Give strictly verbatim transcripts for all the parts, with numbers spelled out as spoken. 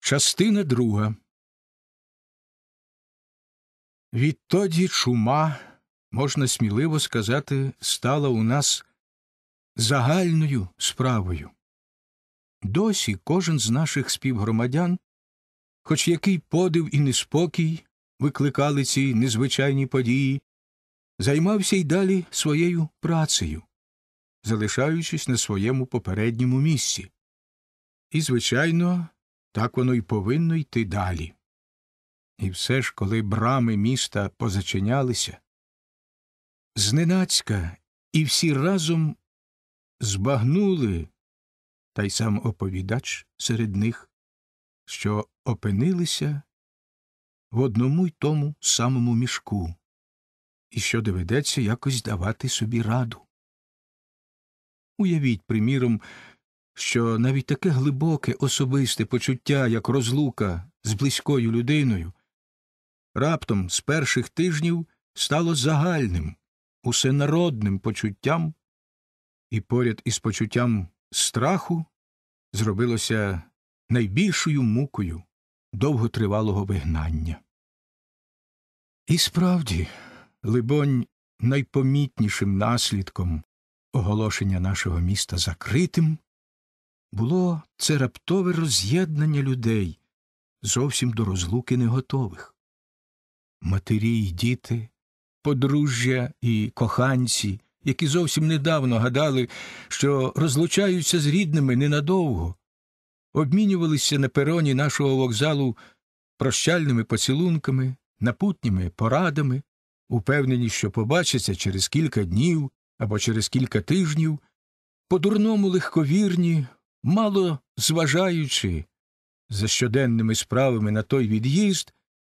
Частина друга. Відтоді чума, можна сміливо сказати, стала у нас загальною справою. Досі кожен з наших співгромадян, хоч який подив і неспокій викликали ці незвичайні події, займався й далі своєю працею, залишаючись на своєму попередньому місці. І, звичайно, так воно й повинно йти далі. І все ж, коли брами міста позачинялися, зненацька і всі разом збагнули, та й сам оповідач серед них, що опинилися в одному й тому самому мішку, і що доведеться якось давати собі раду. Уявіть, приміром, що навіть таке глибоке особисте почуття, як розлука з близькою людиною, раптом з перших тижнів стало загальним, усенародним почуттям, і поряд із почуттям страху зробилося найбільшою мукою довготривалого вигнання. І справді, либонь, найпомітнішим наслідком оголошення нашого міста закритим було це раптове роз'єднання людей, зовсім до розлуки не готових. Матері й діти, подружжя і коханці, які зовсім недавно гадали, що розлучаються з рідними ненадовго, обмінювалися на пероні нашого вокзалу прощальними поцілунками, напутніми порадами, упевнені, що побачаться через кілька днів або через кілька тижнів, по-дурному легковірні, мало зважаючи за щоденними справами на той від'їзд,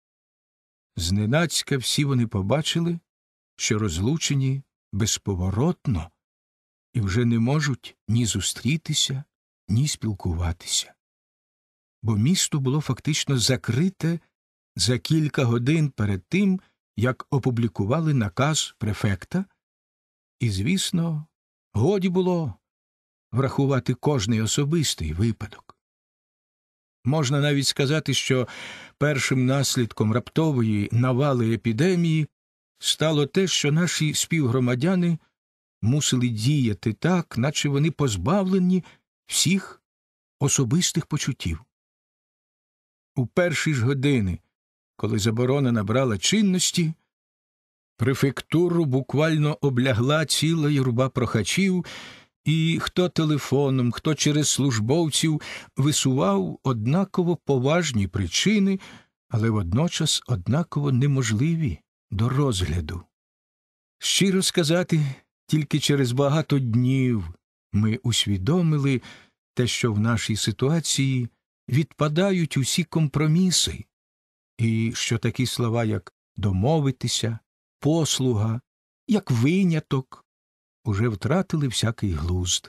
зненацька всі вони побачили, що розлучені безповоротно і вже не можуть ні зустрітися, ні спілкуватися. Бо місто було фактично закрите за кілька годин перед тим, як опублікували наказ префекта, і, звісно, годі було врахувати кожний особистий випадок. Можна навіть сказати, що першим наслідком раптової навали епідемії стало те, що наші співгромадяни мусили діяти так, наче вони позбавлені всіх особистих почуттів. У перші ж години, коли заборона набрала чинності, префектуру буквально облягла ціла юрба прохачів, і хто телефоном, хто через службовців висував однаково поважні причини, але водночас однаково неможливі до розгляду. Щиро сказати, тільки через багато днів ми усвідомили те, що в нашій ситуації відпадають усі компроміси, і що такі слова, як «домовитися», «послуга», як «виняток» уже втратили всякий глузд.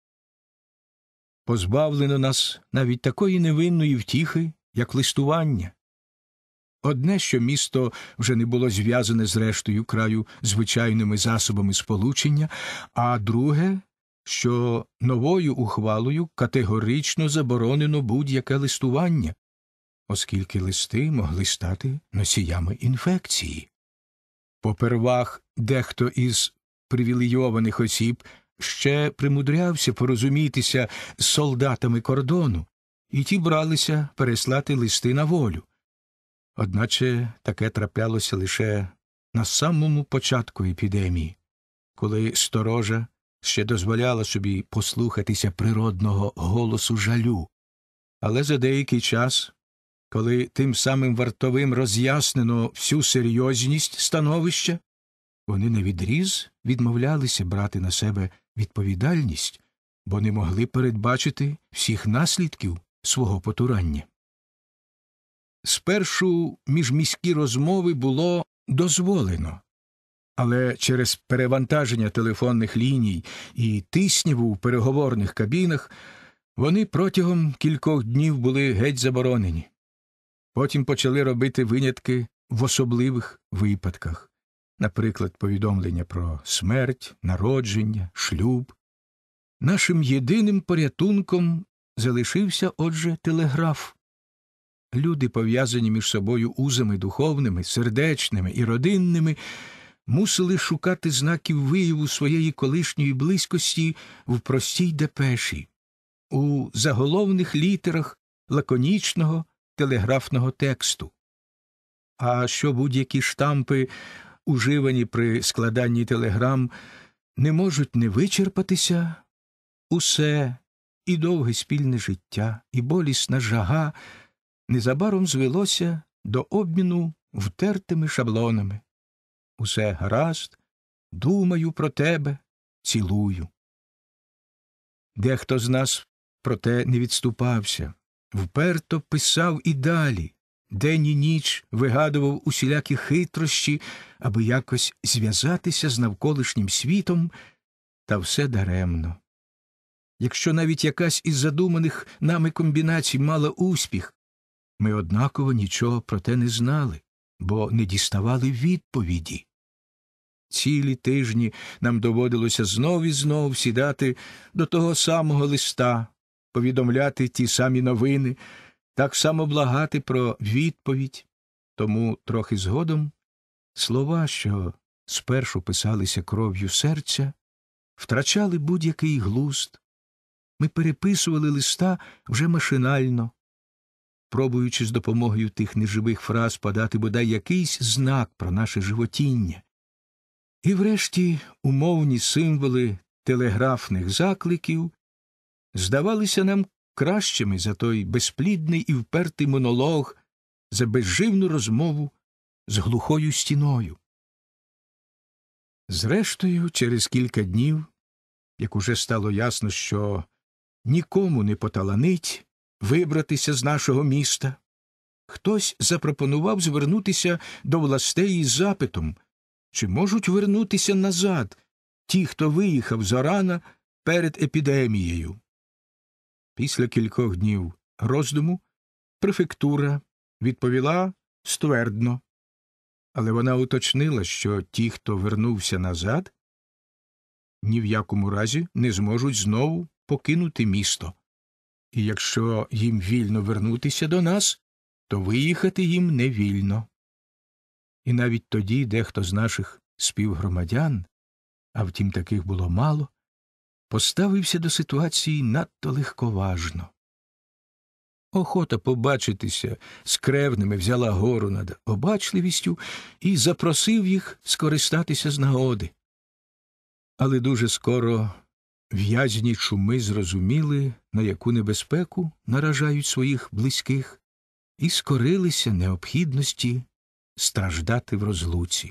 Позбавлено нас навіть такої невинної втіхи, як листування. Одне, що місто вже не було зв'язане з рештою краю звичайними засобами сполучення, а друге, що новою ухвалою категорично заборонено будь-яке листування, оскільки листи могли стати носіями інфекції. Попервах дехто із привілейованих осіб ще примудрявся порозумітися з солдатами кордону, і ті бралися переслати листи на волю. Одначе таке траплялося лише на самому початку епідемії, коли сторожа ще дозволяла собі послухатися природного голосу жалю. Але за деякий час, коли тим самим вартовим роз'яснено всю серйозність становища, вони навідріз відмовлялися брати на себе відповідальність, бо не могли передбачити всіх наслідків свого потурання. Спершу міжміські розмови було дозволено, але через перевантаження телефонних ліній і тисняву в переговорних кабінах вони протягом кількох днів були геть заборонені. Потім почали робити винятки в особливих випадках, наприклад, повідомлення про смерть, народження, шлюб. Нашим єдиним порятунком залишився, отже, телеграф, Люди, пов'язані між собою узами духовними, сердечними і родинними, мусили шукати знаків вияву своєї колишньої близькості в простій депеші, у заголовних літерах лаконічного телеграфного тексту. А що будь-які штампи, уживані при складанні телеграм, не можуть не вичерпатися, усе, і довге спільне життя, і болісна жага незабаром звелося до обміну втертими шаблонами. Усе гаразд, думаю про тебе, цілую. Дехто з нас проте не відступався, вперто писав і далі, день і ніч вигадував усілякі хитрощі, аби якось зв'язатися з навколишнім світом, та все даремно. Якщо навіть якась із задуманих нами комбінацій мала успіх, ми однаково нічого про те не знали, бо не діставали відповіді. Цілі тижні нам доводилося знов і знов сідати до того самого листа, повідомляти ті самі новини, так само благати про відповідь. Тому трохи згодом слова, що спершу писалися кров'ю серця, втрачали будь-який глузд. Ми переписували листа вже машинально, пробуючи з допомогою тих неживих фраз подати бодай якийсь знак про наше животіння. І врешті умовні символи телеграфних закликів здавалися нам кращими за той безплідний і впертий монолог, за безживну розмову з глухою стіною. Зрештою, через кілька днів, як уже стало ясно, що нікому не поталанить вибратися з нашого міста, хтось запропонував звернутися до властей із запитом, чи можуть вернутися назад ті, хто виїхав зарано перед епідемією. Після кількох днів роздуму префектура відповіла ствердно, але вона уточнила, що ті, хто вернувся назад, ні в якому разі не зможуть знову покинути місто. І якщо їм вільно вернутися до нас, то виїхати їм не вільно. І навіть тоді дехто з наших співгромадян, а втім таких було мало, поставився до ситуації надто легковажно. Охота побачитися з кревними взяла гору над обачливістю і запросив їх скористатися з нагоди. Але дуже скоро в'язні чуми зрозуміли, на яку небезпеку наражають своїх близьких, і скорилися необхідності страждати в розлуці.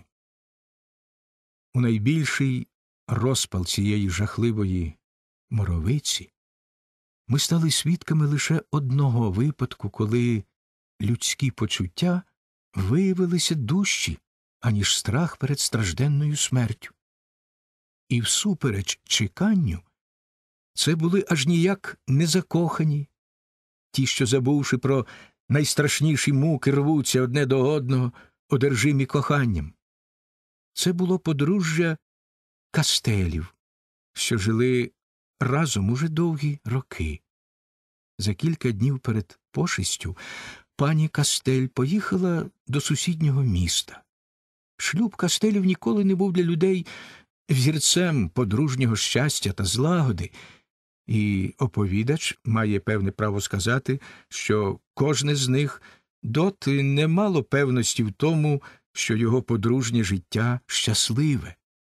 У найбільший розпал цієї жахливої моровиці ми стали свідками лише одного випадку, коли людські почуття виявилися дужчі, аніж страх перед стражденною смертю. І всупереч чеканню це були аж ніяк не закохані, ті, що, забувши про найстрашніші муки, рвуться одне до одного, одержимі коханням. Це було подружжя Кастелів, що жили разом уже довгі роки. За кілька днів перед пошестю пані Кастель поїхала до сусіднього міста. Шлюб Кастелів ніколи не був для людей взірцем подружнього щастя та злагоди, і оповідач має певне право сказати, що кожне з них доти не мало певності в тому, що його подружнє життя щасливе.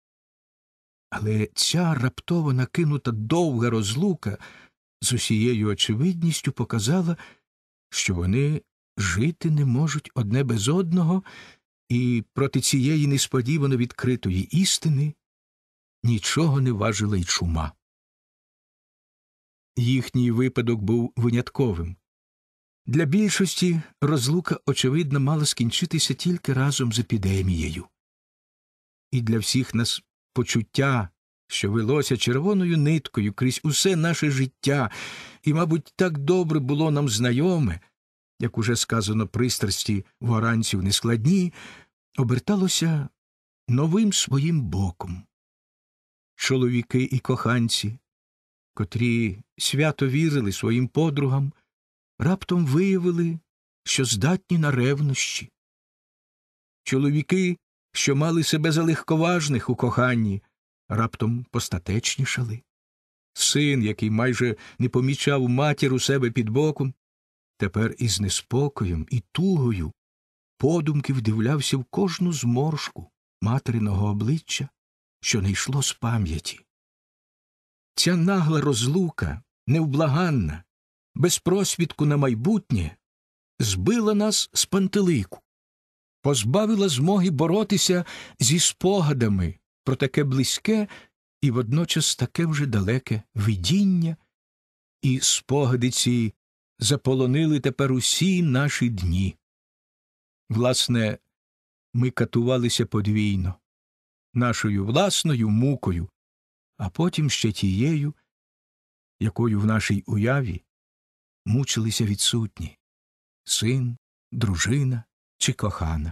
Але ця раптово накинута довга розлука з усією очевидністю показала, що вони жити не можуть одне без одного, і проти цієї несподівано відкритої істини нічого не важила й чума. Їхній випадок був винятковим. Для більшості розлука, очевидно, мала скінчитися тільки разом з епідемією. І для всіх нас почуття, що велося червоною ниткою крізь усе наше життя, і, мабуть, так добре було нам знайоме, як уже сказано, пристрасті варанців нескладні, оберталося новим своїм боком. Чоловіки і коханці, котрі свято вірили своїм подругам, раптом виявили, що здатні на ревнощі. Чоловіки, що мали себе за легковажних у коханні, раптом постатечнішали. Син, який майже не помічав матір у себе під боком, тепер із неспокоєм і тугою подумки вдивлявся в кожну зморшку материного обличчя, що не йшло з пам'яті. Ця нагла розлука, невблаганна, без просвідку на майбутнє, збила нас з пантелику, позбавила змоги боротися зі спогадами про таке близьке і водночас таке вже далеке видіння, і спогади ці заполонили тепер усі наші дні. Власне, ми катувалися подвійно, нашою власною мукою, а потім ще тією, якою в нашій уяві мучилися відсутні – син, дружина чи кохана.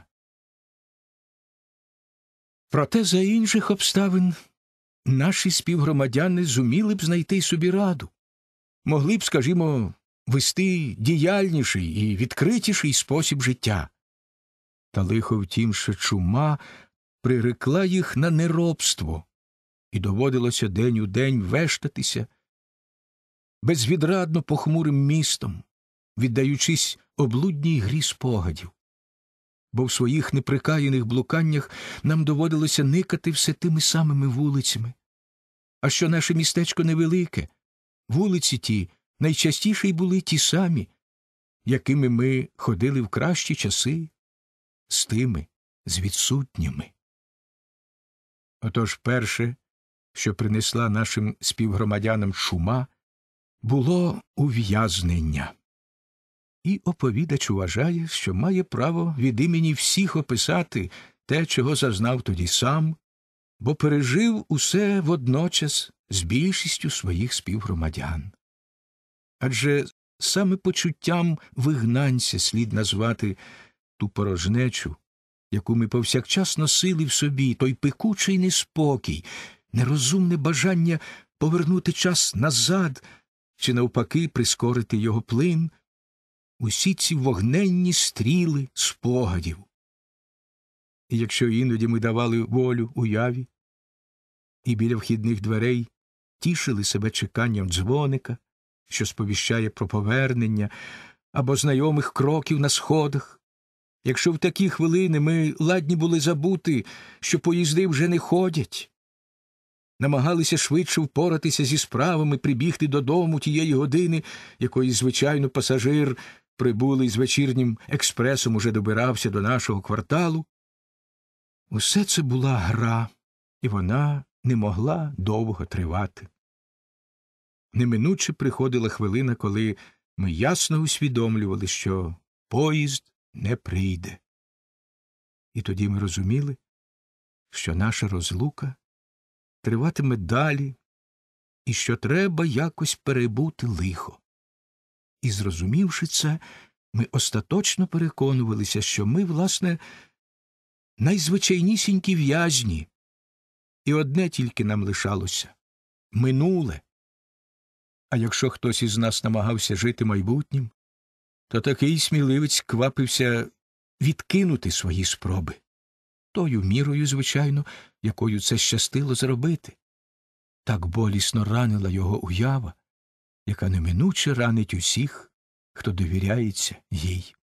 Проте за інших обставин наші співгромадяни зуміли б знайти собі раду, могли б, скажімо, вести діяльніший і відкритіший спосіб життя. Та лихо в тім, що чума прирекла їх на неробство, і доводилося день у день вештатися безвідрадно похмурим містом, віддаючись облудній грі спогадів. Бо в своїх неприкаяних блуканнях нам доводилося никати все тими самими вулицями. А що наше містечко невелике, вулиці ті найчастіше й були ті самі, якими ми ходили в кращі часи, з тими, з відсутніми. Отож перше, що принесла нашим співгромадянам чума, було ув'язнення. І оповідач вважає, що має право від імені всіх описати те, чого зазнав тоді сам, бо пережив усе водночас з більшістю своїх співгромадян. Адже саме почуттям вигнанця слід назвати ту порожнечу, яку ми повсякчас носили в собі, той пекучий неспокій, нерозумне бажання повернути час назад чи, навпаки, прискорити його плин, усі ці вогненні стріли спогадів. І якщо іноді ми давали волю уяві і біля вхідних дверей тішили себе чеканням дзвоника, що сповіщає про повернення, або знайомих кроків на сходах, якщо в такі хвилини ми ладні були забути, що поїзди вже не ходять, намагалися швидше впоратися зі справами, прибігти додому тієї години, якої, звичайно, пасажир, прибулий з вечірнім експресом, уже добирався до нашого кварталу, усе це була гра, і вона не могла довго тривати. Неминуче приходила хвилина, коли ми ясно усвідомлювали, що поїзд не прийде. І тоді ми розуміли, що наша розлука триватиме далі, і що треба якось перебути лихо. І, зрозумівши це, ми остаточно переконувалися, що ми, власне, найзвичайнісінькі в'язні, і одне тільки нам лишалося – минуле. А якщо хтось із нас намагався жити майбутнім, то такий сміливець квапився відкинути свої спроби. Тою мірою, звичайно, якою це щастило зробити. Так болісно ранила його уява, яка неминуче ранить усіх, хто довіряється їй.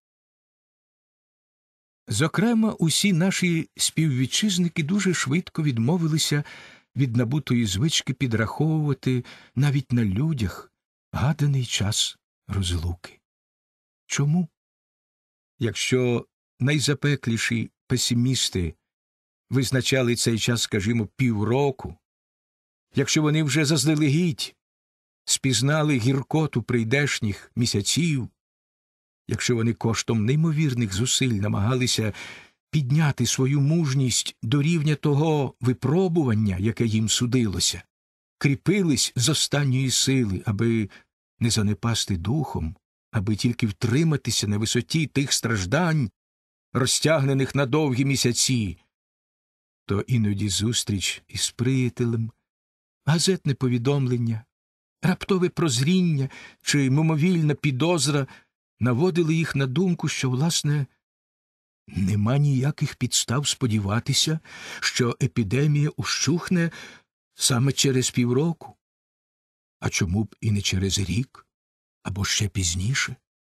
Зокрема, усі наші співвітчизники дуже швидко відмовилися від набутої звички підраховувати навіть на людях гаданий час розлуки. Чому? Якщо найзапекліші песимісти визначали цей час, скажімо, півроку, якщо вони вже заздалегідь спізнали гіркоту прийдешніх місяців, якщо вони коштом неймовірних зусиль намагалися підняти свою мужність до рівня того випробування, яке їм судилося, кріпились з останньої сили, аби не занепасти духом, аби тільки втриматися на висоті тих страждань, розтягнених на довгі місяці, то іноді зустріч із приятелем, газетне повідомлення, раптове прозріння чи мимовільна підозра наводили їх на думку, що, власне, нема ніяких підстав сподіватися, що епідемія ущухне саме через півроку. А чому б і не через рік, або ще пізніше?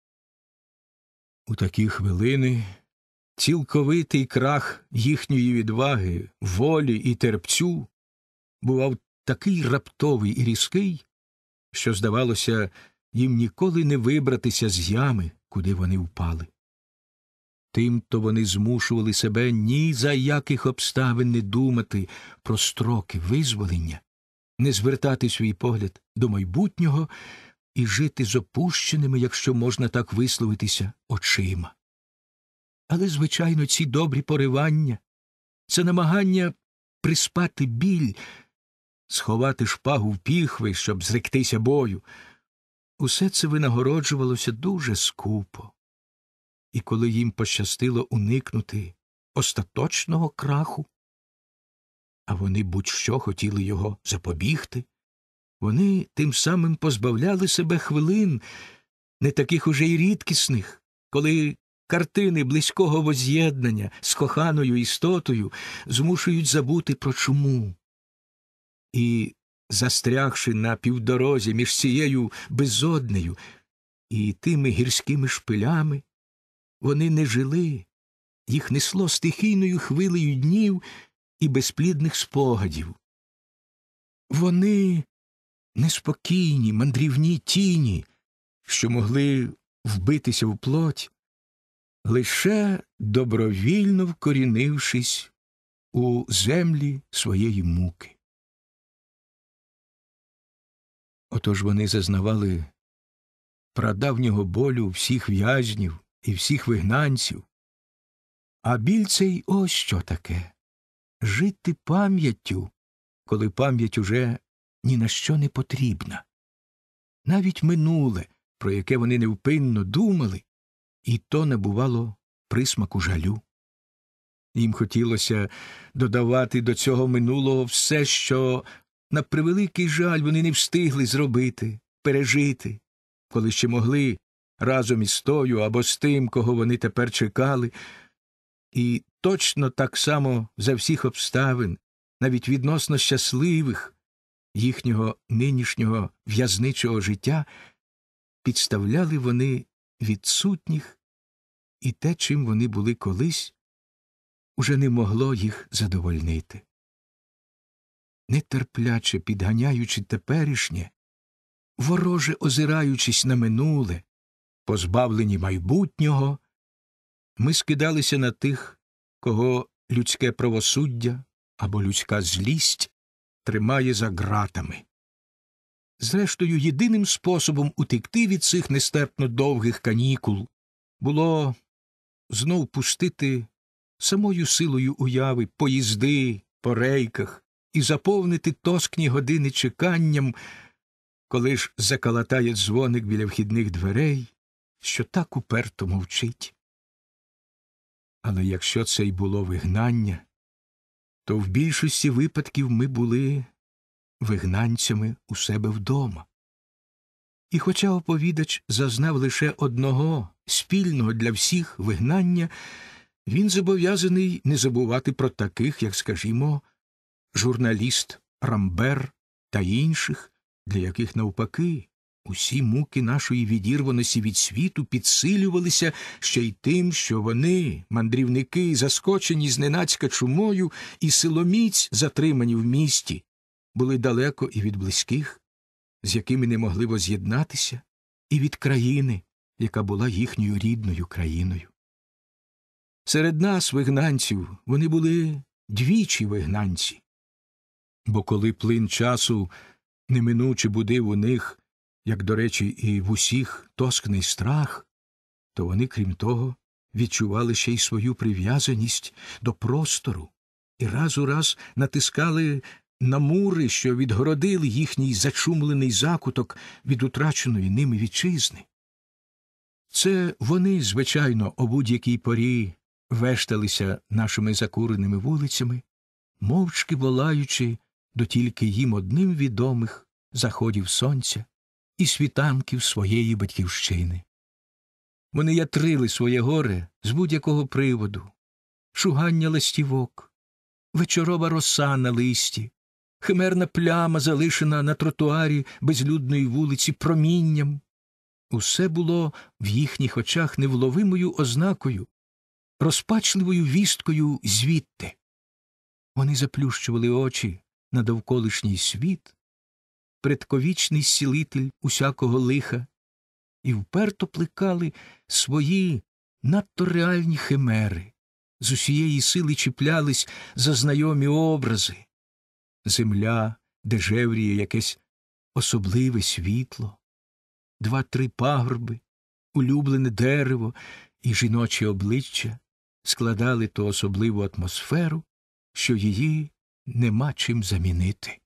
У такі хвилини цілковитий крах їхньої відваги, волі і терпцю бував такий раптовий і різкий, що, здавалося, їм ніколи не вибратися з ями, куди вони впали. Тимто вони змушували себе ні за яких обставин не думати про строки визволення, не звертати свій погляд до майбутнього і жити з опущеними, якщо можна так висловитися, очима. Але, звичайно, ці добрі поривання, це намагання приспати біль, сховати шпагу в піхви, щоб зректися бою, усе це винагороджувалося дуже скупо. І коли їм пощастило уникнути остаточного краху, а вони будь-що хотіли його запобігти, вони тим самим позбавляли себе хвилин, не таких уже й рідкісних, коли картини близького воз'єднання з коханою істотою змушують забути про чуму. І, застрягши на півдорозі між цією безоднею і тими гірськими шпилями, вони не жили, їх несло стихійною хвилею днів і безплідних спогадів. Вони неспокійні, мандрівні тіні, що могли вбитися в плоть, лише добровільно вкорінившись у землі своєї муки. Отож вони зазнавали прадавнього болю всіх в'язнів і всіх вигнанців. А біль цей ось що таке – жити пам'яттю, коли пам'ять уже ні на що не потрібна. Навіть минуле, про яке вони невпинно думали, і то набувало присмаку жалю. Їм хотілося додавати до цього минулого все, що, на превеликий жаль, вони не встигли зробити, пережити, коли ще могли разом із тою або з тим, кого вони тепер чекали. І точно так само за всіх обставин, навіть відносно щасливих, їхнього нинішнього в'язничого життя, підставляли вони відсутніх, і те, чим вони були колись, уже не могло їх задовольнити. Нетерпляче підганяючи теперішнє, вороже озираючись на минуле, позбавлені майбутнього, ми скидалися на тих, кого людське правосуддя або людська злість тримає за ґратами. Зрештою, єдиним способом утекти від цих нестерпно довгих канікул було знов пустити самою силою уяви поїзди по рейках і заповнити тоскні години чеканням, коли ж закалатає дзвоник біля вхідних дверей, що так уперто мовчить. Але якщо це й було вигнання, то в більшості випадків ми були вигнанцями у себе вдома. І хоча оповідач зазнав лише одного спільного для всіх вигнання, він зобов'язаний не забувати про таких, як, скажімо, журналіст Рамбер та інших, для яких, навпаки, усі муки нашої відірваності від світу підсилювалися ще й тим, що вони, мандрівники, заскочені зненацька чумою і силоміць, затримані в місті, були далеко і від близьких, з якими неможливо воз'єднатися, і від країни, яка була їхньою рідною країною. Серед нас, вигнанців, вони були двічі вигнанці, бо коли плин часу неминуче будив у них, як, до речі, і в усіх, тоскний страх, то вони, крім того, відчували ще й свою прив'язаність до простору і раз у раз натискали на мури, що відгородили їхній зачумлений закуток від утраченої ними вітчизни. Це вони, звичайно, о будь-якій порі вешталися нашими закуреними вулицями, мовчки волаючи до тільки їм одним відомих заходів сонця і світанків своєї батьківщини. Вони ятрили своє горе з будь-якого приводу. Шугання ластівок, вечорова роса на листі, химерна пляма, залишена на тротуарі безлюдної вулиці промінням. Усе було в їхніх очах невловимою ознакою, розпачливою вісткою звідти. Вони заплющували очі на довколишній світ, предковічний зцілитель усякого лиха, і вперто плекали свої надто реальні химери, з усієї сили чіплялись за знайомі образи. Земля, де жевріє якесь особливе світло, два-три пагорби, улюблене дерево і жіноче обличчя складали ту особливу атмосферу, що її нема чим замінити.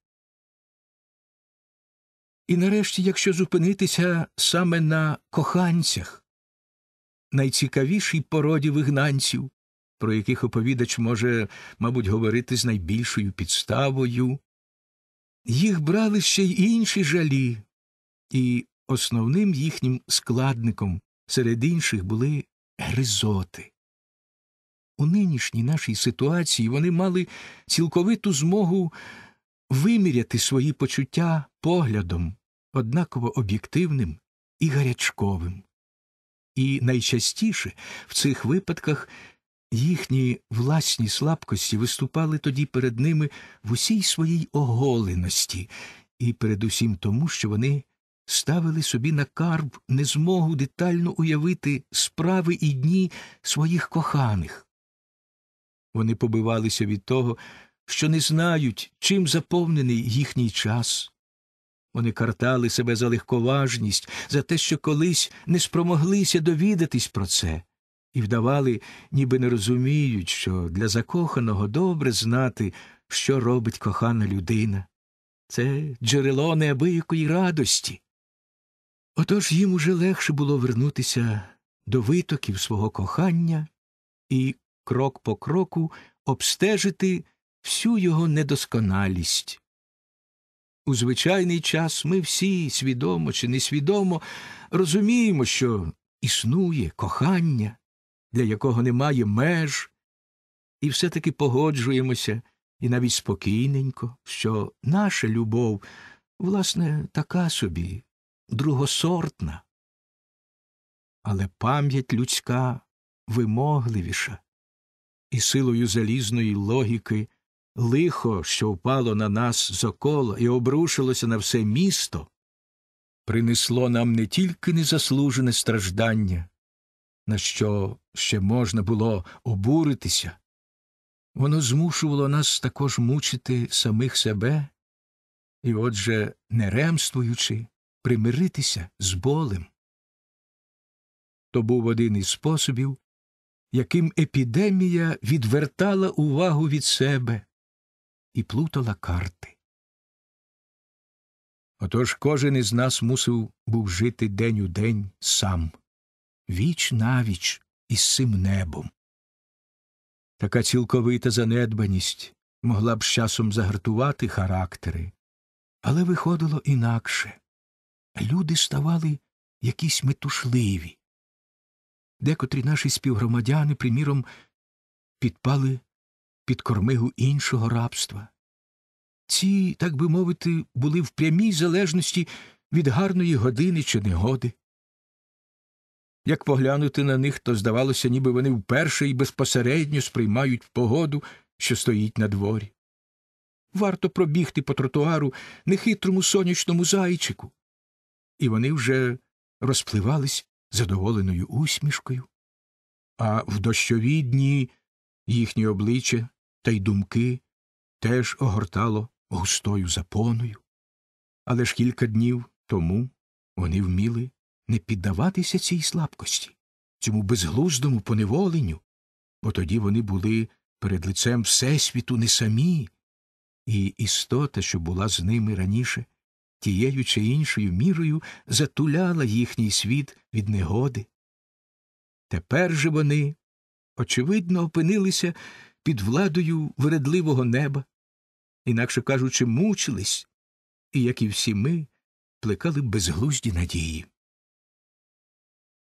І нарешті, якщо зупинитися саме на коханцях, найцікавішій породі вигнанців, про яких оповідач може, мабуть, говорити з найбільшою підставою, їх брали ще й інші жалі, і основним їхнім складником серед інших були гризоти. У нинішній нашій ситуації вони мали цілковиту змогу виміряти свої почуття поглядом, однаково об'єктивним і гарячковим. І найчастіше в цих випадках їхні власні слабкості виступали тоді перед ними в усій своїй оголеності, і передусім тому, що вони ставили собі на карб незмогу детально уявити справи і дні своїх коханих. Вони побивалися від того, що не знають, чим заповнений їхній час. Вони картали себе за легковажність, за те, що колись не спромоглися довідатись про це, і вдавали, ніби не розуміють, що для закоханого добре знати, що робить кохана людина. Це джерело неабиякої радості. Отож їм уже легше було вернутися до витоків свого кохання і крок по кроку обстежити всю його недосконалість. У звичайний час ми всі, свідомо чи несвідомо, розуміємо, що існує кохання, для якого немає меж, і все-таки погоджуємося, і навіть спокійненько, що наша любов, власне, така собі, другосортна. Але пам'ять людська вимогливіша, і силою залізної логіки лихо, що впало на нас з окола і обрушилося на все місто, принесло нам не тільки незаслужене страждання, на що ще можна було обуритися, воно змушувало нас також мучити самих себе і, отже, не ремствуючи, примиритися з болем. То був один із способів, яким епідемія відвертала увагу від себе і плутала карти. Отож кожен із нас мусив був жити день у день сам, віч навіч із цим небом. Така цілковита занедбаність могла б з часом загартувати характери, але виходило інакше. Люди ставали якісь метушливі. Декотрі наші співгромадяни, приміром, підпали під кормигу іншого рабства. Ці, так би мовити, були в прямій залежності від гарної години чи негоди. Як поглянути на них, то здавалося, ніби вони вперше і безпосередньо сприймають погоду, що стоїть на дворі. Варто пробігти по тротуару нехитрому сонячному зайчику, і вони вже розпливались задоволеною усмішкою. А в дощові дні їхні обличчя та й думки теж огортало густою запоною. Але ж кілька днів тому вони вміли не піддаватися цій слабкості, цьому безглуздому поневоленню, бо тоді вони були перед лицем Всесвіту не самі, і істота, що була з ними раніше, тією чи іншою мірою затуляла їхній світ від негоди. Тепер же вони, очевидно, опинилися під владою вередливого неба, інакше кажучи, мучились, і, як і всі ми, плекали безглузді надії.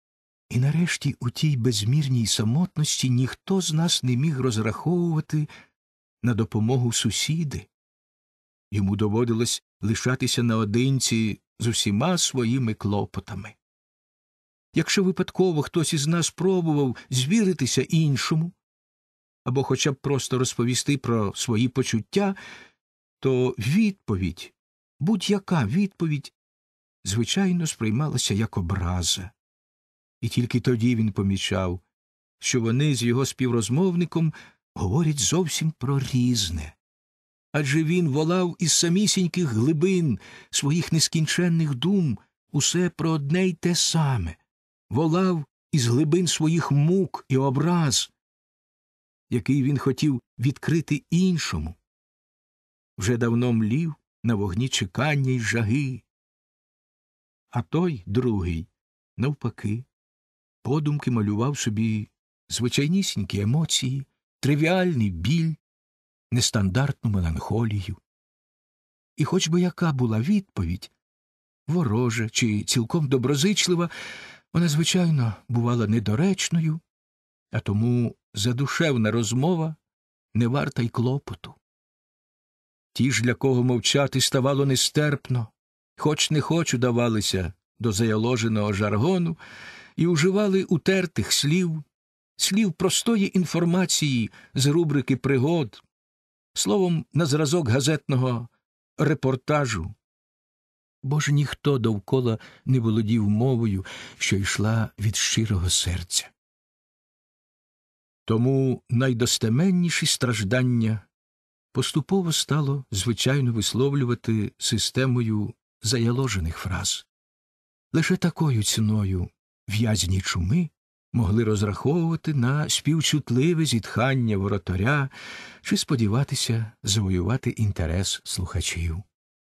І нарешті у тій безмірній самотності ніхто з нас не міг розраховувати на допомогу сусіди. Йому доводилось лишатися наодинці з усіма своїми клопотами. Якщо випадково хтось із нас пробував звіритися іншому, або хоча б просто розповісти про свої почуття, то відповідь, будь-яка відповідь, звичайно, сприймалася як образа. І тільки тоді він помічав, що вони з його співрозмовником говорять зовсім про різне. Адже він волав із самісіньких глибин своїх нескінченних дум усе про одне й те саме, волав із глибин своїх мук і образ, який він хотів відкрити іншому. Вже давно млів на вогні чекання й жаги. А той, другий, навпаки, подумки малював собі звичайнісінькі емоції, тривіальний біль, нестандартну меланхолію. І хоч би яка була відповідь, ворожа чи цілком доброзичлива, вона, звичайно, бувала недоречною, а тому задушевна розмова не варта й клопоту. Ті ж, для кого мовчати ставало нестерпно, хоч не хоч удавалися до заяложеного жаргону і уживали утертих слів, слів простої інформації з рубрики пригод, словом, на зразок газетного репортажу. Бо ж ніхто довкола не володів мовою, що йшла від щирого серця. Тому найдостеменніші страждання поступово стало, звичайно, висловлювати системою заяложених фраз. Лише такою ціною в'язні чуми могли розраховувати на співчутливе зітхання воротаря чи сподіватися завоювати інтерес слухачів.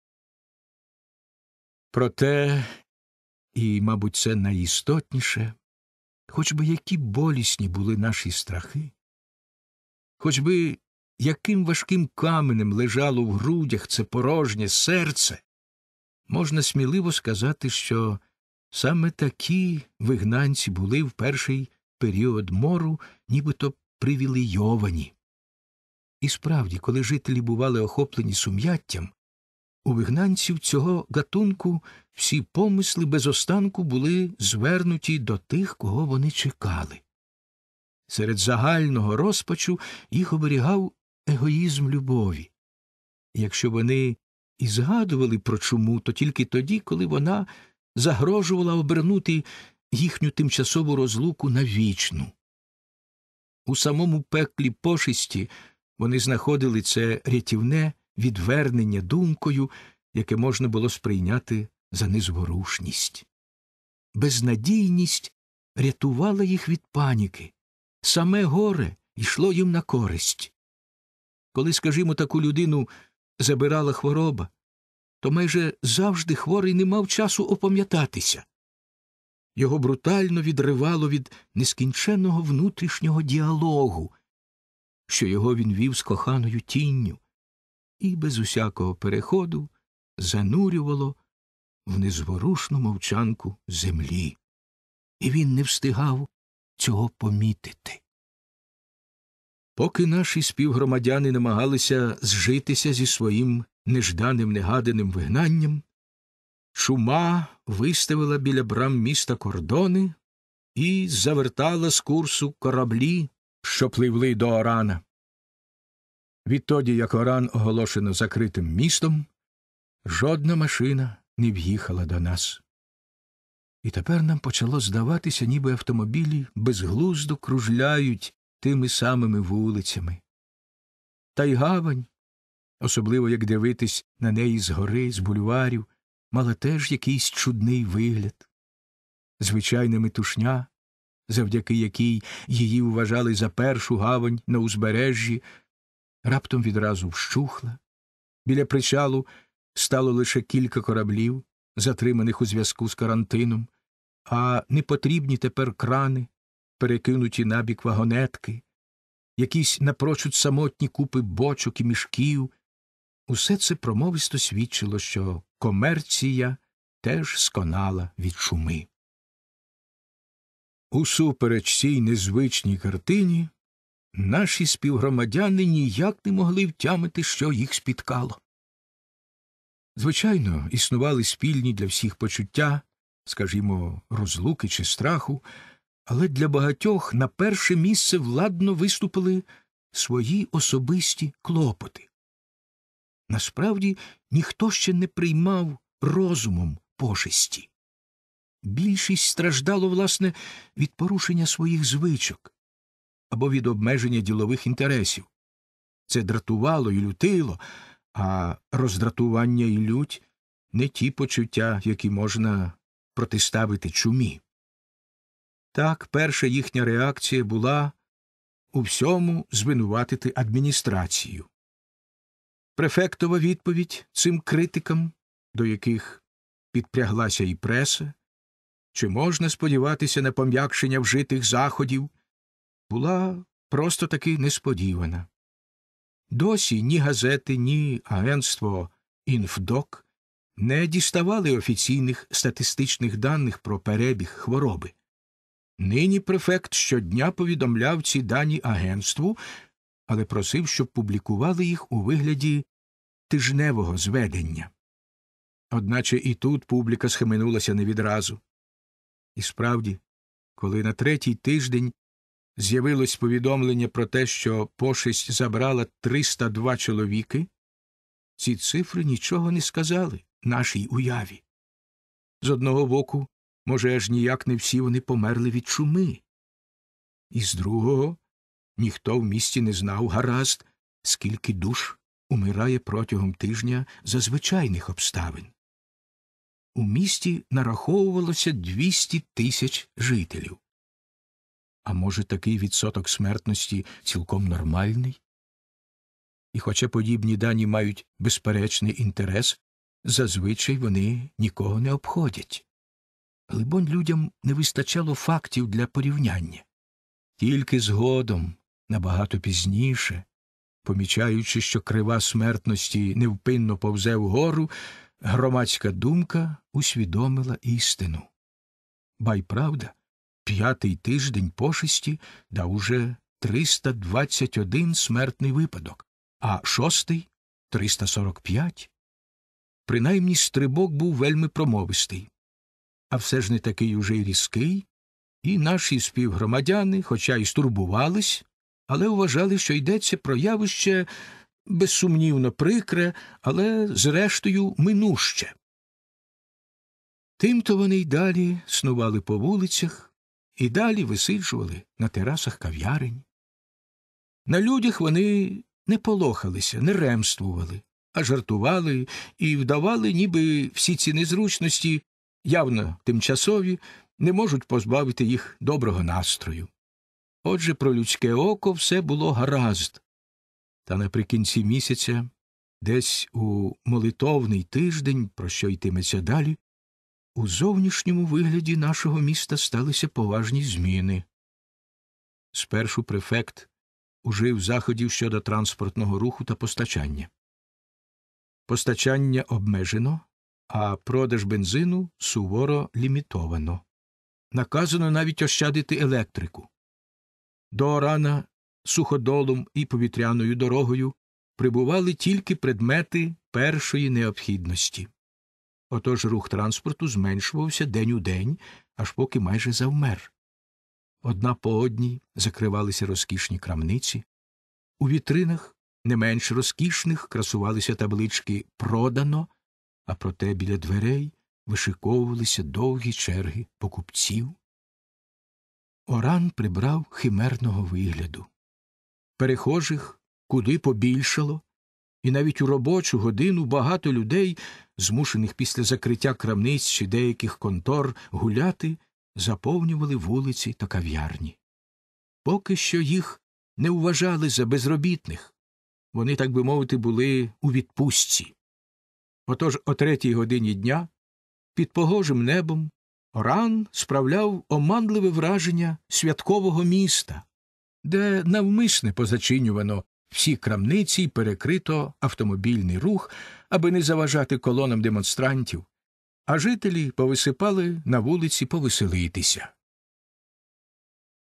Проте, і, мабуть, це найістотніше, хоч би які болісні були наші страхи, хоч би яким важким каменем лежало в грудях це порожнє серце, можна сміливо сказати, що саме такі вигнанці були в перший період мору нібито привілейовані. І справді, коли жителі бували охоплені сум'яттям, у вигнанців цього гатунку всі помисли без останку були звернуті до тих, кого вони чекали. Серед загального розпачу їх оберігав егоїзм любові. І якщо вони і згадували про чуму, то тільки тоді, коли вона загрожувала обернути їхню тимчасову розлуку на вічну. У самому пеклі пошесті вони знаходили це рятівне відвернення думкою, яке можна було сприйняти за незворушність. Безнадійність рятувала їх від паніки. Саме горе йшло їм на користь. Коли, скажімо, таку людину забирала хвороба, то майже завжди хворий не мав часу опам'ятатися. Його брутально відривало від нескінченного внутрішнього діалогу, що його він вів з коханою тінню, і без усякого переходу занурювало в незворушну мовчанку землі. І він не встигав цього помітити. Поки наші співгромадяни намагалися зжитися зі своїм нежданим негаданим вигнанням, чума виставила біля брам міста кордони і завертала з курсу кораблі, що пливли до Орана. Відтоді, як Оран оголошено закритим містом, жодна машина не в'їхала до нас. І тепер нам почало здаватися, ніби автомобілі безглуздо кружляють тими самими вулицями. Та й гавань, особливо як дивитись на неї згори, з бульварів, мала теж якийсь чудний вигляд. Звичайна метушня, завдяки якій її вважали за першу гавань на узбережжі, раптом відразу вщухла. Біля причалу стало лише кілька кораблів, затриманих у зв'язку з карантином, а непотрібні тепер крани, перекинуті набік вагонетки, якісь напрочуд самотні купи бочок і мішків. Усе це промовисто свідчило, що комерція теж сконала від чуми. Усупереч цій незвичній картині, наші співгромадяни ніяк не могли втямити, що їх спіткало. Звичайно, існували спільні для всіх почуття, скажімо, розлуки чи страху, але для багатьох на перше місце владно виступили свої особисті клопоти. Насправді, ніхто ще не приймав розумом пошесті. Більшість страждало, власне, від порушення своїх звичок або від обмеження ділових інтересів. Це дратувало і лютило, а роздратування і лють – не ті почуття, які можна протиставити чумі. Так, перша їхня реакція була у всьому звинуватити адміністрацію. Префектова відповідь цим критикам, до яких підпряглася і преса, чи можна сподіватися на пом'якшення вжитих заходів, була просто таки несподівана. Досі ні газети, ні агентство «Інфдок» не діставали офіційних статистичних даних про перебіг хвороби. Нині префект щодня повідомляв ці дані агентству, але просив, щоб публікували їх у вигляді тижневого зведення. Одначе і тут публіка схаменулася не відразу. І справді, коли на третій тиждень з'явилось повідомлення про те, що пошесть забрала триста два чоловіки, ці цифри нічого не сказали нашій уяві. З одного боку, може, аж ніяк не всі вони померли від чуми. І з другого, ніхто в місті не знав гаразд, скільки душ умирає протягом тижня за звичайних обставин. У місті нараховувалося двісті тисяч жителів. А може, такий відсоток смертності цілком нормальний? І хоча подібні дані мають безперечний інтерес, зазвичай вони нікого не обходять. Либонь, людям не вистачало фактів для порівняння. Тільки згодом, набагато пізніше, помічаючи, що крива смертності невпинно повзе вгору, громадська думка усвідомила істину. Ба й правда, п'ятий тиждень пошесті дав уже триста двадцять один смертний випадок, а шостий – триста сорок п'ять. Принаймні стрибок був вельми промовистий. А все ж не такий уже й різкий, і наші співгромадяни, хоча й стурбувались, але вважали, що йдеться про явище безсумнівно прикре, але, зрештою, минуще. Тимто вони й далі снували по вулицях, і далі висиджували на терасах кав'ярень. На людях вони не полохалися, не ремствували, а жартували і вдавали, ніби всі ці незручності, явно тимчасові, не можуть позбавити їх доброго настрою. Отже, про людське око все було гаразд. Та наприкінці місяця, десь у молитовний тиждень, про що йтиметься далі, у зовнішньому вигляді нашого міста сталися поважні зміни. Спершу префект ужив заходів щодо транспортного руху та постачання. Постачання обмежено, а продаж бензину суворо лімітовано. Наказано навіть ощадити електрику. До Орана суходолом і повітряною дорогою прибували тільки предмети першої необхідності. Отож рух транспорту зменшувався день у день, аж поки майже завмер. Одна по одній закривалися розкішні крамниці. У вітринах, не менш розкішних, красувалися таблички «Продано», а проте біля дверей вишиковувалися довгі черги покупців. Оран прибрав химерного вигляду. Перехожих куди побільшало, і навіть у робочу годину багато людей, змушених після закриття крамниць чи деяких контор гуляти, заповнювали вулиці та кав'ярні. Поки що їх не вважали за безробітних. Вони, так би мовити, були у відпустці. Отож о третій годині дня під погожим небом Оран справляв оманливе враження святкового міста, де навмисне позачинювано всі крамниці й перекрито автомобільний рух, аби не заважати колонам демонстрантів, а жителі повисипали на вулиці повеселитися.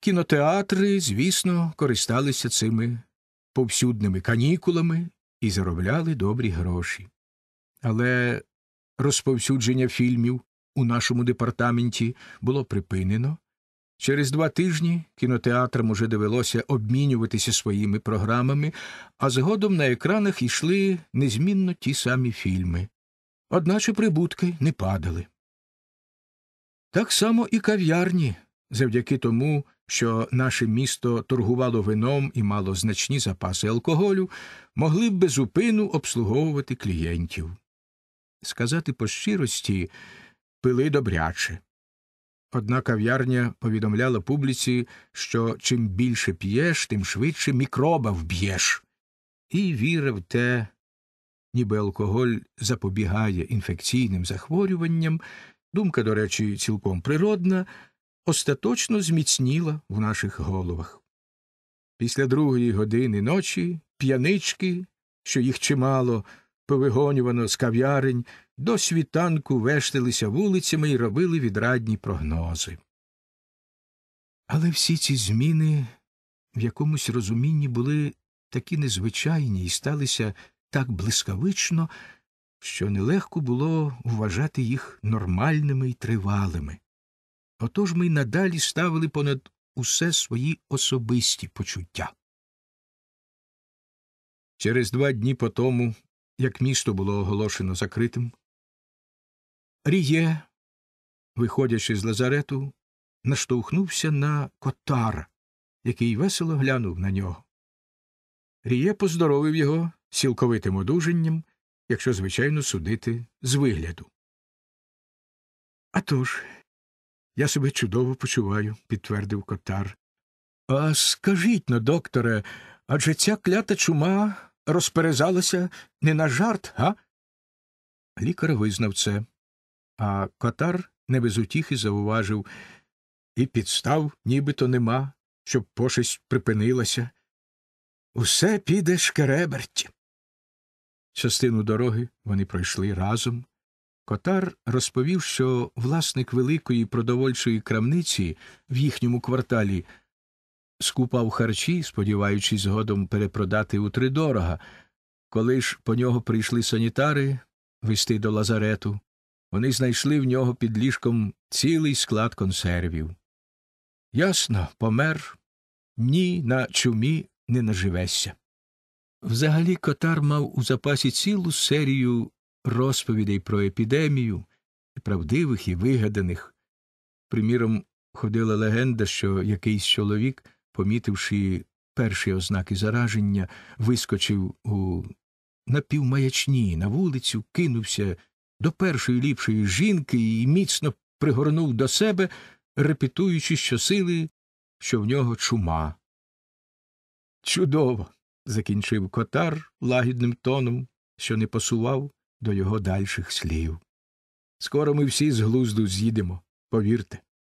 Кінотеатри, звісно, користалися цими повсюдними канікулами і заробляли добрі гроші. Але розповсюдження фільмів у нашому департаменті було припинено. Через два тижні кінотеатрам уже довелося обмінюватися своїми програмами, а згодом на екранах йшли незмінно ті самі фільми. Одначе прибутки не падали. Так само і кав'ярні, завдяки тому, що наше місто торгувало вином і мало значні запаси алкоголю, могли б безупину обслуговувати клієнтів. Сказати по щирості, пили добряче. Одна кав'ярня повідомляла публіці, що чим більше п'єш, тим швидше мікроба вб'єш. І віра в те, ніби алкоголь запобігає інфекційним захворюванням, думка, до речі, цілком природна, остаточно зміцніла в наших головах. Після другої години ночі п'янички, що їх чимало, повигонювано з кав'ярень, до світанку вешталися вулицями і робили відрадні прогнози. Але всі ці зміни в якомусь розумінні були такі незвичайні і сталися так блискавично, що нелегко було вважати їх нормальними і тривалими. Отож ми й надалі ставили понад усе свої особисті почуття. Через два дні по тому, як місто було оголошено закритим, Ріє, виходячи з лазарету, наштовхнувся на Котара, який весело глянув на нього. Ріє поздоровив його цілковитим одужанням, якщо, звичайно, судити з вигляду. — А тож, я себе чудово почуваю, — підтвердив Котар. — А скажіть-но, докторе, адже ця клята чума розперезалася не на жарт, га? Лікар визнав це, а Котар не без утіхи зауважив: і підстав нібито нема, щоб пошесть припинилася. Усе піде шкереберть. Частину дороги вони пройшли разом. Котар розповів, що власник великої продовольчої крамниці в їхньому кварталі скупав харчі, сподіваючись згодом перепродати утридорога. Коли ж по нього прийшли санітари везти до лазарету, вони знайшли в нього під ліжком цілий склад консервів. Ясно, помер, ні на чумі не наживешся. Взагалі Котар мав у запасі цілу серію розповідей про епідемію, і правдивих, і вигаданих. Приміром, ходила легенда, що якийсь чоловік, помітивши перші ознаки зараження, вискочив у напівмаячні на вулицю, кинувся до першої ліпшої жінки і міцно пригорнув до себе, репетуючи щосили, що в нього чума. «Чудово!» — закінчив Котар лагідним тоном, що не пасував до його дальших слів. «Скоро ми всі з глузду з'їдемо, повірте».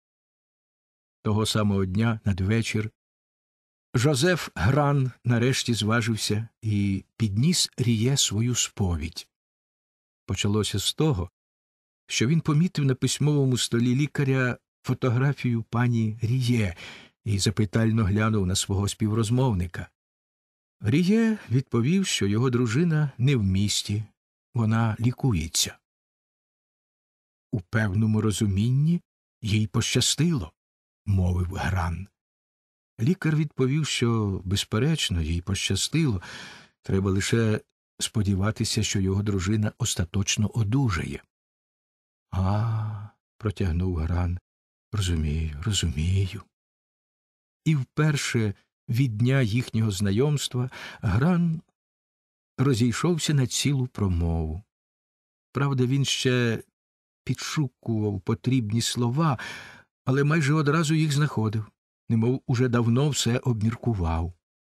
Того самого дня, надвечір, Жозеф Гран нарешті зважився і підніс Ріє свою сповідь. Почалося з того, що він помітив на письмовому столі лікаря фотографію пані Ріє і запитально глянув на свого співрозмовника. Ріє відповів, що його дружина не в місті, вона лікується. У певному розумінні їй пощастило, мовив Гран. Лікар відповів, що, безперечно, їй пощастило, треба лише сподіватися, що його дружина остаточно одужає. — А, — протягнув Гран, — розумію, розумію. І вперше від дня їхнього знайомства Гран розійшовся на цілу промову. Правда, він ще підшукував потрібні слова, але майже одразу їх знаходив, немов уже давно все обміркував.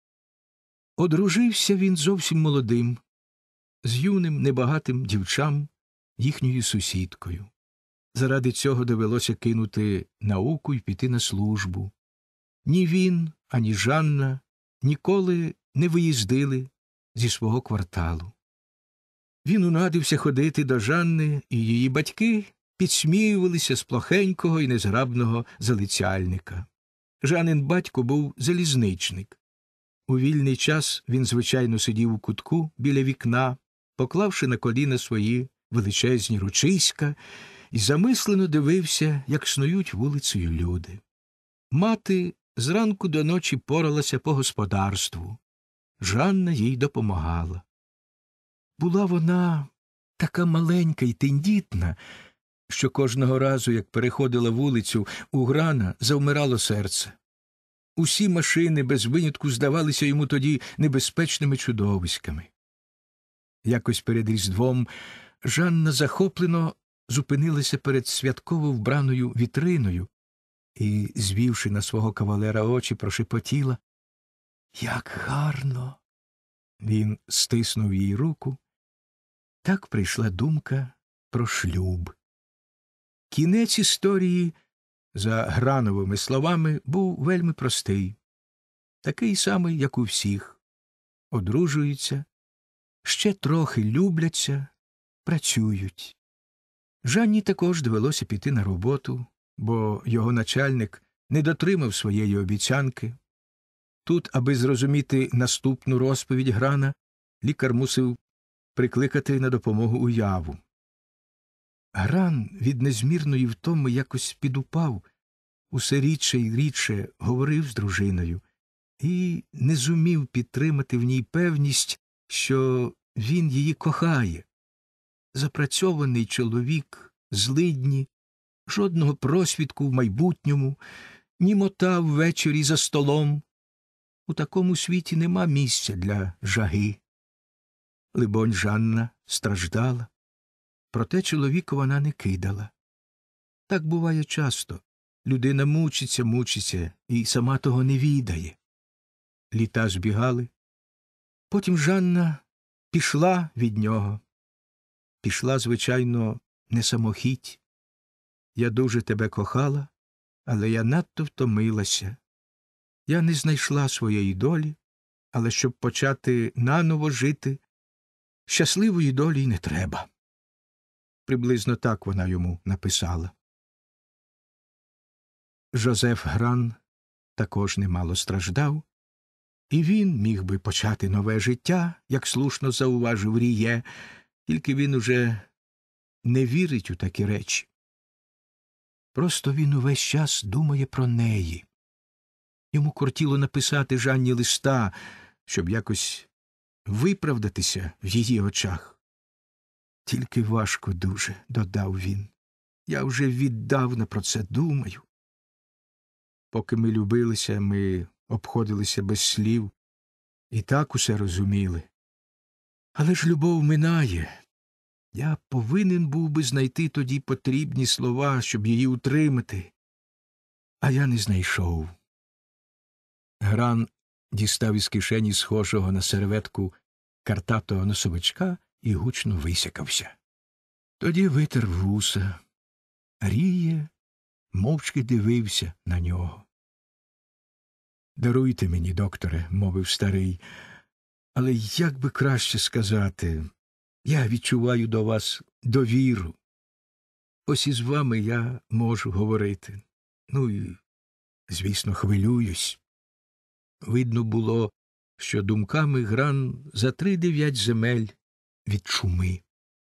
Одружився він зовсім молодим, з юним небагатим дівчам, їхньою сусідкою. Заради цього довелося кинути науку і піти на службу. Ні він, ані Жанна ніколи не виїздили зі свого кварталу. Він унадився ходити до Жанни, і її батьки підсміювалися з плохенького і незграбного залицяльника. Жанин батько був залізничник. У вільний час він, звичайно, сидів у кутку біля вікна, поклавши на коліна свої величезні ручиська, і замислено дивився, як снують вулицею люди. Мати зранку до ночі поралася по господарству. Жанна їй допомагала. Була вона така маленька й тендітна, що кожного разу, як переходила вулицю, у Грана завмирало серце. Усі машини без винятку здавалися йому тоді небезпечними чудовиськами. Якось перед Різдвом Жанна захоплено зупинилася перед святково вбраною вітриною і, звівши на свого кавалера очі, прошепотіла: «Як гарно!» Він стиснув їй руку. Так прийшла думка про шлюб. Кінець історії, за Грановими словами, був вельми простий. Такий самий, як у всіх. Одружуються, ще трохи любляться, працюють. Жанні також довелося піти на роботу, бо його начальник не дотримав своєї обіцянки. Тут, аби зрозуміти наступну розповідь Грана, лікар мусив прикликати на допомогу уяву. Гран від незмірної втоми якось підупав, усе рідше й рідше говорив з дружиною і не зумів підтримати в ній певність, що він її кохає. Запрацьований чоловік, злидні, жодного просвідку в майбутньому, німота ввечері за столом. У такому світі нема місця для жаги. Либонь, Жанна страждала, проте чоловіка вона не кидала. Так буває часто. Людина мучиться, мучиться і сама того не відає. Літа збігали. Потім Жанна пішла від нього. Пішла, звичайно, не самохіть. Я дуже тебе кохала, але я надто втомилася. Я не знайшла своєї долі, але щоб почати наново жити, щасливої долі й не треба. Приблизно так вона йому написала. Жозеф Гран також немало страждав, і він міг би почати нове життя, як слушно зауважив Ріє, тільки він уже не вірить у такі речі. Просто він увесь час думає про неї. Йому кортіло написати Жанні листа, щоб якось виправдатися в її очах. Тільки важко дуже, додав він. Я вже віддавна про це думаю. Поки ми любилися, ми обходилися без слів і так усе розуміли. Але ж любов минає. Я повинен був би знайти тоді потрібні слова, щоб її утримати. А я не знайшов. Гран дістав із кишені схожого на серветку картатого носовичка і гучно висякався. Тоді витер вуса. Ріє мовчки дивився на нього. «Даруйте мені, докторе», – мовив старий, – «але як би краще сказати, я відчуваю до вас довіру. Ось із вами я можу говорити. Ну і, звісно, хвилююсь». Видно було, що думками Гран за три дев'ять земель від чуми.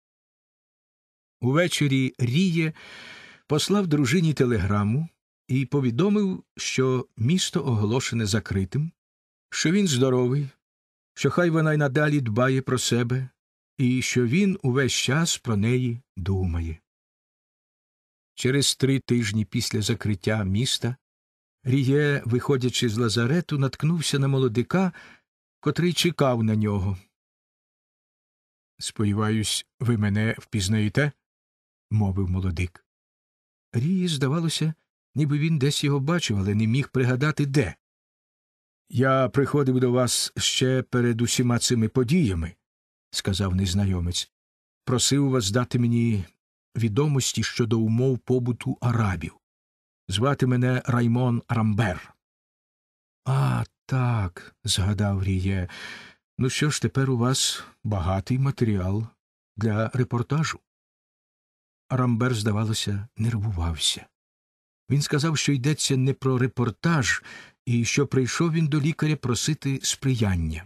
Увечері Ріє послав дружині телеграму і повідомив, що місто оголошене закритим, що він здоровий, що хай вона й надалі дбає про себе, і що він увесь час про неї думає. Через три тижні після закриття міста Ріє, виходячи з лазарету, наткнувся на молодика, котрий чекав на нього. «Сподіваюсь, ви мене впізнаєте?» – мовив молодик. Рії, здавалося, ніби він десь його бачив, але не міг пригадати, де. «Я приходив до вас ще перед усіма цими подіями», – сказав незнайомець. «Просив вас дати мені відомості щодо умов побуту арабів. Звати мене Раймон Рамбер». «А, так», – згадав Ріє. «Ну що ж, тепер у вас багатий матеріал для репортажу». Рамбер, здавалося, нервувався. Він сказав, що йдеться не про репортаж, і що прийшов він до лікаря просити сприяння.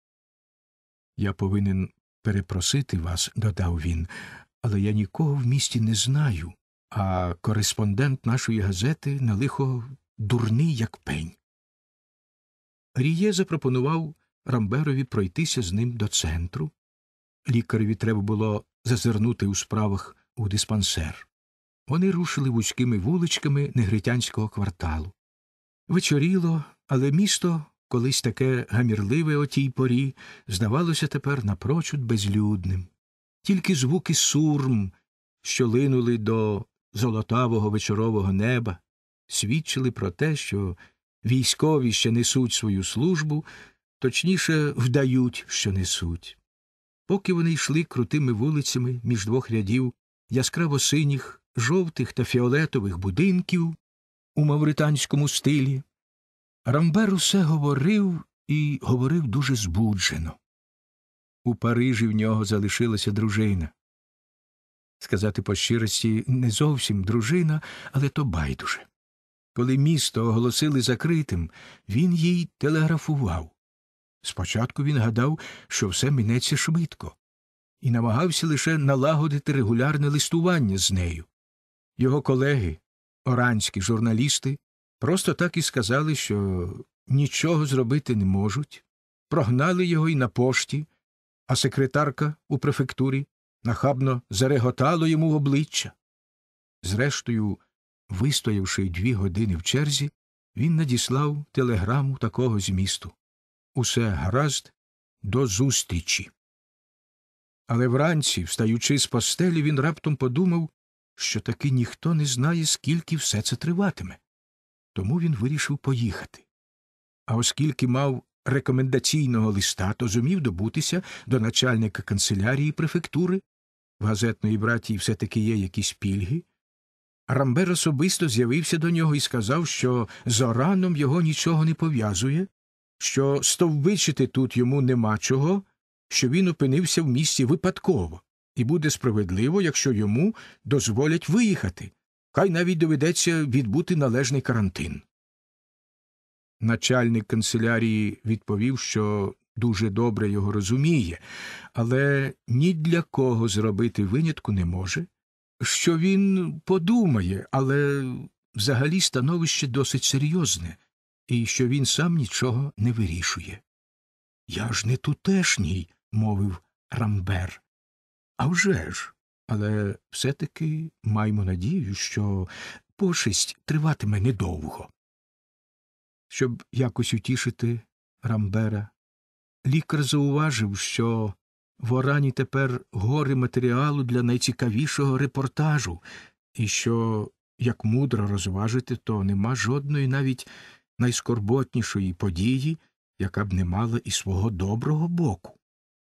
«Я повинен перепросити вас», – додав він, – «але я нікого в місті не знаю, а кореспондент нашої газети на лихо дурний, як пень». Ріє запропонував Рамберові пройтися з ним до центру. Лікареві треба було зазирнути у справах у диспансер. Вони рушили вузькими вуличками негритянського кварталу. Вечоріло, але місто, колись таке гамірливе о тій порі, здавалося тепер напрочуд безлюдним. Тільки звуки сурм, що линули до золотавого вечорового неба, свідчили про те, що військові ще несуть свою службу, точніше, вдають, що несуть. Поки вони йшли крутими вулицями між двох рядів яскраво-синіх, жовтих та фіолетових будинків у мавританському стилі, Рамбер усе говорив і говорив дуже збуджено. У Парижі в нього залишилася дружина. Сказати по щирості, не зовсім дружина, але то байдуже. Коли місто оголосили закритим, він їй телеграфував. Спочатку він гадав, що все минеться швидко, і намагався лише налагодити регулярне листування з нею. Його колеги, оранські журналісти, просто так і сказали, що нічого зробити не можуть, прогнали його й на пошті, а секретарка у префектурі нахабно зареготало йому в обличчя. Зрештою, вистоявши дві години в черзі, він надіслав телеграму такого змісту: «Усе гаразд, до зустрічі». Але вранці, встаючи з постелі, він раптом подумав, що таки ніхто не знає, скільки все це триватиме. Тому він вирішив поїхати. А оскільки мав рекомендаційного листа, то зумів добутися до начальника канцелярії префектури. В газетної братії все-таки є якісь пільги. Рамбер особисто з'явився до нього і сказав, що з Ораном його нічого не пов'язує, що стовбичити тут йому нема чого, що він опинився в місті випадково, і буде справедливо, якщо йому дозволять виїхати, хай навіть доведеться відбути належний карантин. Начальник канцелярії відповів, що дуже добре його розуміє, але ні для кого зробити винятку не може, що він подумає, але взагалі становище досить серйозне, і що він сам нічого не вирішує. «Я ж не тутешній», – мовив Рамбер. «А вже ж, але все-таки маємо надію, що пошесть триватиме недовго». Щоб якось утішити Рамбера, лікар зауважив, що вОрані тепер гори матеріалу для найцікавішого репортажу, і що, як мудро розважити, то нема жодної навіть найскорботнішої події, яка б не мала і свого доброго боку.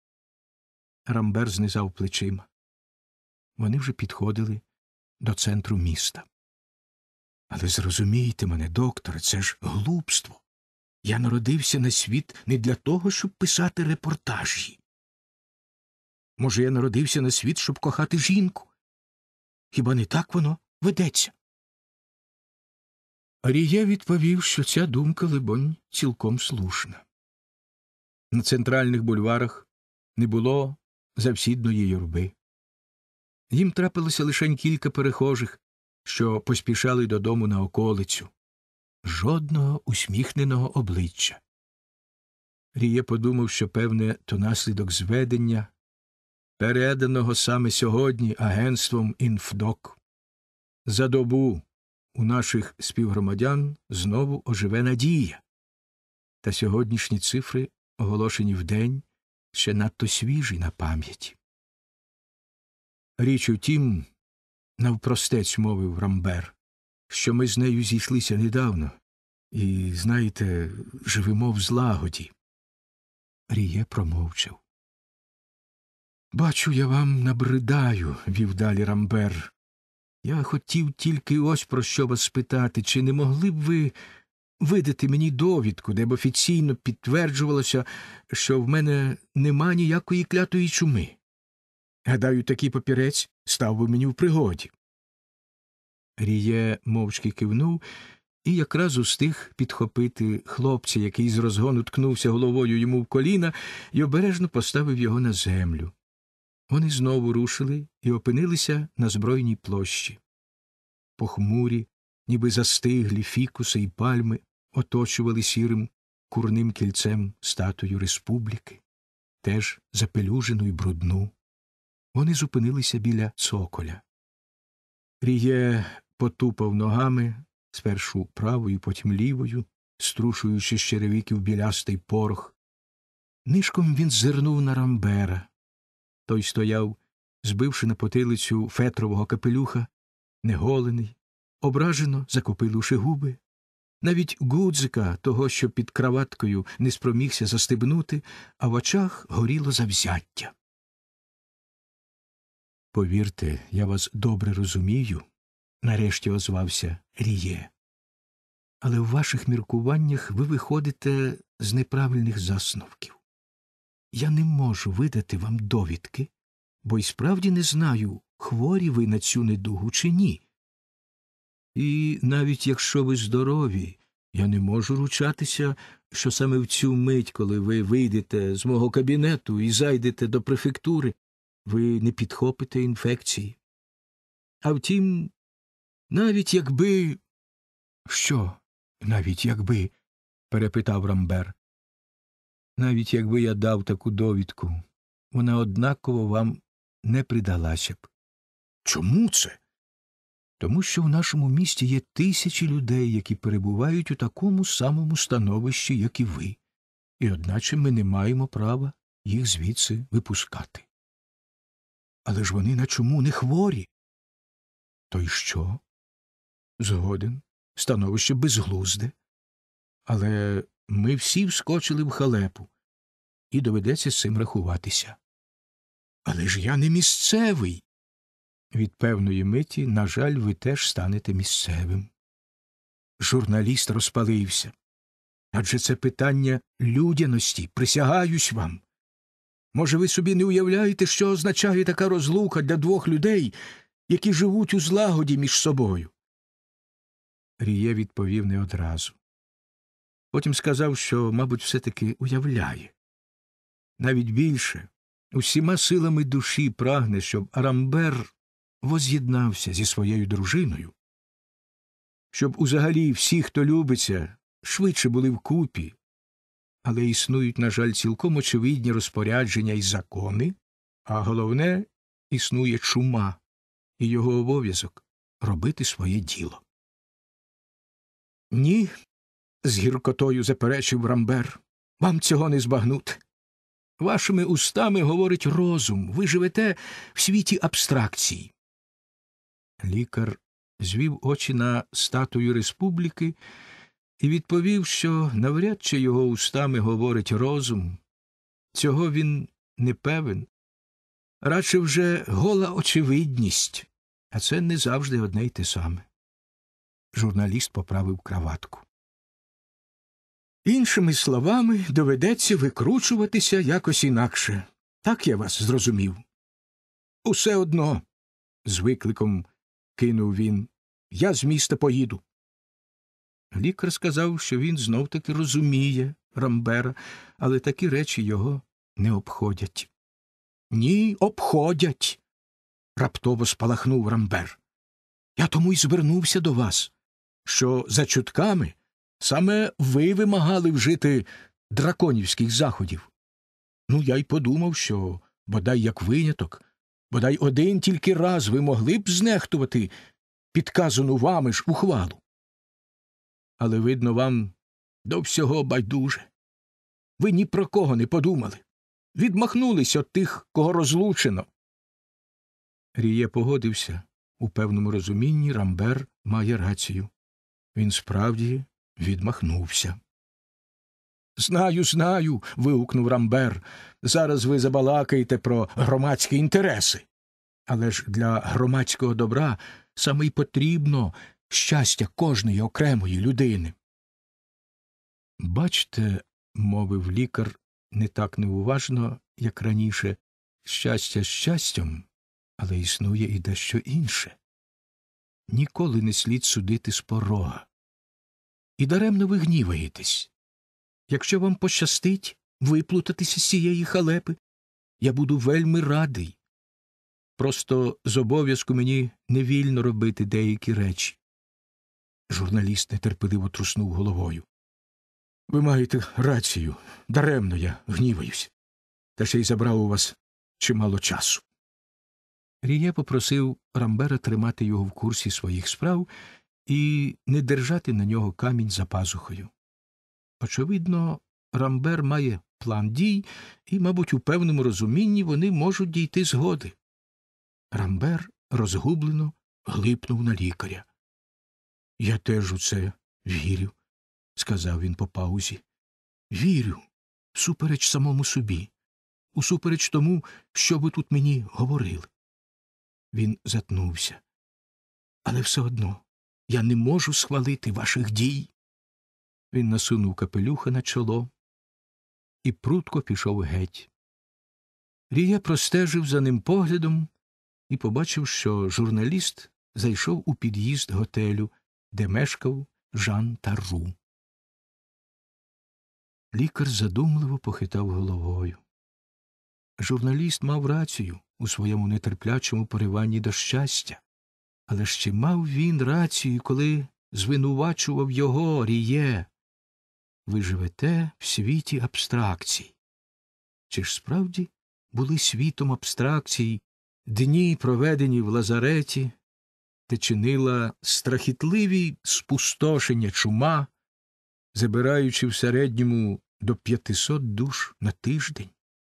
Рамбер знизав плечима. Вони вже підходили до центру міста. «Але зрозумійте мене, докторе, це ж глупство. Я народився на світ не для того, щоб писати репортажі. Може, я народився на світ, щоб кохати жінку? Хіба не так воно ведеться?» Ріє відповів, що ця думка, либонь, цілком слушна. На центральних бульварах не було завсідної юрби. Їм трапилося лише кілька перехожих, що поспішали додому на околицю. Жодного усміхненого обличчя. Ріє подумав, що, певне, то наслідок зведення, переданого саме сьогодні агентством «Інфдок». За добу у наших співгромадян знову оживе надія. Та сьогоднішні цифри, оголошені вдень, ще надто свіжі на пам'яті. «Річ у тім, – навпростець мовив Рамбер, – що ми з нею зійшлися недавно і, знаєте, живемо в злагоді». Ріє промовчав. «Бачу, я вам набридаю», – вів далі Рамбер. «Я хотів тільки ось про що вас спитати, чи не могли б ви видати мені довідку, де б офіційно підтверджувалося, що в мене нема ніякої клятої чуми? Гадаю, такий папірець став би мені в пригоді». Ріє мовчки кивнув і якраз устиг підхопити хлопця, який з розгону ткнувся головою йому в коліна, і обережно поставив його на землю. Вони знову рушили і опинилися на збройній площі. Похмурі, ніби застиглі фікуси і пальми оточували сірим курним кільцем статую республіки, теж запелюжену й брудну. Вони зупинилися біля цоколя. Ріє потупав ногами, спершу правою, потім лівою, струшуючи з черевиків білястий порох. Нишком він зирнув на Рамбера. Той стояв, збивши на потилицю фетрового капелюха, неголений, ображено закопилуши губи. Навіть гудзика, того, що під краваткою, не спромігся застебнути, а в очах горіло завзяття. «Повірте, я вас добре розумію», — нарешті озвався Ріє. «Але в ваших міркуваннях ви виходите з неправильних засновків. Я не можу видати вам довідки, бо й справді не знаю, хворі ви на цю недугу чи ні. І навіть якщо ви здорові, я не можу ручатися, що саме в цю мить, коли ви вийдете з мого кабінету і зайдете до префектури, ви не підхопите інфекції. А втім, навіть якби... — Що навіть якби? — перепитав Рамбер. — Навіть якби я дав таку довідку, вона однаково вам не придалася б. — Чому це? — Тому що в нашому місті є тисячі людей, які перебувають у такому самому становищі, як і ви, і одначе ми не маємо права їх звідси випускати. Але ж вони на чому не хворі? То й що? Згоден, становище безглузде. Але ми всі вскочили в халепу, і доведеться з цим рахуватися. Але ж я не місцевий. Від певної миті, на жаль, ви теж станете місцевим. Журналіст розпалився. Адже це питання людяності, присягаюсь вам. Може, ви собі не уявляєте, що означає така розлука для двох людей, які живуть у злагоді між собою? Ріє відповів не одразу. Потім сказав, що, мабуть, все-таки уявляє. Навіть більше, усіма силами душі прагне, щоб Рамбер воз'єднався зі своєю дружиною, щоб узагалі всі, хто любиться, швидше були вкупі. Але існують, на жаль, цілком очевидні розпорядження і закони, а головне – існує чума, і його обов'язок – робити своє діло. «Ні», – з гіркотою заперечив Рамбер, – «вам цього не збагнути. Вашими устами говорить розум, ви живете в світі абстракцій». Лікар звів очі на статую республіки і відповів, що навряд чи його устами говорить розум. Цього він не певен. Радше вже гола очевидність, а це не завжди одне й те саме. Журналіст поправив краватку. «Іншими словами, доведеться викручуватися якось інакше. Так я вас зрозумів». «Усе одно», – з викликом кинув він, – «я з міста поїду». Лікар сказав, що він знов-таки розуміє Рамбера, але такі речі його не обходять. «Ні, обходять», – раптово спалахнув Рамбер. «Я тому й звернувся до вас, що за чутками саме ви вимагали вжити драконівських заходів. Ну, я й подумав, що, бодай як виняток, бодай один тільки раз ви могли б знехтувати підказану вами ж ухвалу. Але, видно, вам до всього байдуже. Ви ні про кого не подумали. Відмахнулись від тих, кого розлучено». Ріє погодився. У певному розумінні Рамбер має рацію. Він справді відмахнувся. «Знаю, знаю», – вигукнув Рамбер. «Зараз ви забалакаєте про громадські інтереси. Але ж для громадського добра саме й потрібно щастя кожної окремої людини». «Бачте», – мовив лікар не так неуважно, як раніше, – «щастя щастям, але існує і дещо інше. ніколи не слід судити з порога. І даремно ви гніваєтесь. Якщо вам пощастить виплутатися з цієї халепи, я буду вельми радий. Просто з обов'язку мені не вільно робити деякі речі. Журналіст нетерпеливо труснув головою. Ви маєте рацію. Даремно я гніваюсь. Та ще й забрав у вас чимало часу. Ріє попросив Рамбера тримати його в курсі своїх справ і не держати на нього камінь за пазухою. Очевидно, Рамбер має план дій, і, мабуть, у певному розумінні вони можуть дійти згоди. Рамбер розгублено глипнув на лікаря. — Я теж у це вірю, — сказав він по паузі. — Вірю, всупереч самому собі, усупереч тому, що ви тут мені говорили. Він затнувся. — Але все одно я не можу схвалити ваших дій. Він насунув капелюха на чоло і прудко пішов геть. Ріє простежив за ним поглядом і побачив, що журналіст зайшов у під'їзд готелю, де мешкав Жан Тарру. Лікар задумливо похитав головою. Журналіст мав рацію у своєму нетерплячому пориванні до щастя, але ж чи мав він рацію, коли звинувачував його, Ріє? Ви живете в світі абстракцій. Чи ж справді були світом абстракцій дні, проведені в лазареті, де чинила страхітливі спустошення чума, забираючи в середньому до п'ятисот душ на тиждень?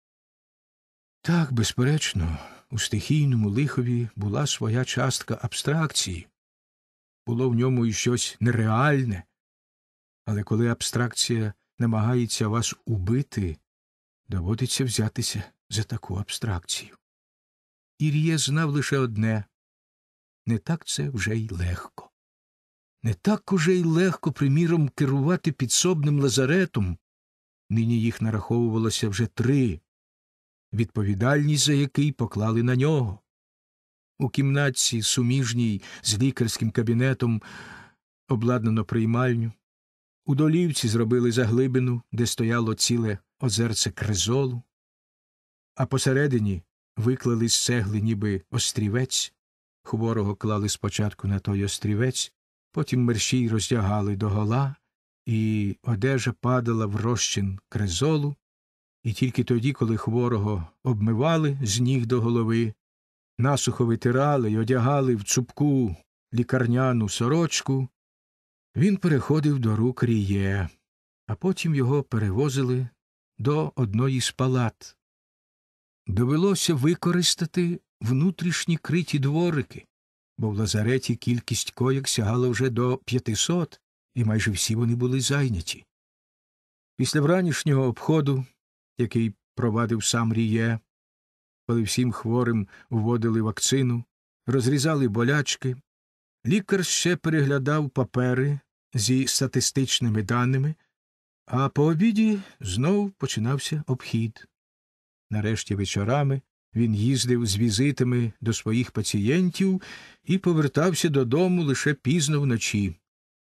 Так, безперечно, у стихійному лихові була своя частка абстракції. Було в ньому і щось нереальне. Але коли абстракція намагається вас убити, доводиться взятися за таку абстракцію. І Ріє знав лише одне — не так це вже й легко. Не так уже й легко, приміром, керувати підсобним лазаретом. Нині їх нараховувалося вже три, відповідальність за який поклали на нього. У кімнатці, суміжній з лікарським кабінетом, обладнано приймальню. У долівці зробили заглибину, де стояло ціле озерце кризолу, а посередині виклали з цегли ніби острівець. Хворого клали спочатку на той острівець, потім мерщій роздягали догола, і одежа падала в розчин кризолу, і тільки тоді, коли хворого обмивали з ніг до голови, насухо витирали й одягали в цупку лікарняну сорочку, він переходив до рук Ріє, а потім його перевозили до одної з палат. Довелося використати внутрішні криті дворики, бо в лазареті кількість койок сягала вже до п'ятисот, і майже всі вони були зайняті. Після вранішнього обходу, який провадив сам Ріє, коли всім хворим вводили вакцину, розрізали болячки, лікар ще переглядав папери зі статистичними даними, а по обіді знов починався обхід. Нарешті вечорами він їздив з візитами до своїх пацієнтів і повертався додому лише пізно вночі.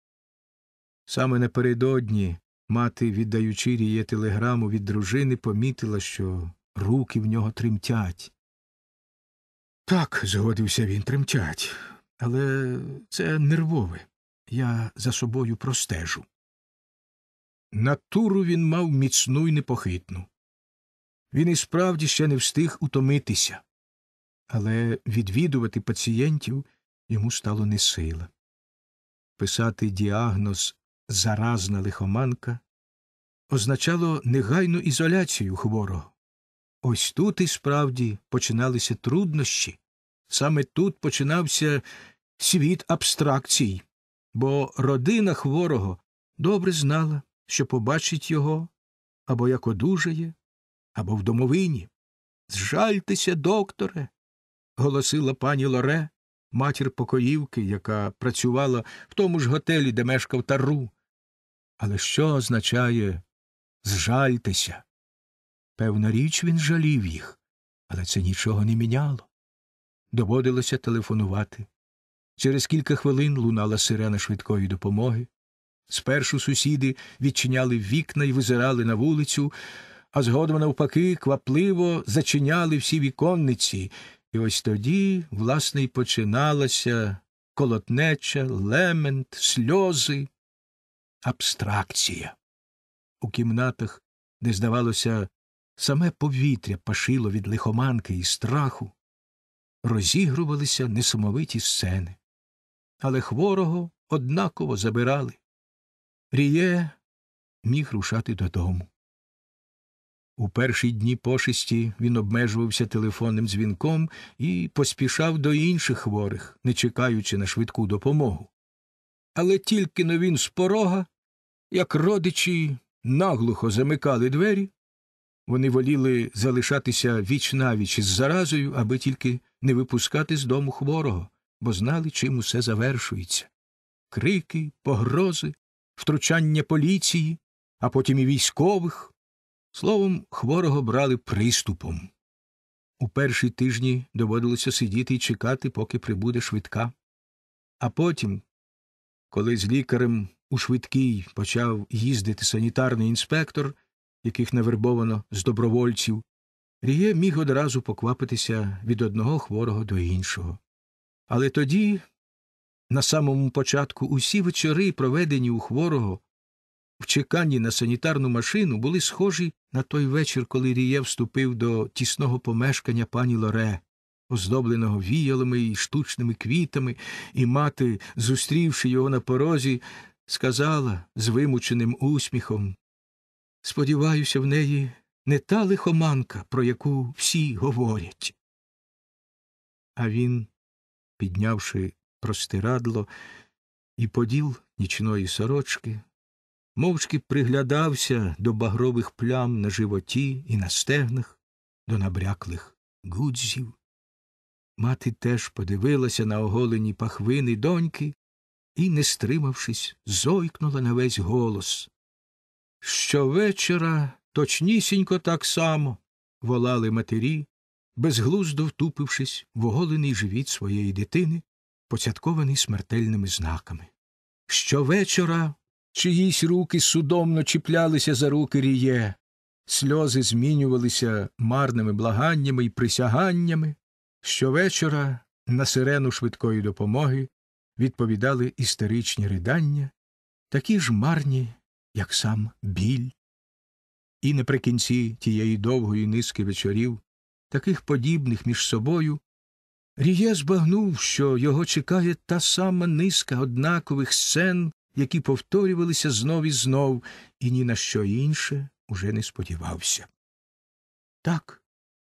Саме напередодні мати, віддаючи Ріє телеграму від дружини, помітила, що руки в нього тремтять. Так, згодився він, тремтять, але це нервове. Я за собою простежу. Натуру він мав міцну й непохитну. Він і справді ще не встиг утомитися, але відвідувати пацієнтів йому стало не сила. Писати діагноз «заразна лихоманка» означало негайну ізоляцію хворого. Ось тут і справді починалися труднощі. Саме тут починався світ абстракцій, бо родина хворого добре знала, що побачить його або як одужає, або в домовині. «Зжальтеся, докторе!» – голосила пані Лоре, матір покоївки, яка працювала в тому ж готелі, де мешкав Тарру. Але що означає «зжальтеся»? Певна річ, він жалів їх, але це нічого не міняло. Доводилося телефонувати. Через кілька хвилин лунала сирена швидкої допомоги. Спершу сусіди відчиняли вікна і визирали на вулицю, а згодом, навпаки, квапливо зачиняли всі віконниці. І ось тоді, власне, й починалася колотнеча, лемент, сльози, абстракція. У кімнатах, де, здавалося, саме повітря пашило від лихоманки і страху, розігрувалися несамовиті сцени. Але хворого однаково забирали. Ріє міг рушати додому. У перші дні пошесті він обмежувався телефонним дзвінком і поспішав до інших хворих, не чекаючи на швидку допомогу. Але тільки-но він з порога, як родичі наглухо замикали двері, вони воліли залишатися віч-навіч із заразою, аби тільки не випускати з дому хворого, бо знали, чим усе завершується. Крики, погрози, втручання поліції, а потім і військових. Словом, хворого брали приступом. У перші тижні доводилося сидіти і чекати, поки прибуде швидка. А потім, коли з лікарем у швидкій почав їздити санітарний інспектор, яких навербовано з добровольців, Ріє міг одразу поквапитися від одного хворого до іншого. Але тоді, на самому початку, усі вечори, проведені у хворого в чеканні на санітарну машину, були схожі на той вечір, коли Ріє вступив до тісного помешкання пані Лоре, оздобленого віялами і штучними квітами, і мати, зустрівши його на порозі, сказала з вимученим усміхом: «Сподіваюся, в неї не та лихоманка, про яку всі говорять». А він, піднявши простирадло і поділ нічної сорочки, мовчки приглядався до багрових плям на животі і на стегнах, до набряклих гудзів. Мати теж подивилася на оголені пахвини доньки і, не стримавшись, зойкнула на весь голос. Щовечора точнісінько так само волали матері, безглуздо втупившись в оголений живіт своєї дитини, поцяткований смертельними знаками. Щовечора чиїсь руки судомно чіплялися за руки Ріє, сльози змінювалися марними благаннями і присяганнями. Щовечора на сирену швидкої допомоги відповідали істеричні ридання, такі ж марні, як сам біль. І наприкінці тієї довгої низки вечорів, таких подібних між собою, Ріє збагнув, що його чекає та сама низка однакових сцен, які повторювалися знов і знов, і ні на що інше уже не сподівався. Так,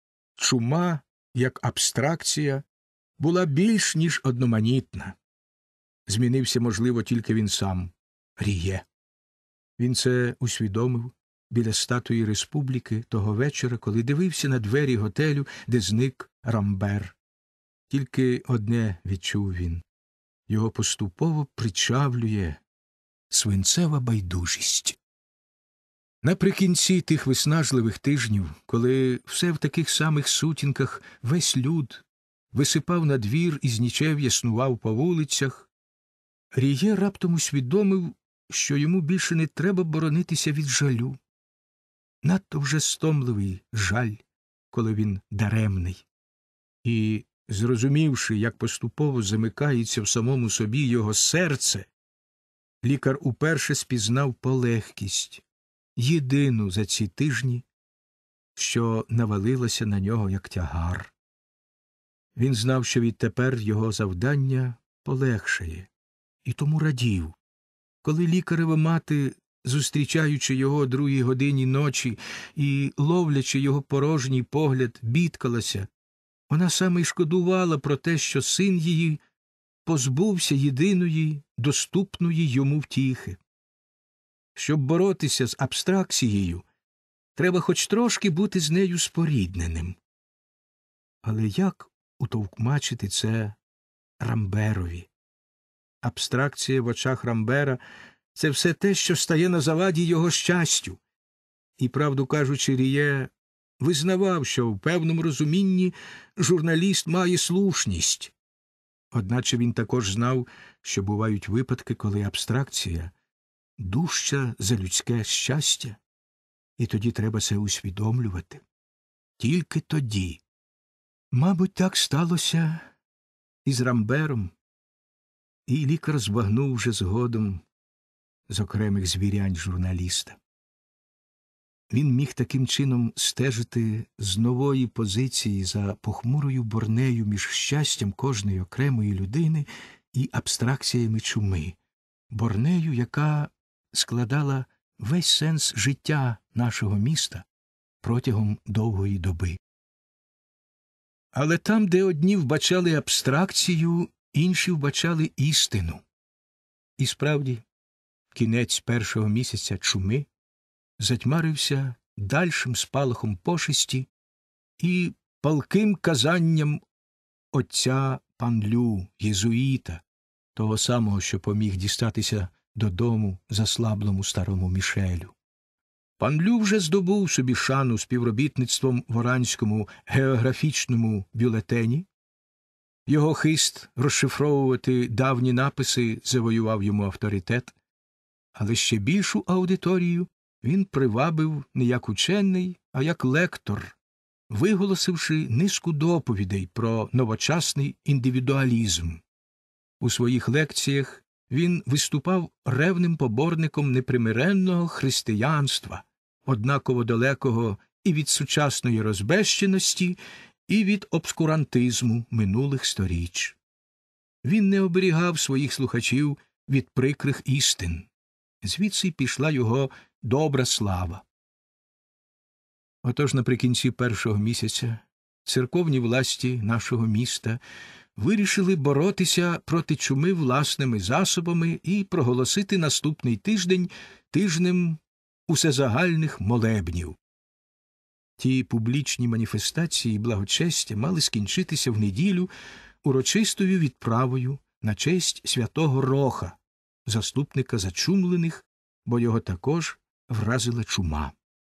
чума, як абстракція, була більш ніж одноманітна. Змінився, можливо, тільки він сам, Ріє. Він це усвідомив біля статуї Республіки того вечора, коли дивився на двері готелю, де зник Рамбер. Тільки одне відчув він — його поступово причавлює свинцева байдужість. Наприкінці тих виснажливих тижнів, коли все в таких самих сутінках весь люд висипав на двір і знічев'я снував по вулицях, Ріє раптом усвідомив, що йому більше не треба боронитися від жалю. Надто вже стомливий жаль, коли він даремний. І, зрозумівши, як поступово замикається в самому собі його серце, лікар уперше спізнав полегкість, єдину за ці тижні, що навалилася на нього як тягар. Він знав, що відтепер його завдання полегшає, і тому радів. Коли лікарева мати, зустрічаючи його о другій годині ночі і ловлячи його порожній погляд, бідкалася, вона саме й шкодувала про те, що син її позбувся єдиної, доступної йому втіхи. Щоб боротися з абстракцією, треба хоч трошки бути з нею спорідненим. Але як утовкмачити це Рамберові? Абстракція в очах Рамбера — це все те, що стає на заваді його щастю. І, правду кажучи, Ріє визнавав, що в певному розумінні журналіст має слушність. Одначе він також знав, що бувають випадки, коли абстракція дужча за людське щастя, і тоді треба це усвідомлювати. Тільки тоді. Мабуть, так сталося і з Рамбером, і лікар збагнув вже згодом з окремих звірянь журналіста. Він міг таким чином стежити з нової позиції за похмурою борнею між щастям кожної окремої людини і абстракціями чуми, борнею, яка складала весь сенс життя нашого міста протягом довгої доби. Але там, де одні вбачали абстракцію, інші вбачали істину. І справді, кінець першого місяця чуми затьмарився дальшим спалахом пошесті і палким казанням отця Панлю, єзуїта, того самого, що поміг дістатися додому заслаблому старому Мішелю. Панлю вже здобув собі шану співробітництвом в Оранському географічному бюлетені. Його хист розшифровувати давні написи завоював йому авторитет, але ще більшу аудиторію він привабив не як учений, а як лектор, виголосивши низку доповідей про новочасний індивідуалізм. У своїх лекціях він виступав ревним поборником непримиренного християнства, однаково далекого і від сучасної розбещеності, і від обскурантизму минулих сторіч. Він не оберігав своїх слухачів від прикрих істин. Звідси пішла його добра слава. Отож наприкінці першого місяця церковні власті нашого міста вирішили боротися проти чуми власними засобами і проголосити наступний тиждень тижнем усезагальних молебнів. Ті публічні маніфестації благочестя мали скінчитися в неділю урочистою відправою на честь святого Роха, заступника зачумлених, бо його також вразила чума.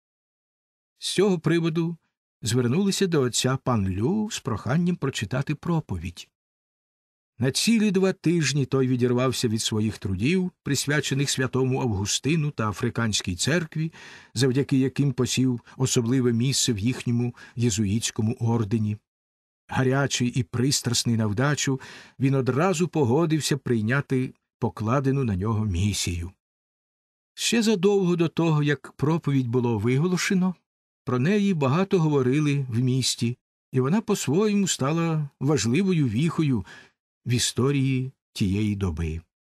З цього приводу звернулися до отця Панлю з проханням прочитати проповідь. На цілі два тижні той відірвався від своїх трудів, присвячених святому Августину та Африканській церкві, завдяки яким посів особливе місце в їхньому єзуїтському ордені. Гарячий і пристрасний на вдачу, він одразу погодився прийняти покладену на нього місію. Ще задовго до того, як проповідь було виголошено, про неї багато говорили в місті, і вона по-своєму стала важливою віхою в історії тієї доби.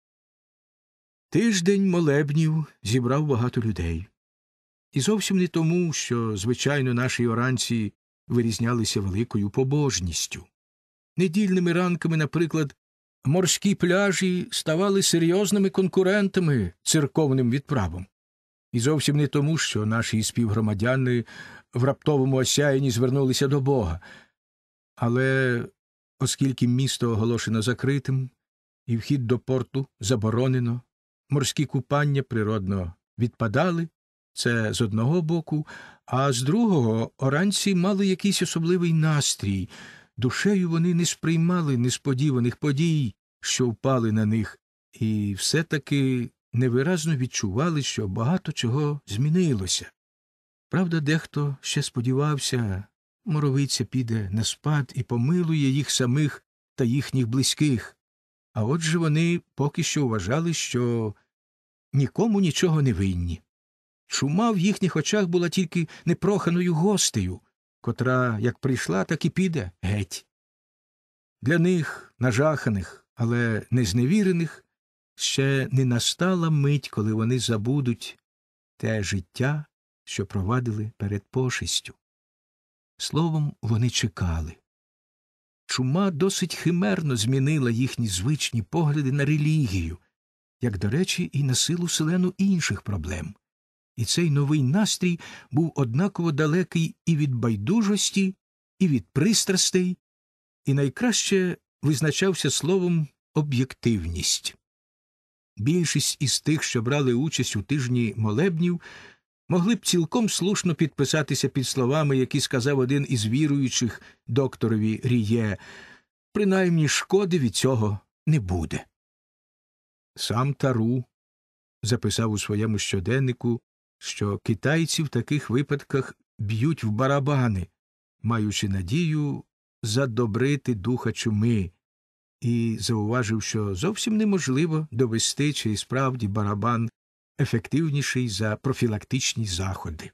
Тиждень молебнів зібрав багато людей. І зовсім не тому, що, звичайно, наші оранці вирізнялися великою побожністю. Недільними ранками, наприклад, морські пляжі ставали серйозними конкурентами церковним відправам. І зовсім не тому, що наші співгромадяни в раптовому осяянні звернулися до Бога. Але оскільки місто оголошено закритим і вхід до порту заборонено, морські купання природно відпадали, це з одного боку, а з другого оранці мали якийсь особливий настрій. Душею вони не сприймали несподіваних подій, що впали на них, і все-таки невиразно відчували, що багато чого змінилося. Правда, дехто ще сподівався, Моровиця піде на спад і помилує їх самих та їхніх близьких, а отже вони поки що вважали, що нікому нічого не винні. Чума в їхніх очах була тільки непроханою гостею, котра як прийшла, так і піде геть. Для них, нажаханих, але не зневірених, ще не настала мить, коли вони забудуть те життя, що провадили перед пошестю. Словом, вони чекали. Чума досить химерно змінила їхні звичні погляди на релігію, як, до речі, і на силу селену інших проблем. І цей новий настрій був однаково далекий і від байдужості, і від пристрастей, і найкраще визначався словом «об'єктивність». Більшість із тих, що брали участь у тижні молебнів, могли б цілком слушно підписатися під словами, які сказав один із віруючих докторові Ріє: принаймні шкоди від цього не буде. Сам Тару записав у своєму щоденнику, що китайці в таких випадках б'ють в барабани, маючи надію задобрити духа чуми, і зауважив, що зовсім неможливо довести, чи справді барабан ефективніший за профілактичні заходи.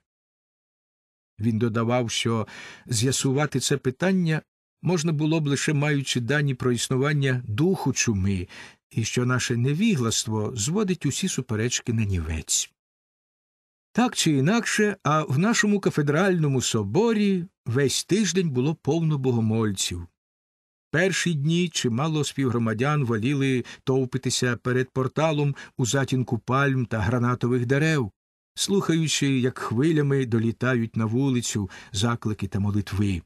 Він додавав, що з'ясувати це питання можна було б лише маючи дані про існування духу чуми, і що наше невігластво зводить усі суперечки на нівець. Так чи інакше, а в нашому кафедральному соборі весь тиждень було повно богомольців. Перші дні чимало співгромадян воліли товпитися перед порталом у затінку пальм та гранатових дерев, слухаючи, як хвилями долітають на вулицю заклики та молитви.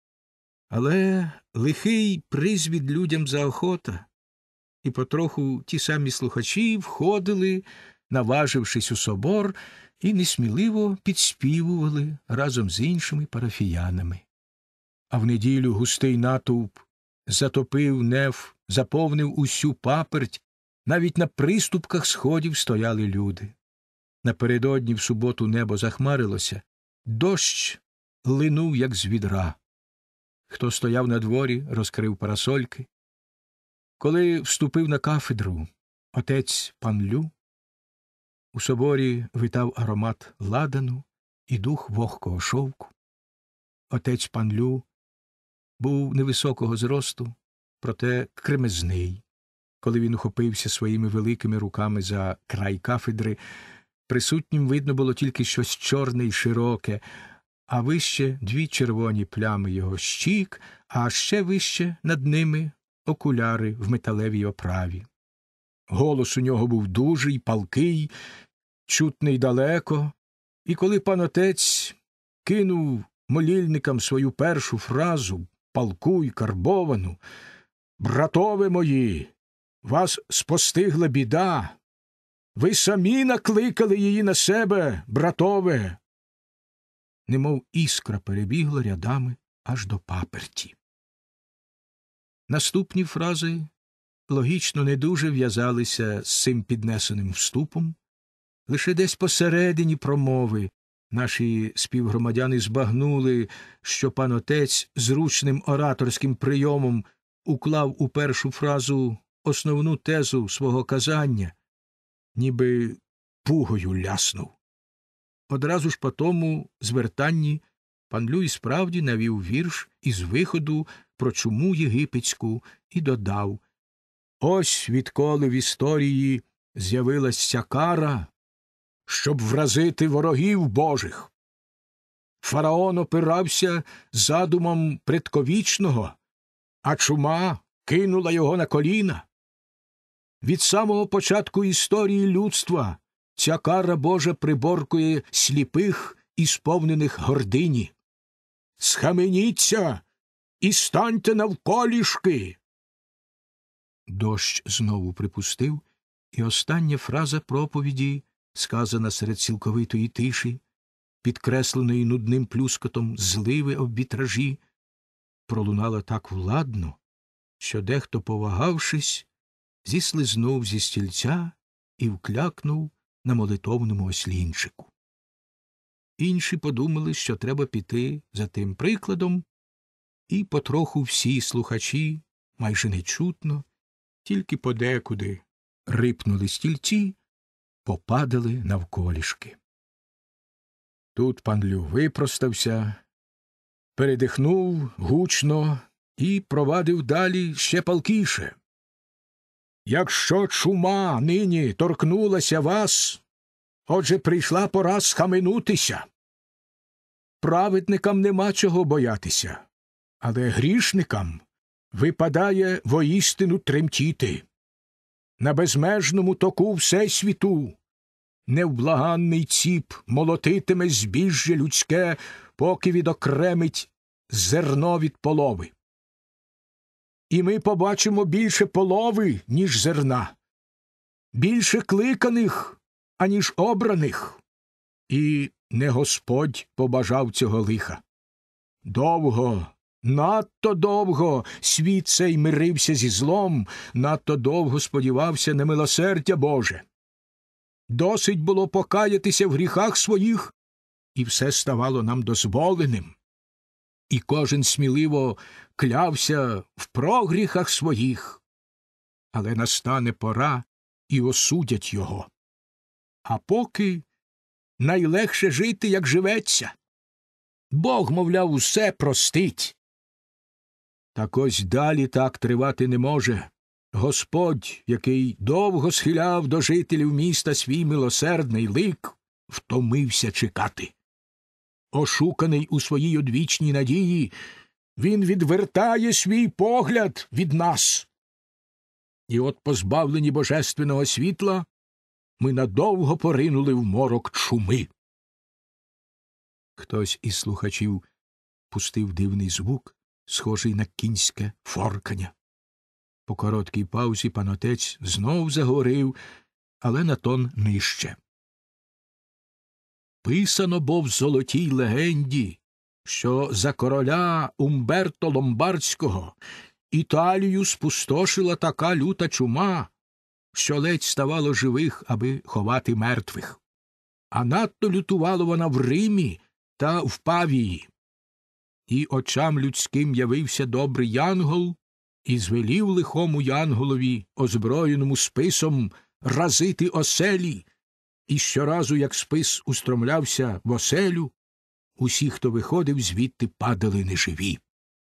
Але лихий призвід людям заохота, і потроху ті самі слухачі входили, наважившись у собор, і несміливо підспівували разом з іншими парафіянами. А в неділю густий натовп затопив неф, заповнив усю паперть, навіть на приступках сходів стояли люди. Напередодні в суботу небо захмарилося, дощ линув, як з відра. Хто стояв на дворі, розкрив парасольки. Коли вступив на кафедру отець Панлю, у соборі витав аромат ладану і дух вогкого шовку. Отець Панлю був невисокого зросту, проте кремезний. Коли він ухопився своїми великими руками за край кафедри, присутнім видно було тільки щось чорне й широке, а вище дві червоні плями його щік, а ще вище над ними окуляри в металевій оправі. Голос у нього був дужий, палкий, чутний далеко, і коли пан отець кинув молільникам свою першу фразу, палку й карбовану: «Братове мої, вас спостигла біда, ви самі накликали її на себе, братове!» Немов іскра перебігла рядами аж до паперті. Наступні фрази логічно не дуже в'язалися з цим піднесеним вступом. Лише десь посередині промови наші співгромадяни збагнули, що пан отець зручним ораторським прийомом уклав у першу фразу основну тезу свого казання, ніби пугою ляснув. Одразу ж по тому звертанні пан Люй справді навів вірш із виходу про чуму єгипетську і додав: «Ось відколи в історії з'явилась ця кара, щоб вразити ворогів божих. Фараон опирався задумом предковічного, а чума кинула його на коліна. Від самого початку історії людства ця кара Божа приборкує сліпих і сповнених гордині. Схаменіться і станьте навколішки!» Дощ знову припустив, і остання фраза проповіді, сказана серед цілковитої тиші, підкресленої нудним плюскотом зливи об вітражі, пролунала так владно, що дехто, повагавшись, зіслизнув зі стільця і вклякнув на молитовному ослінчику. Інші подумали, що треба піти за тим прикладом, і потроху всі слухачі, майже нечутно, тільки подекуди рипнули стільці, попадали навколішки. Тут пан Лю випростався, передихнув гучно і провадив далі ще палкіше. «Якщо чума нині торкнулася вас, отже прийшла пора схаменутися. Праведникам нема чого боятися, але грішникам випадає воістину тремтіти. На безмежному току всесвіту невблаганний ціп молотитиме збіжжя людське, поки відокремить зерно від полови. І ми побачимо більше полови, ніж зерна, більше кликаних, аніж обраних. І не Господь побажав цього лиха. Довго Надто довго світ цей мирився зі злом, надто довго сподівався на милосердя Боже. Досить було покаятися в гріхах своїх, і все ставало нам дозволеним. І кожен сміливо клявся в прогріхах своїх. Але настане пора, і осудять його. А поки найлегше жити, як живеться. Бог, мовляв, усе простить. Так ось далі так тривати не може. Господь, який довго схиляв до жителів міста свій милосердний лик, втомився чекати. Ошуканий у своїй одвічній надії, він відвертає свій погляд від нас. І от, позбавлені божественного світла, ми надовго поринули в морок чуми. Хтось із слухачів пустив дивний звук, схожий на кінське форкання. По короткій паузі пан отець знов заговорив, але на тон нижче. Писано бо в золотій легенді, що за короля Умберто Ломбардського Італію спустошила така люта чума, що ледь ставало живих, аби ховати мертвих. А надто лютувала вона в Римі та в Павії. І очам людським явився добрий янгол, і звелів лихому янголові, озброєному списом, разити оселі, і щоразу, як спис устромлявся в оселю, усі, хто виходив, звідти падали неживі.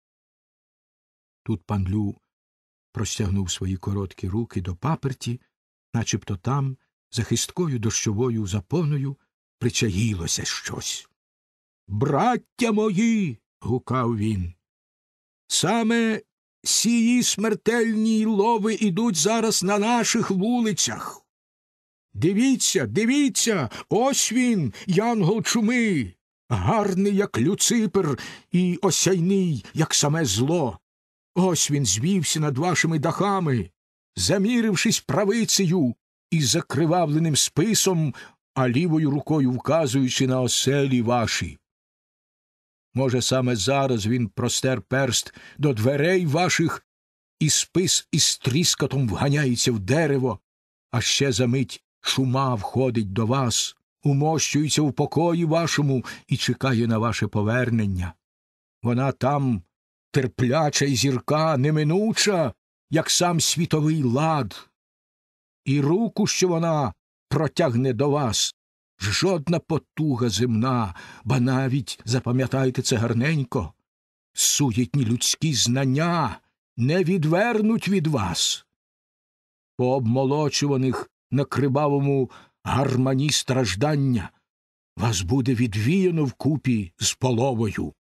Тут пан Лю простягнув свої короткі руки до паперті, начебто там, за хисткою дощовою запоною, причаїлося щось. «Браття мої!» – гукав він. «Саме сії смертельні лови ідуть зараз на наших вулицях. Дивіться, дивіться, ось він, янгол чуми, гарний, як Люципер, і осяйний, як саме зло. Ось він звівся над вашими дахами, замірившись правицею і закривавленим списом, а лівою рукою вказуючи на оселі ваші. Може, саме зараз він простер перст до дверей ваших, і спис із тріскотом вганяється в дерево, а ще за мить чума входить до вас, умощується в покої вашому і чекає на ваше повернення. Вона там терпляча й зірка, неминуча, як сам світовий лад. І руку, що вона протягне до вас, жодна потуга земна, ба навіть, запам'ятайте це гарненько, суєтні людські знання не відвернуть від вас. По обмолочуваних на кривавому гармані страждання вас буде відвіяно вкупі з половою.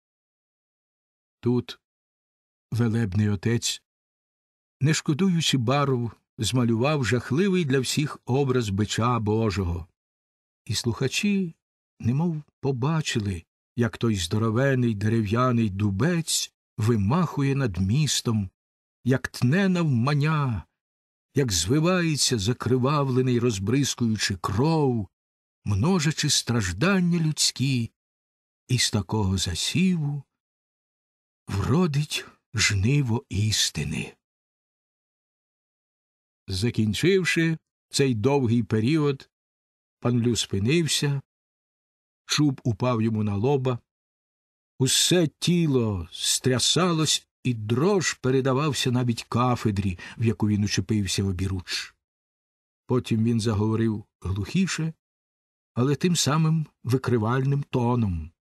Тут велебний отець, не шкодуючи барв, змалював жахливий для всіх образ бича Божого. І слухачі немов побачили, як той здоровений дерев'яний дубець вимахує над містом, як тне навмання, як звивається закривавлений, розбризкуючи кров, множачи страждання людські, і з такого засіву вродить жниво істини. Закінчивши цей довгий період, пан Лю спинився, чуб упав йому на лоба, усе тіло стрясалось, і дрож передавався навіть кафедрі, в яку він учепився обіруч. Потім він заговорив глухіше, але тим самим викривальним тоном.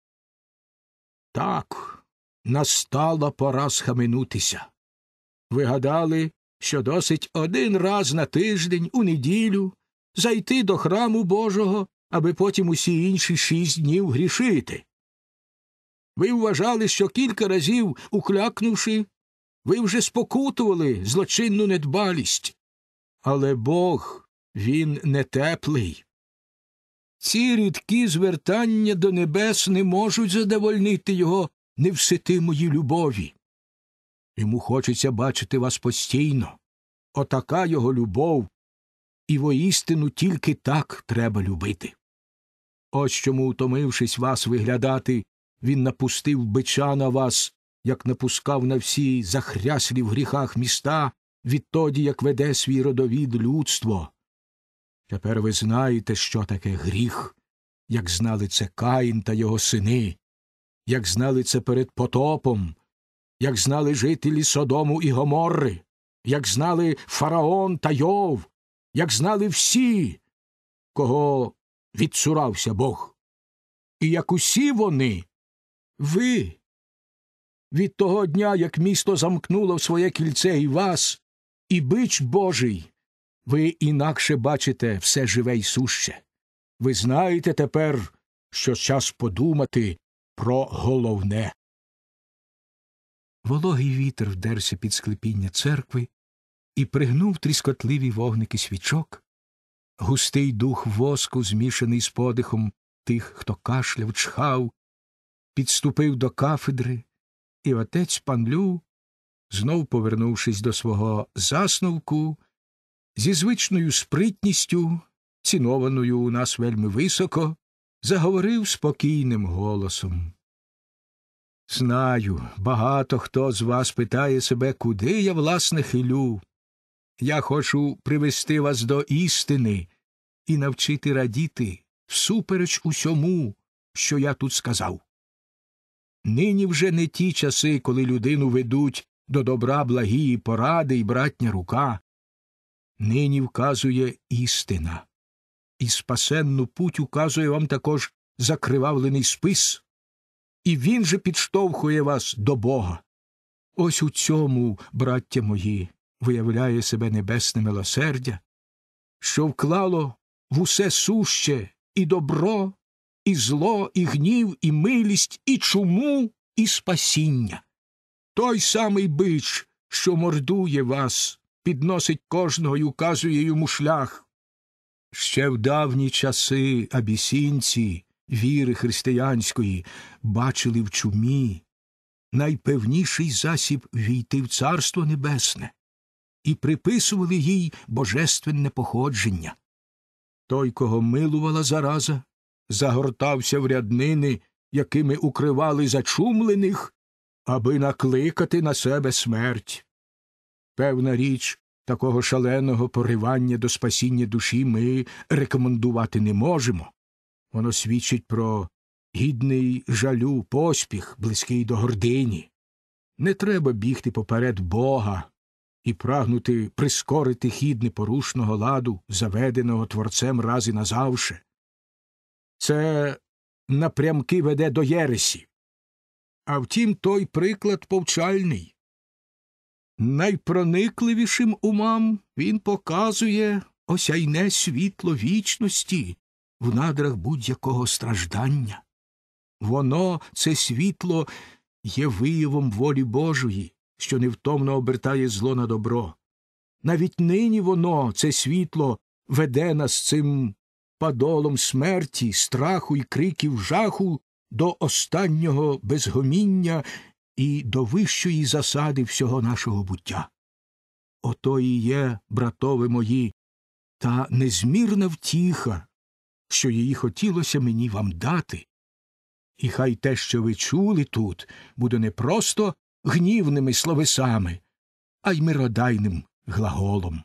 Так, настала пора схаменутися. Ви гадали, що досить один раз на тиждень, у неділю, зайти до храму Божого, аби потім усі інші шість днів грішити. Ви вважали, що кілька разів, уклякнувши, ви вже спокутували злочинну недбалість. Але Бог, він не теплий. Ці рідкі звертання до небес не можуть задовольнити його невситимої любові. Йому хочеться бачити вас постійно. Отака його любов, і воістину тільки так треба любити. Ось чому, утомившись вас виглядати, він напустив бича на вас як напускав на всі захряслі в гріхах міста, відтоді, як веде свій родовід людство. Тепер ви знаєте, що таке гріх, як знали це Каїн та його сини, як знали це перед потопом, як знали жителі Содому і Гоморри, як знали Фараон та Йов, як знали всі, кого відцурався Бог. І як усі вони, ви, від того дня, як місто замкнуло в своє кільце і вас, і бич Божий, ви інакше бачите все живе й суще. Ви знаєте тепер, що час подумати про головне. Вологий вітер вдерся під склепіння церкви і пригнув тріскотливі вогники свічок. Густий дух воску, змішаний з подихом тих, хто кашляв, чхав, підступив до кафедри, і отець Панлю, знов повернувшись до свого засновку, зі звичною спритністю, цінованою у нас вельми високо, заговорив спокійним голосом. Знаю, багато хто з вас питає себе, куди я, власне, хилю. Я хочу привести вас до істини і навчити радіти всупереч усьому, що я тут сказав. Нині вже не ті часи, коли людину ведуть до добра благії поради і братня рука. Нині вказує істина. І спасенну путь указує вам також закривавлений спис. І він же підштовхує вас до Бога. Ось у цьому, браття мої, виявляє себе небесне милосердя, що вклало в усе суще і добро, і зло, і гнів, і милість, і чуму, і спасіння. Той самий бич, що мордує вас, підносить кожного й указує йому шлях. Ще в давні часи абісінці віри християнської бачили в чумі найпевніший засіб війти в Царство Небесне і приписували їй божественне походження. Той, кого милувала зараза, загортався в ряднини, якими укривали зачумлених, аби накликати на себе смерть. Певна річ, такого шаленого поривання до спасіння душі ми рекомендувати не можемо. Воно свідчить про гідний жалю поспіх, близький до гордині. Не треба бігти поперед Бога і прагнути прискорити хід непорушного ладу, заведеного Творцем раз і назавше. Це напрямки веде до єресі. А втім, той приклад повчальний. Найпроникливішим умам він показує осяйне світло вічності в надрах будь-якого страждання. Воно, це світло, є виявом волі Божої, що невтомно обертає зло на добро. Навіть нині воно, це світло, веде нас цим падолом смерті, страху і криків жаху до останнього безгоміння і до вищої засади всього нашого буття. Ото і є, братове мої, та незмірна втіха, що її хотілося мені вам дати. І хай те, що ви чули тут, буде не просто гнівними словесами, а й миродайним глаголом.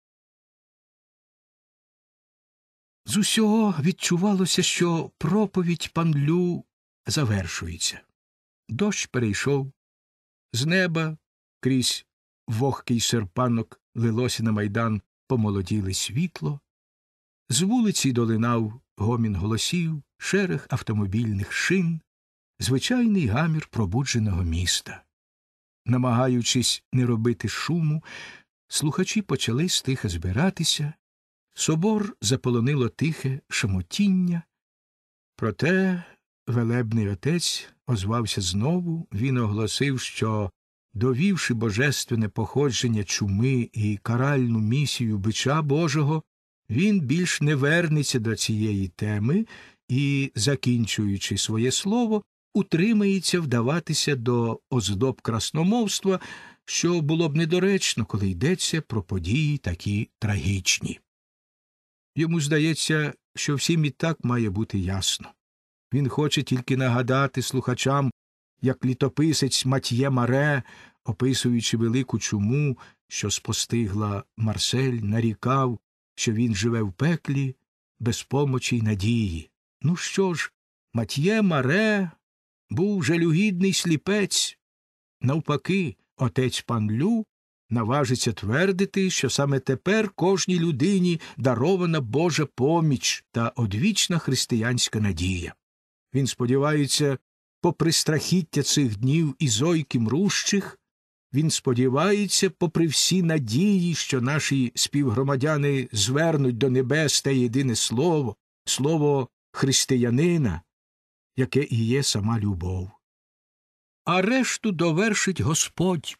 З усього відчувалося, що проповідь Панлю завершується. Дощ перейшов. З неба крізь вогкий серпанок лилося на майдан помолоділе світло. З вулиці долинав гомін голосів, шерех автомобільних шин, звичайний гамір пробудженого міста. Намагаючись не робити шуму, слухачі почали стиха збиратися. Собор заполонило тихе шамотіння. Проте велебний отець озвався знову. Він оголосив, що, довівши божественне походження чуми і каральну місію бича Божого, він більш не вернеться до цієї теми і, закінчуючи своє слово, утримається вдаватися до оздоб красномовства, що було б недоречно, коли йдеться про події такі трагічні. Йому здається, що всім і так має бути ясно. Він хоче тільки нагадати слухачам, як літописець Матьє Маре, описуючи велику чуму, що спостигла Марсель, нарікав, що він живе в пеклі без помочі й надії. Ну що ж, Матьє Маре був жалюгідний сліпець. Навпаки, отець Панлю наважиться твердити, що саме тепер кожній людині дарована Божа поміч та одвічна християнська надія. Він сподівається, попри страхіття цих днів і зойки мрущих, він сподівається, попри всі надії, що наші співгромадяни звернуть до небес те єдине слово, слово християнина, яке і є сама любов. А решту довершить Господь.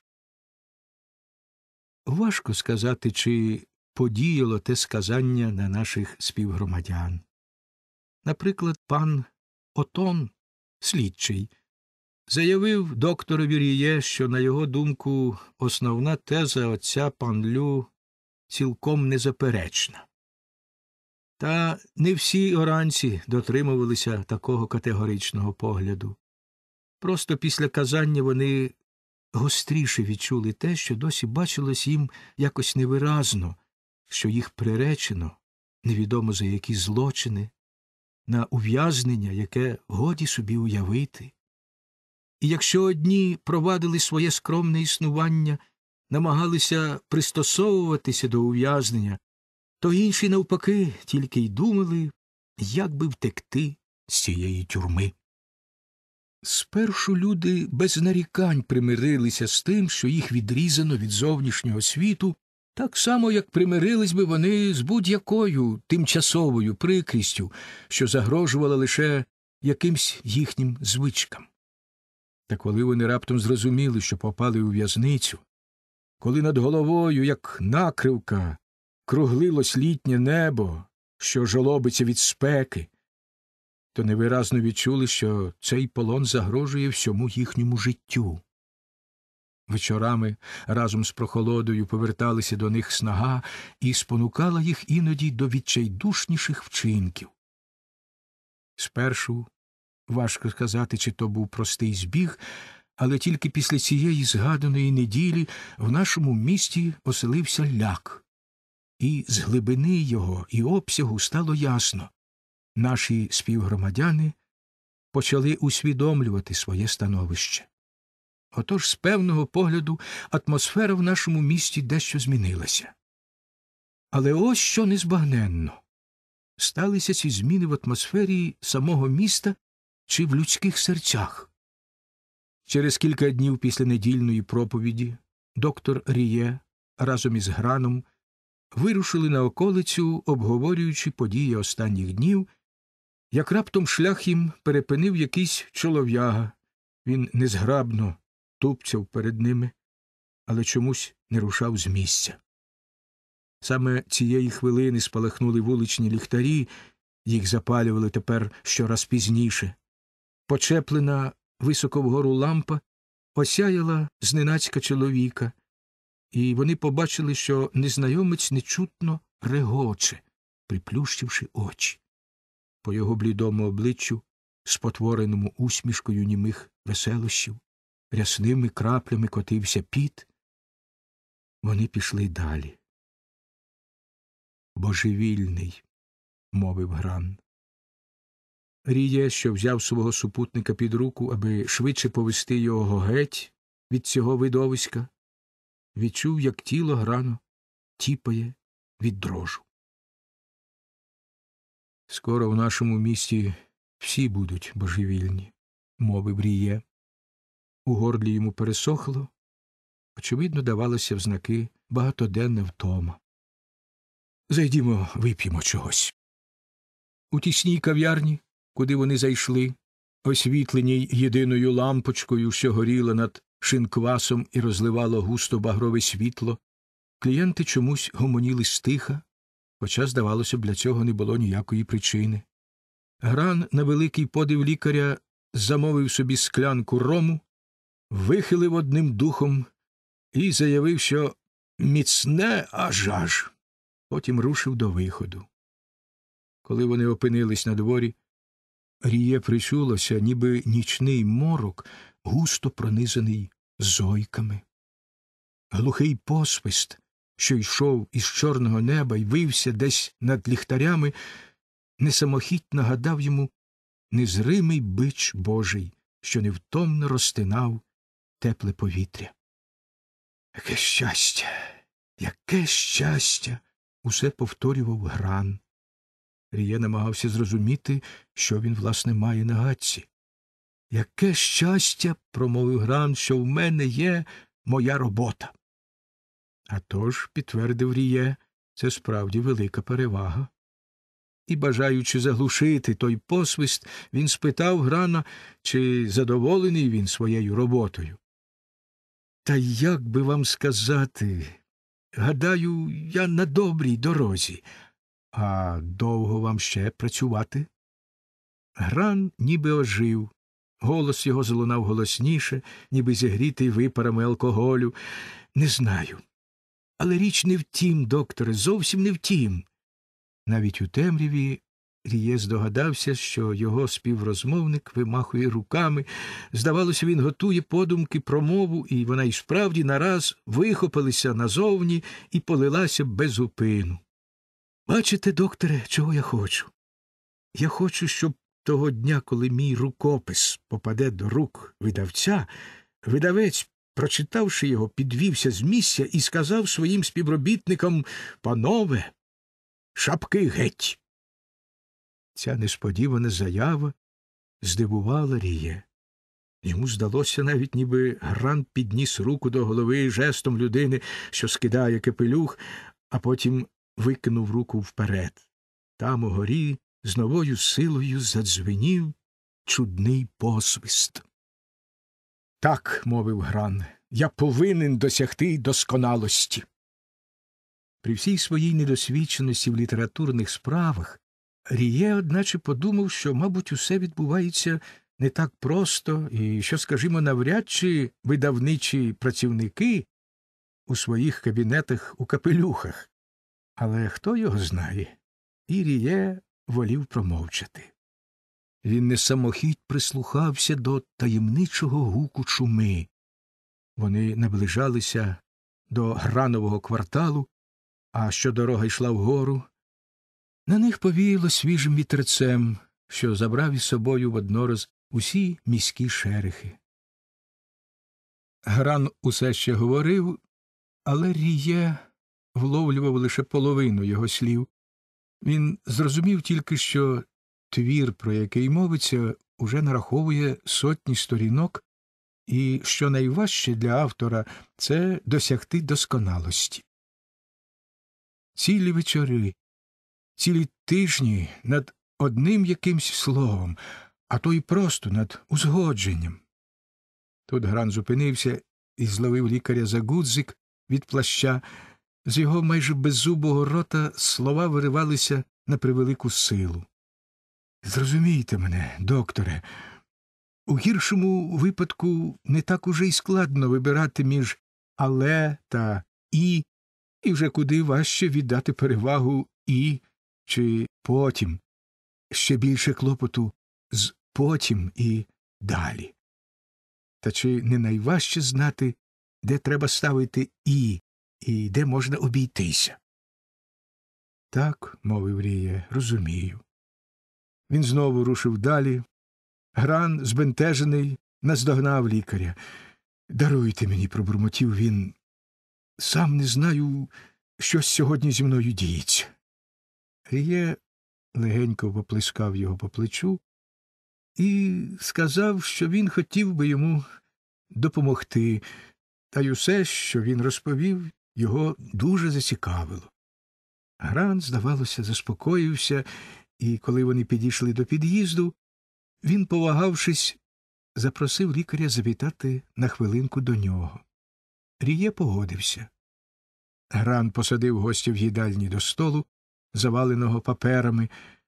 Важко сказати, чи подіяло те сказання на наших співгромадян. Наприклад, пан Отон, слідчий, заявив докторові Ріє, що, на його думку, основна теза отця Панлю цілком незаперечна. Та не всі оранці дотримувалися такого категоричного погляду. Просто після казання вони гостріше відчули те, що досі бачилось їм якось невиразно, що їх приречено, невідомо за які злочини, на ув'язнення, яке годі собі уявити. І якщо одні провадили своє скромне існування, намагалися пристосовуватися до ув'язнення, то інші, навпаки, тільки й думали, як би втекти з цієї тюрми. Спершу люди без нарікань примирилися з тим, що їх відрізано від зовнішнього світу, так само, як примирились би вони з будь-якою тимчасовою прикрістю, що загрожувала лише якимсь їхнім звичкам. Та коли вони раптом зрозуміли, що попали у в'язницю, коли над головою, як накривка, круглилось літнє небо, що жолобиться від спеки, то невиразно відчули, що цей полон загрожує всьому їхньому життю. Вечорами разом з прохолодою поверталися до них снага і спонукала їх іноді до відчайдушніших вчинків. Спершу важко сказати, чи то був простий збіг, але тільки після цієї згаданої неділі в нашому місті оселився ляк. І з глибини його і обсягу стало ясно. Наші співгромадяни почали усвідомлювати своє становище. Отож, з певного погляду, атмосфера в нашому місті дещо змінилася. Але ось що незбагненно. Сталися ці зміни в атмосфері самого міста чи в людських серцях. Через кілька днів після недільної проповіді доктор Ріє разом із Граном вирушили на околицю, обговорюючи події останніх днів, як раптом шлях їм перепинив якийсь чолов'яга. Він незграбно тупцяв перед ними, але чомусь не рушав з місця. Саме цієї хвилини спалахнули вуличні ліхтарі, їх запалювали тепер щораз пізніше. Почеплена високо вгору лампа осяяла зненацька чоловіка, і вони побачили, що незнайомець нечутно регоче, приплющивши очі. По його блідому обличчю, спотвореному усмішкою німих веселощів, рясними краплями котився піт. Вони пішли далі. «Божевільний», – мовив Гран. Ріє, що взяв свого супутника під руку, аби швидше повести його геть від цього видовиська, відчув, як тіло Грану тіпає від дрожу. «Скоро в нашому місті всі будуть божевільні», – мовив Ріє. У горлі йому пересохло, очевидно, давалося в знаки багатоденна втома. «Зайдімо, вип'ємо чогось». У тісній кав'ярні, куди вони зайшли, освітленій єдиною лампочкою, що горіла над шинквасом і розливало густо багрове світло, клієнти чомусь гомоніли стиха, хоча, здавалося б, для цього не було ніякої причини. Гран, на великий подив лікаря, замовив собі склянку рому, вихилив одним духом і заявив, що міцне аж-аж. Потім рушив до виходу. Коли вони опинились на дворі, Ріє причулося, ніби нічний морок густо пронизаний зойками. Глухий посвист, що йшов із чорного неба й вився десь над ліхтарями, несамохіть нагадав йому незримий бич Божий, що невтомно розтинав тепле повітря. Яке щастя, яке щастя! Усе повторював Гран. Ріє намагався зрозуміти, що він, власне, має на гадці. Яке щастя, промовив Гран, що в мене є моя робота. А тож, підтвердив Ріє, це справді велика перевага. І, бажаючи заглушити той посвист, він спитав Грана, чи задоволений він своєю роботою. Та як би вам сказати, гадаю, я на добрій дорозі. А довго вам ще працювати? Гран ніби ожив. Голос його залунав голосніше, ніби зігрітий випарами алкоголю. Не знаю. Але річ не в тім, докторе, зовсім не в тім. Навіть у темряві Ріє здогадався, що його співрозмовник вимахує руками. Здавалося, він готує подумки промову, і вона й справді нараз вихопилася назовні і полилася без упину. Бачите, докторе, чого я хочу? Я хочу, щоб того дня, коли мій рукопис попаде до рук видавця, видавець, прочитавши його, підвівся з місця і сказав своїм співробітникам: «Панове, шапки геть!» Ця несподівана заява здивувала Ріє. Йому здалося навіть, ніби Гран підніс руку до голови жестом людини, що скидає капелюх, а потім викинув руку вперед. Там угорі з новою силою задзвенів чудний посвист. «Так, — мовив Гран, — я повинен досягти досконалості». При всій своїй недосвідченості в літературних справах Ріє, одначе, подумав, що, мабуть, усе відбувається не так просто і що, скажімо, навряд чи видавничі працівники у своїх кабінетах у капелюхах. Але хто його знає? І Ріє волів промовчати. Він не самохідь прислухався до таємничого гуку чуми. Вони наближалися до Гранового кварталу, а що дорога йшла вгору, на них повіяло свіжим вітерцем, що забрав із собою воднораз усі міські шерехи. Гран усе ще говорив, але Ріє вловлював лише половину його слів. Він зрозумів тільки, що твір, про який мовиться, уже нараховує сотні сторінок, і, що найважче для автора, це досягти досконалості. Цілі вечори, цілі тижні над одним якимсь словом, а то й просто над узгодженням. Тут Гран зупинився і зловив лікаря за гудзик від плаща. З його майже беззубого рота слова виривалися на превелику силу. «Зрозумійте мене, докторе, у гіршому випадку не так уже й складно вибирати між «але» та «і», і вже куди важче віддати перевагу «і» чи «потім». Ще більше клопоту з «потім» і «далі». Та чи не найважче знати, де треба ставити «і» і де можна обійтися? «Так, — мовив Ріє, — розумію». Він знову рушив далі. Гран, збентежений, наздогнав лікаря. «Даруйте мені, — пробурмотів він, — сам не знаю, що сьогодні зі мною діється». Ріє легенько поплескав його по плечу і сказав, що він хотів би йому допомогти, та й усе, що він розповів, його дуже зацікавило. Гран, здавалося, заспокоївся, і коли вони підійшли до під'їзду, він, повагавшись, запросив лікаря завітати на хвилинку до нього. Ріє погодився. Гран посадив гостя в їдальні до столу, заваленого паперами.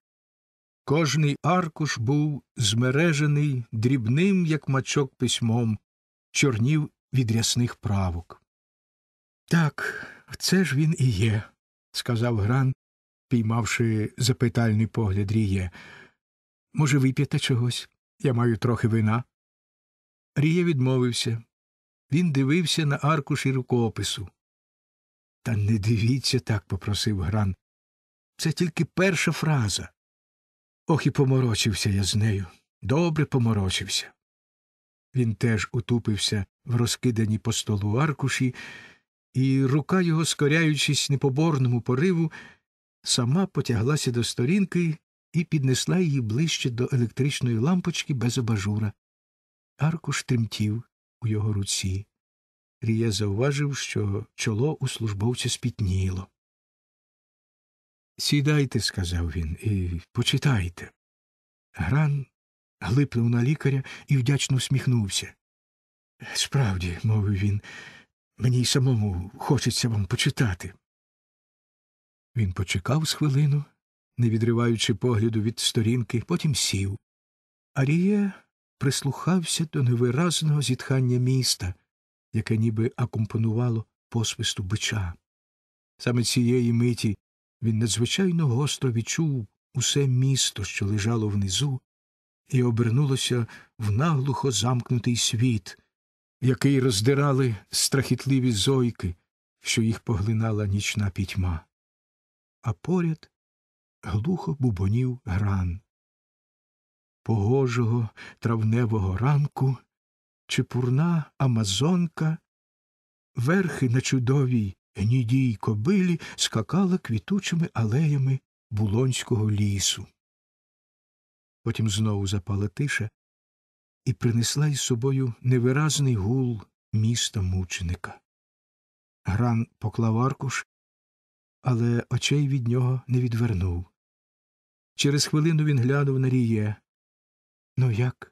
Кожний аркуш був змережений дрібним, як мачок, письмом, чорнів від рясних правок. «Так, це ж він і є», — сказав Гран, піймавши запитальний погляд Ріє. «Може, вип'єте чогось? Я маю трохи вина». Ріє відмовився. Він дивився на аркуші рукопису. «Та не дивіться так», – попросив Гран. «Це тільки перша фраза». Ох, і поморочився я з нею. Добре поморочився. Він теж утупився в розкидані по столу аркуші, і рука його, скоряючись непоборному пориву, сама потяглася до сторінки і піднесла її ближче до електричної лампочки без абажура. Аркуш тремтів у його руці. Ріє зауважив, що чоло у службовця спітніло. «Сідайте», – сказав він, – «і почитайте». Гран глипнув на лікаря і вдячно всміхнувся. «Справді», – мовив він, – «мені й самому хочеться вам почитати». Він почекав з хвилину, не відриваючи погляду від сторінки, потім сів. А Ріє прислухався до невиразного зітхання міста, яке ніби акомпонувало посвисту бича. Саме цієї миті він надзвичайно гостро відчув усе місто, що лежало внизу, і обернулося в наглухо замкнутий світ, який роздирали страхітливі зойки, що їх поглинала нічна пітьма. А поряд глухо бубонів Гран. Погожого травневого ранку чепурна амазонка верхи на чудовій гнідій кобилі скакала квітучими алеями Булонського лісу. Потім знову запала тиша і принесла із собою невиразний гул міста мученика. Гран поклав аркуш, але очей від нього не відвернув. Через хвилину він глянув на Ріє. «Ну як?»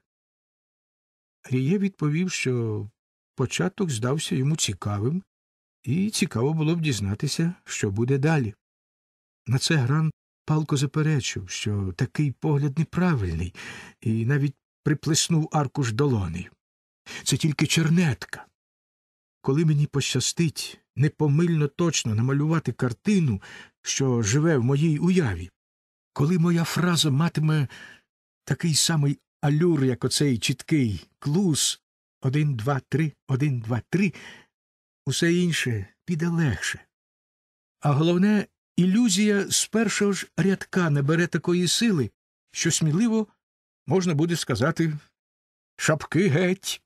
Ріє відповів, що початок здався йому цікавим, і цікаво було б дізнатися, що буде далі. На це Гран палко заперечив, що такий погляд неправильний, і навіть приплеснув аркуш долонею. «Це тільки чернетка. Коли мені пощастить непомильно точно намалювати картину, що живе в моїй уяві, коли моя фраза матиме такий самий алюр, як оцей чіткий клус один, два, три, один, два, три, усе інше піде легше. А головне, ілюзія з першого ж рядка набере такої сили, що сміливо можна буде сказати «шапки геть».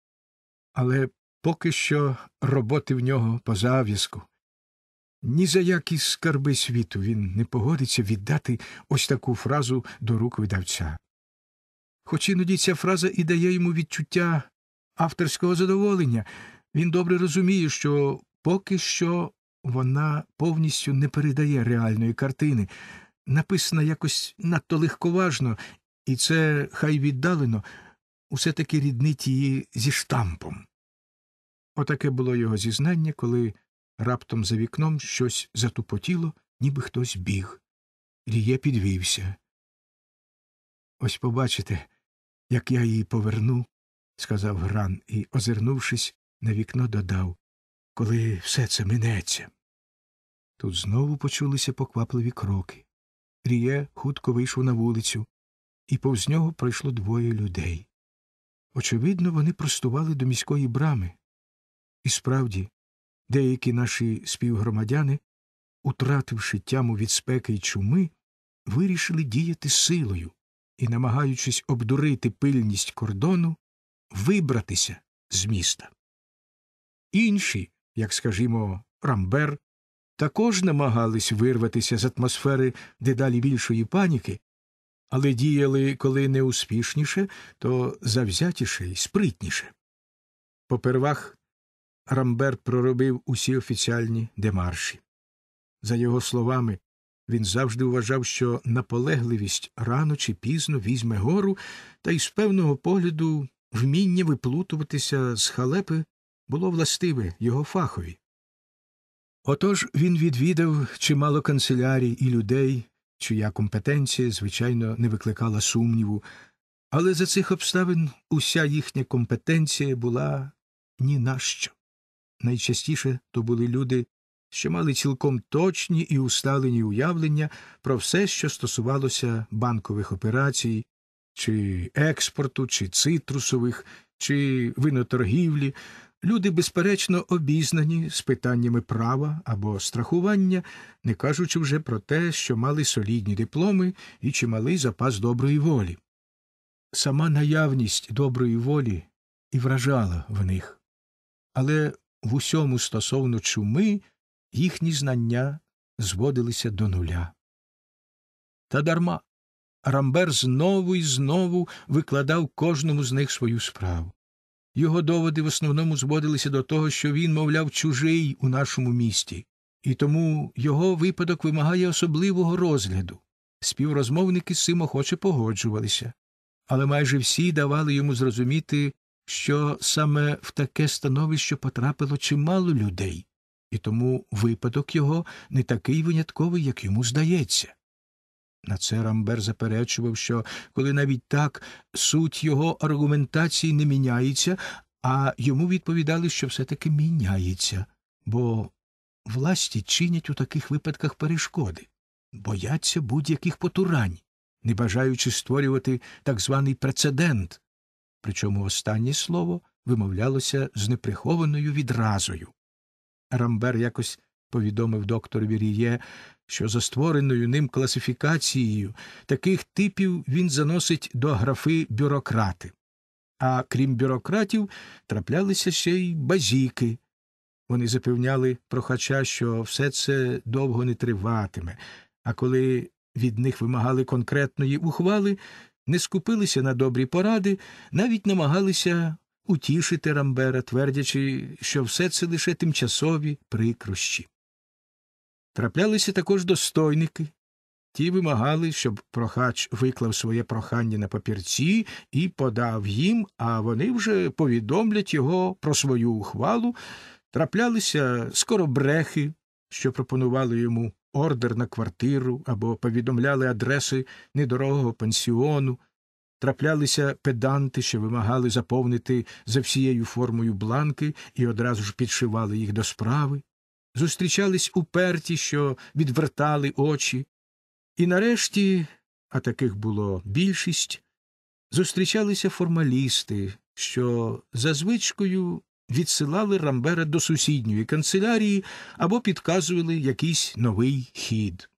Але поки що роботи в нього по зав'язку. Ні за які скарби світу він не погодиться віддати ось таку фразу до рук видавця. Хоч іноді ця фраза і дає йому відчуття авторського задоволення, він добре розуміє, що поки що вона повністю не передає реальної картини, написана якось надто легковажно, і це, хай віддалено, усе-таки ріднить її зі штампом. Отаке було його зізнання, коли раптом за вікном щось затупотіло, ніби хтось біг. Ріє підвівся. «Ось побачите, як я її поверну», – сказав Гран і, озирнувшись на вікно, додав, «коли все це минеться». Тут знову почулися поквапливі кроки. Ріє хутко вийшов на вулицю, і повз нього пройшло двоє людей. Очевидно, вони простували до міської брами. І справді, деякі наші співгромадяни, утративши тяму від спеки й чуми, вирішили діяти силою і, намагаючись обдурити пильність кордону, вибратися з міста. Інші, як, скажімо, Рамбер, також намагались вирватися з атмосфери дедалі більшої паніки, але діяли коли не успішніше, то завзятіше й спритніше. Попервах Рамбер проробив усі офіціальні демарші. За його словами, він завжди вважав, що наполегливість рано чи пізно візьме гору, та й з певного погляду вміння виплутуватися з халепи було властиве його фахові. Отож він відвідав чимало канцелярій і людей, чия компетенція, звичайно, не викликала сумніву, але за цих обставин уся їхня компетенція була ні на що. Найчастіше то були люди, що мали цілком точні і усталені уявлення про все, що стосувалося банкових операцій, чи експорту, чи цитрусових, чи виноторгівлі, люди, безперечно, обізнані з питаннями права або страхування, не кажучи вже про те, що мали солідні дипломи і чималий запас доброї волі. Сама наявність доброї волі і вражала в них, але в усьому стосовно чуми їхні знання зводилися до нуля. Та дарма. Рамбер знову і знову викладав кожному з них свою справу. Його доводи в основному зводилися до того, що він, мовляв, чужий у нашому місті, і тому його випадок вимагає особливого розгляду. Співрозмовники з цим охоче погоджувалися, але майже всі давали йому зрозуміти, що саме в таке становище потрапило чимало людей, і тому випадок його не такий винятковий, як йому здається. На це Рамбер заперечував, що коли навіть так, суть його аргументації не міняється, а йому відповідали, що все-таки міняється, бо власті чинять у таких випадках перешкоди, бояться будь-яких потурань, не бажаючи створювати так званий прецедент, причому останнє слово вимовлялося з неприхованою відразою. Рамбер якось повідомив докторові Ріє, що за створеною ним класифікацією таких типів він заносить до графи бюрократи. А крім бюрократів, траплялися ще й базіки. Вони запевняли прохача, що все це довго не триватиме, а коли від них вимагали конкретної ухвали, не скупилися на добрі поради, навіть намагалися утішити Рамбера, твердячи, що все це лише тимчасові прикрощі. Траплялися також достойники. Ті вимагали, щоб прохач виклав своє прохання на папірці і подав їм, а вони вже повідомлять його про свою ухвалу. Траплялися скоробрехи, що пропонували йому ордер на квартиру або повідомляли адреси недорогого пансіону. Траплялися педанти, що вимагали заповнити за всією формою бланки і одразу ж підшивали їх до справи. Зустрічались уперті, що відвертали очі. І нарешті, а таких було більшість, зустрічалися формалісти, що за звичкою відсилали Рамбера до сусідньої канцелярії або підказували якийсь новий хід.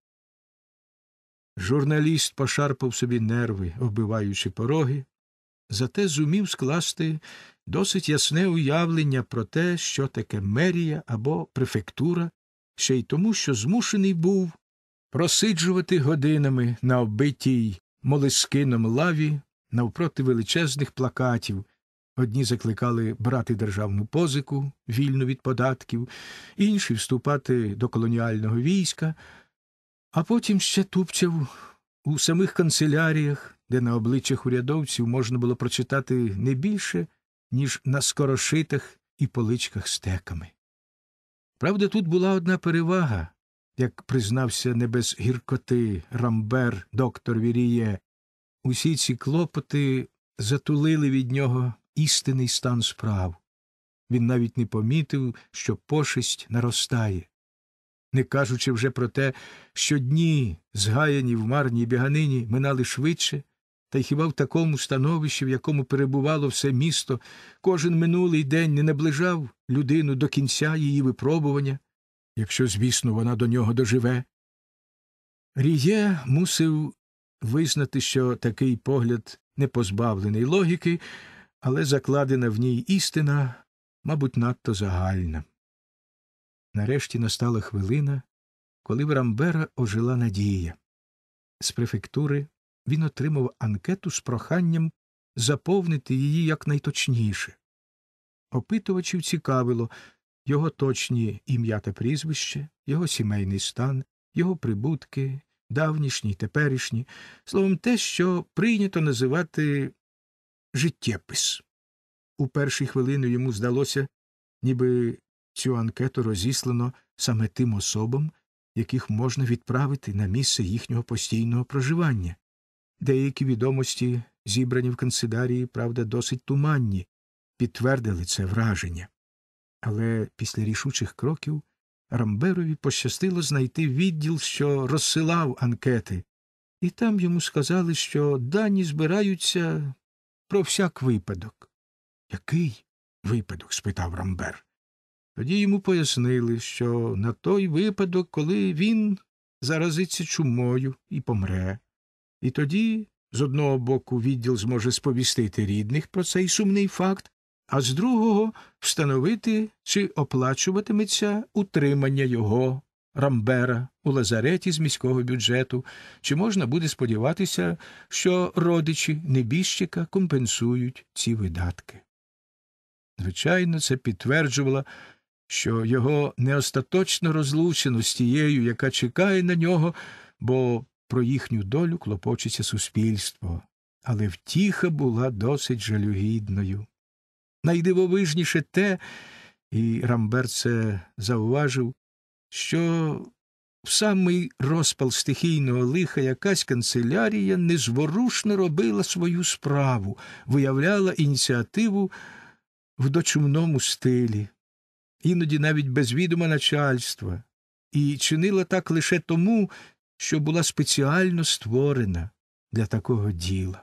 Журналіст пошарпав собі нерви, оббиваючи пороги, зате зумів скласти досить ясне уявлення про те, що таке мерія або префектура, ще й тому, що змушений був просиджувати годинами на оббитій молескином лаві навпроти величезних плакатів. Одні закликали брати державну позику, вільну від податків, інші вступати до колоніального війська, а потім ще тупцяв у самих канцеляріях, де на обличчях урядовців можна було прочитати не більше, ніж на скорошитах і поличках з теками. Правда, тут була одна перевага, як признався не без гіркоти Рамбер доктор Віріє. Усі ці клопоти затулили від нього істинний стан справ. Він навіть не помітив, що пошесть наростає. Не кажучи вже про те, що дні, згаяні в марній біганині, минали швидше, та й хіба в такому становищі, в якому перебувало все місто, кожен минулий день не наближав людину до кінця її випробування, якщо, звісно, вона до нього доживе. Ріє мусив визнати, що такий погляд не позбавлений логіки, але закладена в ній істина, мабуть, надто загальна. Нарешті настала хвилина, коли в Рамбера ожила надія. З префектури він отримав анкету з проханням заповнити її якнайточніше. Опитувачів цікавило його точні ім'я та прізвище, його сімейний стан, його прибутки, давнішні й теперішні, словом, те, що прийнято називати життєпис. У перші хвилини йому здалося, ніби цю анкету розіслано саме тим особам, яких можна відправити на місце їхнього постійного проживання. Деякі відомості, зібрані в канцелярії, правда, досить туманні, підтвердили це враження. Але після рішучих кроків Рамберові пощастило знайти відділ, що розсилав анкети, і там йому сказали, що дані збираються про всяк випадок. Який випадок? Спитав Рамбер. Тоді йому пояснили, що на той випадок, коли він заразиться чумою і помре. І тоді, з одного боку, відділ зможе сповістити рідних про цей сумний факт, а з другого – встановити, чи оплачуватиметься утримання його, Рамбера, у лазареті з міського бюджету, чи можна буде сподіватися, що родичі небіжчика компенсують ці видатки. Звичайно, це підтверджувало, що його не остаточно розлучено з тією, яка чекає на нього, бо про їхню долю клопочеться суспільство. Але втіха була досить жалюгідною. Найдивовижніше те, і Рамбер це зауважив, що в самий розпал стихійного лиха якась канцелярія незворушно робила свою справу, виявляла ініціативу в дочумному стилі, іноді навіть без відома начальства, і чинила так лише тому, що була спеціально створена для такого діла.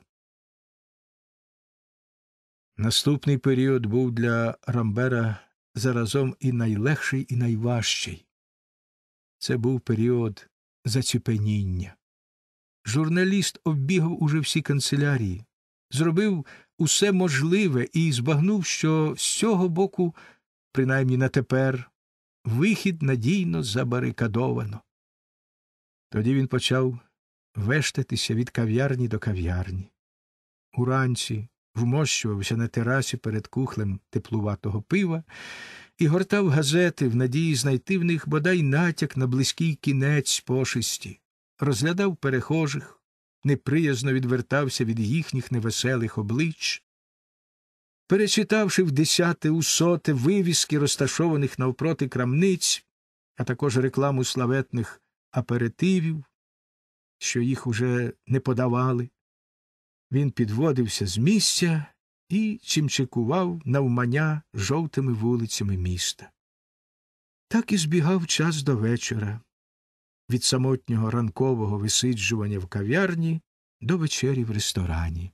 Наступний період був для Рамбера заразом і найлегший, і найважчий. Це був період заціпеніння. Журналіст оббігав уже всі канцелярії, зробив усе можливе і збагнув, що з цього боку, принаймні на тепер, вихід надійно забарикадовано. Тоді він почав вештатися від кав'ярні до кав'ярні. Уранці вмощувався на терасі перед кухлем теплуватого пива і гортав газети в надії знайти в них бодай натяк на близький кінець пошесті, розглядав перехожих, неприязно відвертався від їхніх невеселих облич. Перечитавши в десяте у соте вивіски, розташованих навпроти крамниць, а також рекламу славетних аперитивів, що їх уже не подавали, він підводився з місця і чимчикував навмання жовтими вулицями міста. Так і збігав час до вечора, від самотнього ранкового висиджування в кав'ярні до вечері в ресторані.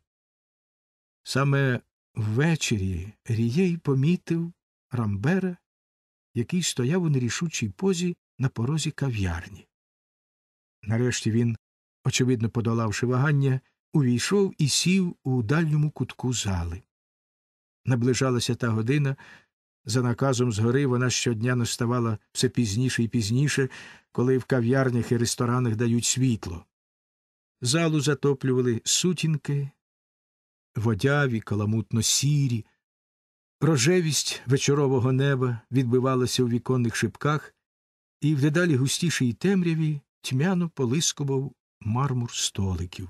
Саме ввечері Рієй помітив Рамбера, який стояв у нерішучій позі на порозі кав'ярні. Нарешті він, очевидно подолавши вагання, увійшов і сів у дальньому кутку зали. Наближалася та година, за наказом згори вона щодня наставала все пізніше і пізніше, коли в кав'ярнях і ресторанах дають світло. Залу затоплювали сутінки, водяві, каламутно-сірі. Рожевість вечорового неба відбивалася у віконних шибках, і в дедалі густішій темряві тьмяно полискував мармур столиків.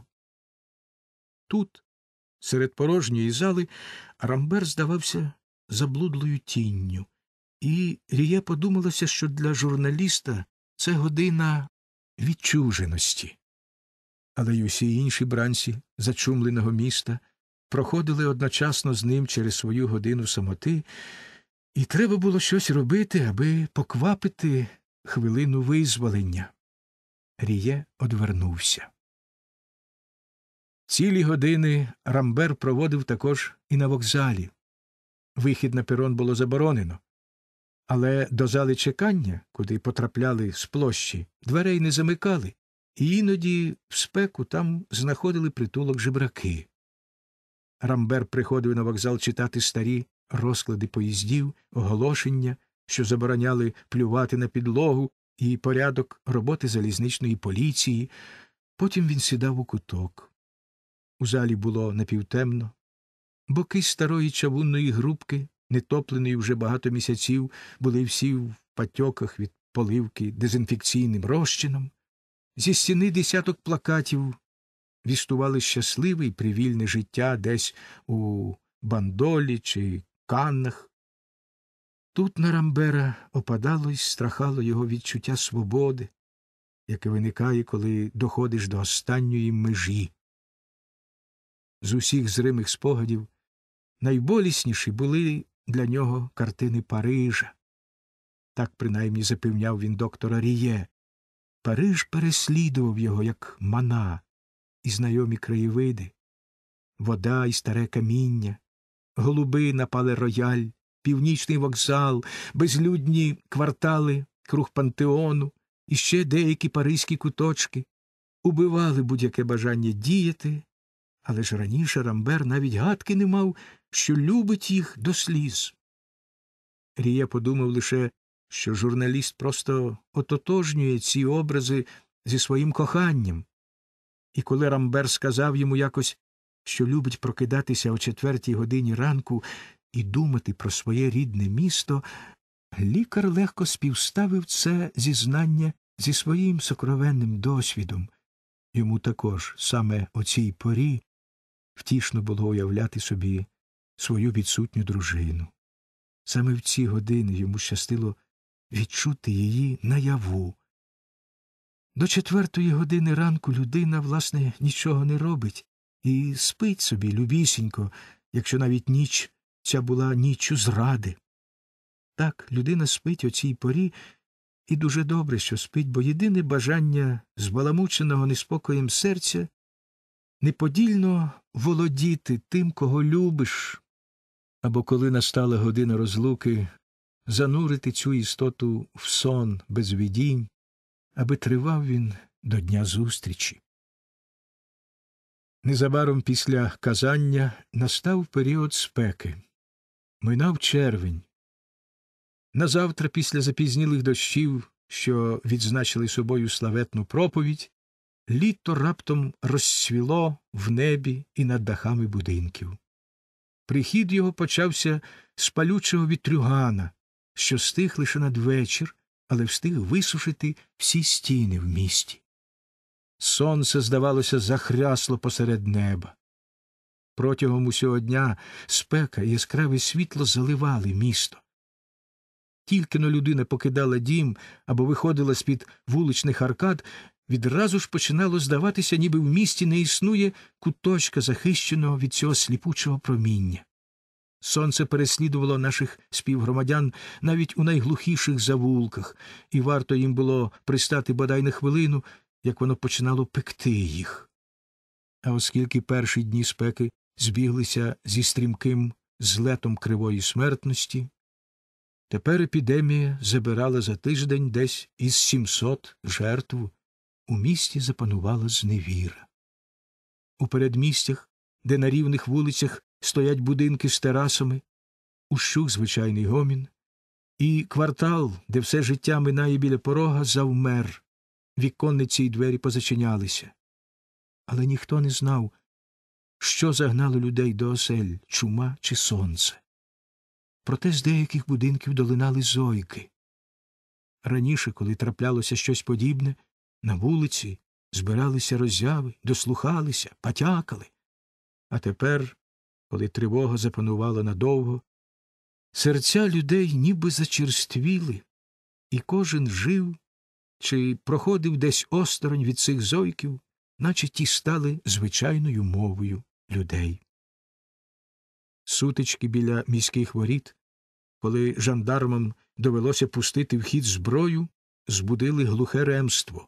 Тут, серед порожньої зали, Рамбер здавався заблудлою тінню, і Ріє подумалося, що для журналіста це година відчуженості. Але й усі інші бранці зачумленого міста проходили одночасно з ним через свою годину самоти, і треба було щось робити, аби поквапити хвилину визволення. Ріє одвернувся. Цілі години Рамбер проводив також і на вокзалі. Вихід на перон було заборонено. Але до зали чекання, куди потрапляли з площі, дверей не замикали, і іноді в спеку там знаходили притулок жебраки. Рамбер приходив на вокзал читати старі розклади поїздів, оголошення, що забороняли плювати на підлогу, і порядок роботи залізничної поліції. Потім він сідав у куток. У залі було напівтемно. Боки старої чавунної грубки, нетопленої вже багато місяців, були всі в патьоках від поливки дезінфекційним розчином. Зі стіни десяток плакатів вістували щасливе і привільне життя десь у Бандолі чи Каннах. Тут на Рамбера опадало й страхало його відчуття свободи, яке виникає, коли доходиш до останньої межі. З усіх зримих спогадів найболісніші були для нього картини Парижа. Так принаймні запевняв він доктора Ріє. Париж переслідував його, як мана, і знайомі краєвиди, вода і старе каміння, голуби на Пале-Рояль, Північний вокзал, безлюдні квартали круг Пантеону і ще деякі паризькі куточки убивали будь-яке бажання діяти, але ж раніше Рамбер навіть гадки не мав, що любить їх до сліз. Ріє подумав лише, що журналіст просто ототожнює ці образи зі своїм коханням. І коли Рамбер сказав йому якось, що любить прокидатися о четвертій годині ранку і думати про своє рідне місто, лікар легко співставив це зізнання зі своїм сокровенним досвідом. Йому також саме о цій порі втішно було уявляти собі свою відсутню дружину. Саме в ці години йому щастило відчути її наяву. До четвертої години ранку людина, власне, нічого не робить і спить собі любісінько, якщо навіть ніч ця була ніччю зради. Так, людина спить о цій порі, і дуже добре, що спить, бо єдине бажання збаламученого неспокоєм серця — неподільно володіти тим, кого любиш, або, коли настала година розлуки, занурити цю істоту в сон без видінь, аби тривав він до дня зустрічі. Незабаром після казання настав період спеки. Минав червень. Назавтра, після запізнілих дощів, що відзначили собою славетну проповідь, літо раптом розцвіло в небі і над дахами будинків. Прихід його почався з палючого вітрюгана, що стих лише надвечір, але встиг висушити всі стіни в місті. Сонце, здавалося, захрясло посеред неба. Протягом усього дня спека і яскраве світло заливали місто. Тільки-но людина покидала дім або виходила з-під вуличних аркад, відразу ж починало здаватися, ніби в місті не існує куточка, захищеного від цього сліпучого проміння. Сонце переслідувало наших співгромадян навіть у найглухіших завулках, і варто їм було пристати бодай на хвилину, як воно починало пекти їх. А оскільки перші дні спеки збіглися зі стрімким злетом кривої смертності, тепер епідемія забирала за тиждень десь із сімсот жертв. У місті запанувала зневіра. У передмістях, де на рівних вулицях стоять будинки з терасами, ущух звичайний гомін, і квартал, де все життя минає біля порога, завмер. Віконниці й двері позачинялися. Але ніхто не знав, що загнало людей до осель — чума чи сонце. Проте з деяких будинків долинали зойки. Раніше, коли траплялося щось подібне, на вулиці збиралися роззяви, дослухалися, потякали. А тепер, коли тривога запанувала надовго, серця людей ніби зачерствіли, і кожен жив чи проходив десь осторонь від цих зойків, наче ті стали звичайною мовою людей. Сутички біля міських воріт, коли жандармам довелося пустити в хід зброю, збудили глухе ремство.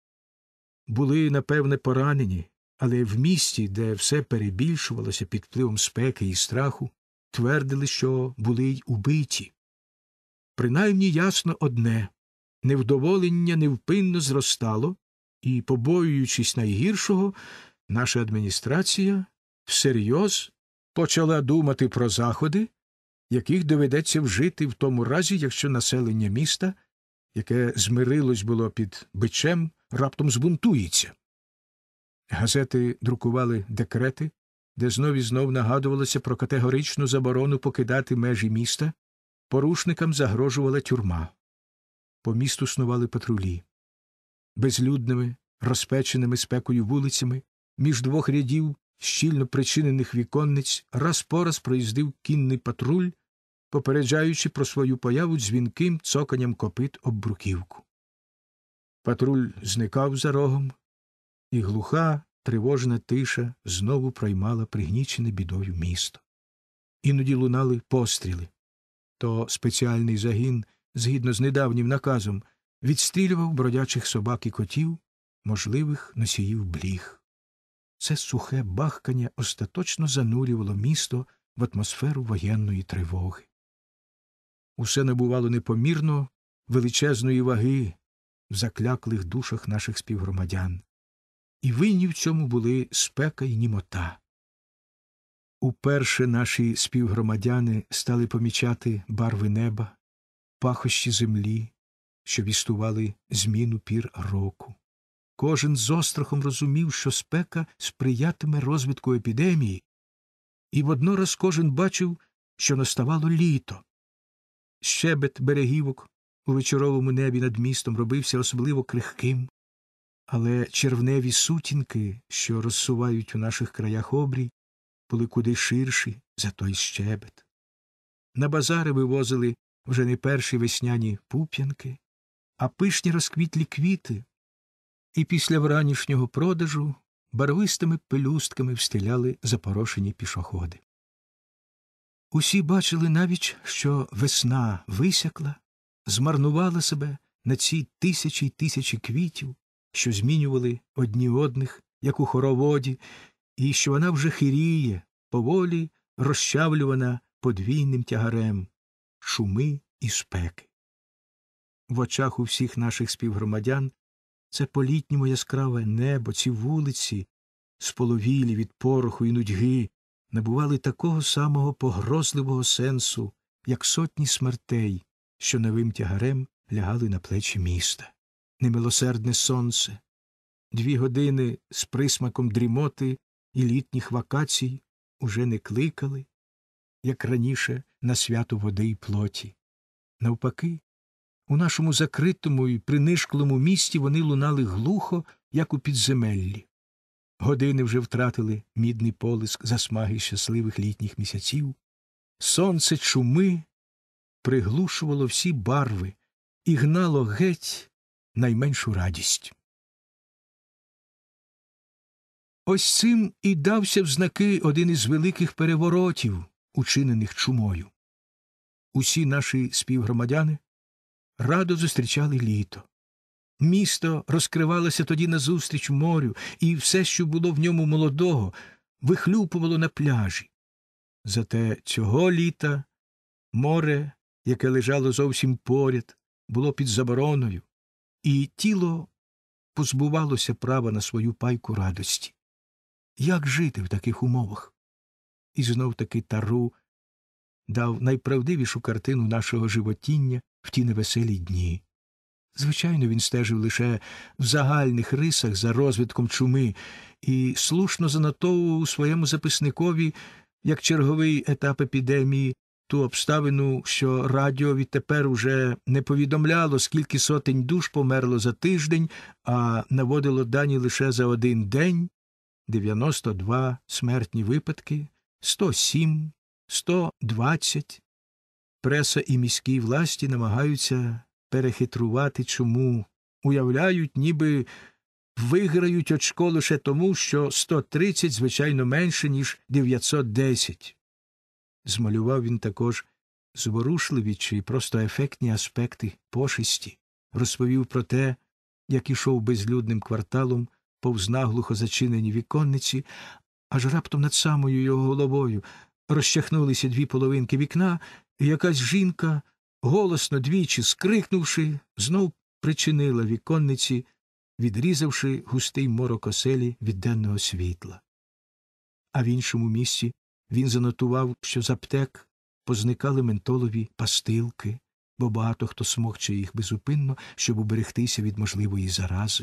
Були, напевне, поранені, але в місті, де все перебільшувалося під впливом спеки і страху, твердили, що були й убиті. Принаймні ясно одне — невдоволення невпинно зростало, і, побоюючись найгіршого, наша адміністрація всерйоз почала думати про заходи, яких доведеться вжити в тому разі, якщо населення міста, яке змирилось було під бичем, раптом збунтується. Газети друкували декрети, де знов і знов нагадувалося про категоричну заборону покидати межі міста, порушникам загрожувала тюрма. По місту снували патрулі. Безлюдними, розпеченими спекою вулицями, між двох рядів щільно причинених віконниць раз по раз проїздив кінний патруль, попереджаючи про свою появу дзвінким цоканням копит об бруківку. Патруль зникав за рогом, і глуха, тривожна тиша знову проймала пригнічене бідою місто. Іноді лунали постріли. То спеціальний загін, згідно з недавнім наказом, відстрілював бродячих собак і котів, можливих носіїв бліг. Це сухе бахкання остаточно занурювало місто в атмосферу воєнної тривоги. Усе набувало непомірно величезної ваги в закляклих душах наших співгромадян. І винні в цьому були спека й німота. Уперше наші співгромадяни стали помічати барви неба, пахощі землі, що вістували зміну пір року. Кожен з острахом розумів, що спека сприятиме розвитку епідемії, і воднораз кожен бачив, що наставало літо. Щебет берегівок у вечоровому небі над містом робився особливо крихким, але червневі сутінки, що розсувають у наших краях обрій, були куди ширші за той щебет. На базари вивозили вже не перші весняні пуп'янки, а пишні розквітлі квіти, і після вранішнього продажу барвистими пелюстками встиляли запорошені пішоходи. Усі бачили навіть, що весна висякла, змарнувала себе на ці тисячі й тисячі квітів, що змінювали одні одних, як у хороводі, і що вона вже хиріє, поволі розчавлювана подвійним тягарем шуми і спеки. В очах у всіх наших співгромадян це по-літньому яскраве небо, ці вулиці, споловілі від пороху і нудьги, набували такого самого погрозливого сенсу, як сотні смертей, що новим тягарем лягали на плечі міста. Немилосердне сонце, дві години з присмаком дрімоти і літніх вакацій уже не кликали, як раніше, на свято води й плоті. Навпаки, у нашому закритому і принишклому місті вони лунали глухо, як у підземеллі. Години вже втратили мідний полиск засмаги щасливих літніх місяців. Сонце чуми приглушувало всі барви і гнало геть найменшу радість. Ось цим і дався в знаки один із великих переворотів, учинених чумою. Усі наші співгромадяни радо зустрічали літо. Місто розкривалося тоді назустріч морю, і все, що було в ньому молодого, вихлюпувало на пляжі. Зате цього літа море, яке лежало зовсім поряд, було під забороною, і тіло позбувалося права на свою пайку радості. Як жити в таких умовах? І знов-таки Тару дав найправдивішу картину нашого животіння в ті невеселі дні. Звичайно, він стежив лише в загальних рисах за розвитком чуми і слушно занотовував у своєму записникові, як черговий етап епідемії, ту обставину, що радіо відтепер уже не повідомляло, скільки сотень душ померло за тиждень, а наводило дані лише за один день – дев'яносто два смертні випадки, сто сім, сто двадцять. Преса і міські власті намагаються перехитрувати чуму, уявляють, ніби виграють очко лише тому, що сто тридцять, звичайно, менше, ніж дев'ятсот десять. Змалював він також зворушливі чи просто ефектні аспекти пошесті, розповів про те, як ішов безлюдним кварталом повз наглухо зачинені віконниці, аж раптом над самою його головою розчахнулися дві половинки вікна, і якась жінка, голосно двічі скрикнувши, знов причинила віконниці, відрізавши густий морок оселі від денного світла. А в іншому місці він занотував, що з аптек позникали ментолові пастилки, бо багато хто смокче їх безупинно, щоб уберегтися від можливої зарази.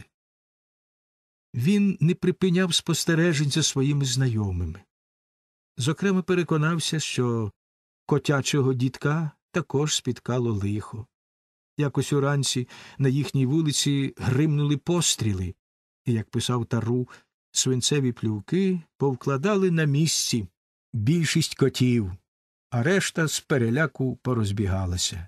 Він не припиняв спостережень за своїми знайомими. Зокрема, переконався, що котячого дідка також спіткало лихо. Якось уранці на їхній вулиці гримнули постріли, і, як писав Тару, свинцеві плювки повкладали на місці більшість котів, а решта з переляку порозбігалася.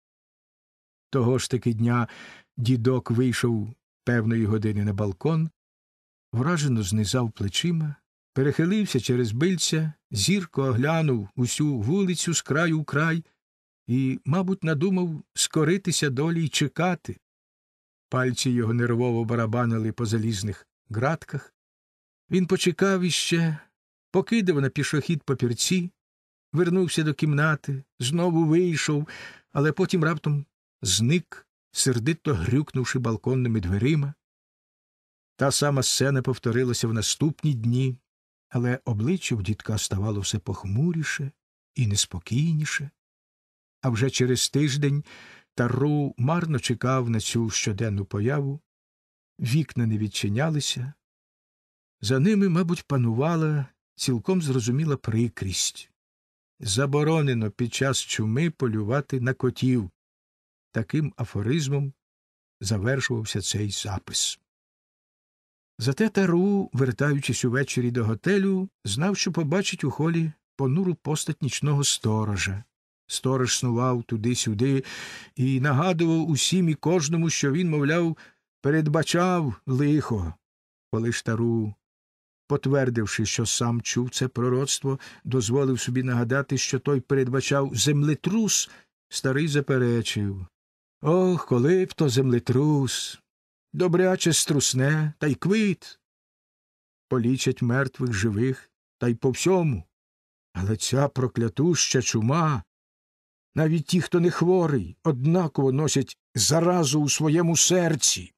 Того ж таки дня дідок вийшов певної години на балкон, вражено знизав плечима, перехилився через бильця, зірко оглянув усю вулицю з краю в край і, мабуть, надумав скоритися долі й чекати. Пальці його нервово барабанили по залізних ґратках. Він почекав іще, покидав на пішохід папірці, вернувся до кімнати, знову вийшов, але потім раптом зник, сердито грюкнувши балконними дверима. Та сама сцена повторилася в наступні дні, але обличчя в дідка ставало все похмуріше і неспокійніше. А вже через тиждень Тару марно чекав на цю щоденну появу. Вікна не відчинялися. За ними, мабуть, панувала цілком зрозуміла прикрість. Заборонено під час чуми полювати на котів. Таким афоризмом завершувався цей запис. Зате Тару, вертаючись увечері до готелю, знав, що побачить у холі понуру постать нічного сторожа. Сторож снував туди-сюди і нагадував усім і кожному, що він, мовляв, передбачав лихо. Коли ж Тару, потвердивши, що сам чув це пророцтво, дозволив собі нагадати, що той передбачав землетрус, старий заперечив. Ох, коли б то землетрус! Добряче струсне, та й квит. Полічать мертвих живих, та й по всьому. Але ця проклятуща чума, навіть ті, хто не хворий, однаково носять заразу у своєму серці.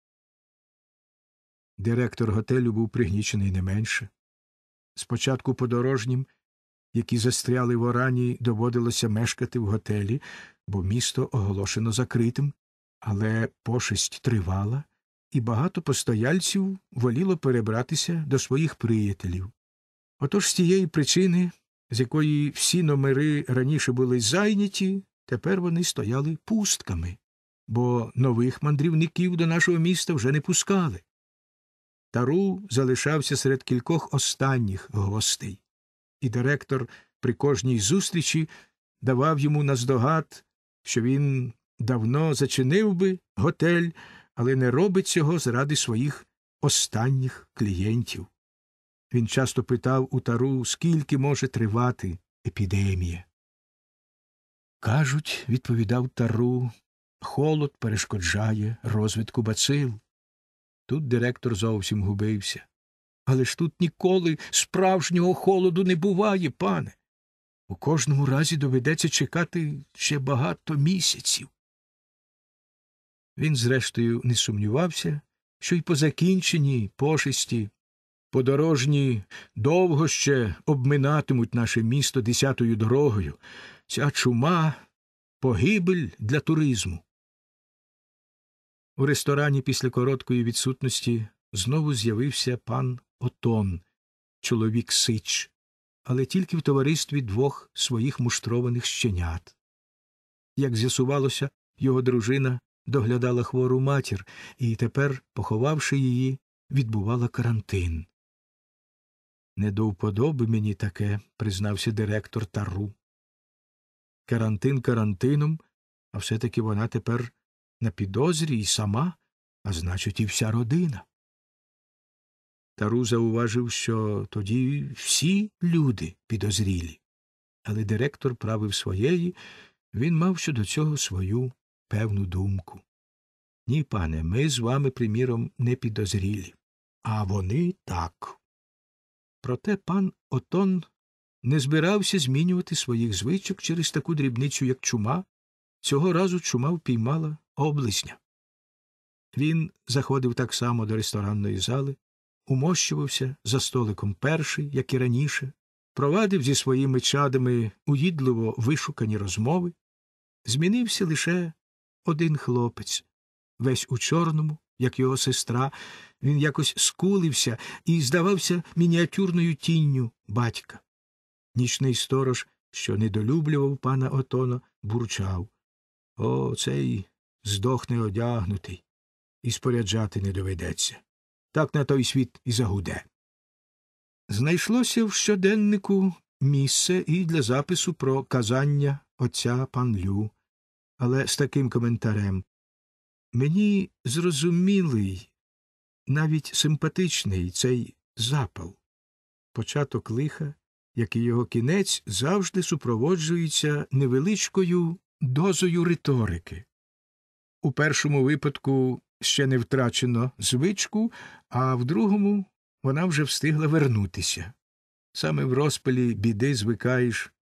Директор готелю був пригнічений не менше. Спочатку подорожнім, які застряли в Орані, доводилося мешкати в готелі, бо місто оголошено закритим, але пошесть тривала, і багато постояльців воліло перебратися до своїх приятелів. Отож з тієї причини, з якої всі номери раніше були зайняті, тепер вони стояли пустками, бо нових мандрівників до нашого міста вже не пускали. Тару залишався серед кількох останніх гостей, і директор при кожній зустрічі давав йому наздогад, що він давно зачинив би готель, але не робить цього заради своїх останніх клієнтів. Він часто питав у Тару, скільки може тривати епідемія. Кажуть, відповідав Тару, холод перешкоджає розвитку бацил. Тут директор зовсім губився. Але ж тут ніколи справжнього холоду не буває, пане. У кожному разі доведеться чекати ще багато місяців. Він, зрештою, не сумнівався, що й по закінченні пошесті подорожні довго ще обминатимуть наше місто десятою дорогою. Ця чума – погибель для туризму. У ресторані після короткої відсутності знову з'явився пан Отон, чоловік Сич, але тільки в товаристві двох своїх муштрованих щенят. Як з'ясувалося, його дружина доглядала хвору матір і тепер, поховавши її, відбувала карантин. «Не до вподоби мені таке», – признався директор Тару. Карантин карантином, а все-таки вона тепер на підозрі і сама, а значить і вся родина. Тару зауважив, що тоді всі люди підозрілі. Але директор правив своєї, він мав щодо цього свою певну думку. Ні, пане, ми з вами, приміром, не підозрілі, а вони так. Проте пан Отон не збирався змінювати своїх звичок через таку дрібницю, як чума. Цього разу чума впіймала облизня. Він заходив так само до ресторанної зали, умощувався за столиком перший, як і раніше, провадив зі своїми чадами уїдливо вишукані розмови. Змінився лише один хлопець. Весь у чорному, як його сестра, він якось скулився і здавався мініатюрною тінню батька. Нічний сторож, що недолюблював пана Отона, бурчав. О, цей здохне одягнутий, і споряджати не доведеться. Так на той світ і загуде. Знайшлося в щоденнику місце і для запису про казання отця пан Лю, але з таким коментарем. Мені зрозумілий, навіть симпатичний цей запал. Початок лиха, як і його кінець, завжди супроводжується невеличкою дозою риторики. У першому випадку ще не втрачено звичку, а в другому вона вже встигла вернутися. Саме в розпалі біди звикаєш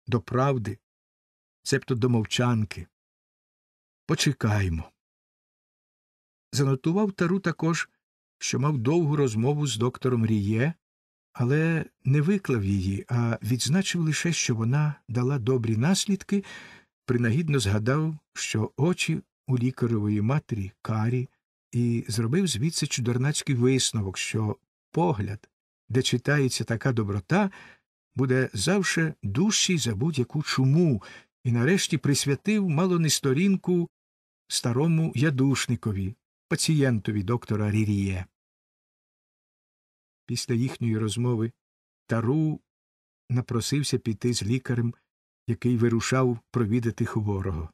до правди, цебто до мовчанки. Почекаймо. Занотував Тару також, що мав довгу розмову з доктором Ріє, але не виклав її, а відзначив лише, що вона дала добрі наслідки, принагідно згадав, що очі у лікаревої матері карі, і зробив звідси чудернацький висновок, що погляд, де читається така доброта, буде завше дужчий за будь-яку чуму, і нарешті присвятив мало не сторінку старому ядушникові, пацієнтові доктора Ріріє. Після їхньої розмови Тару напросився піти з лікарем, який вирушав провідати хворого.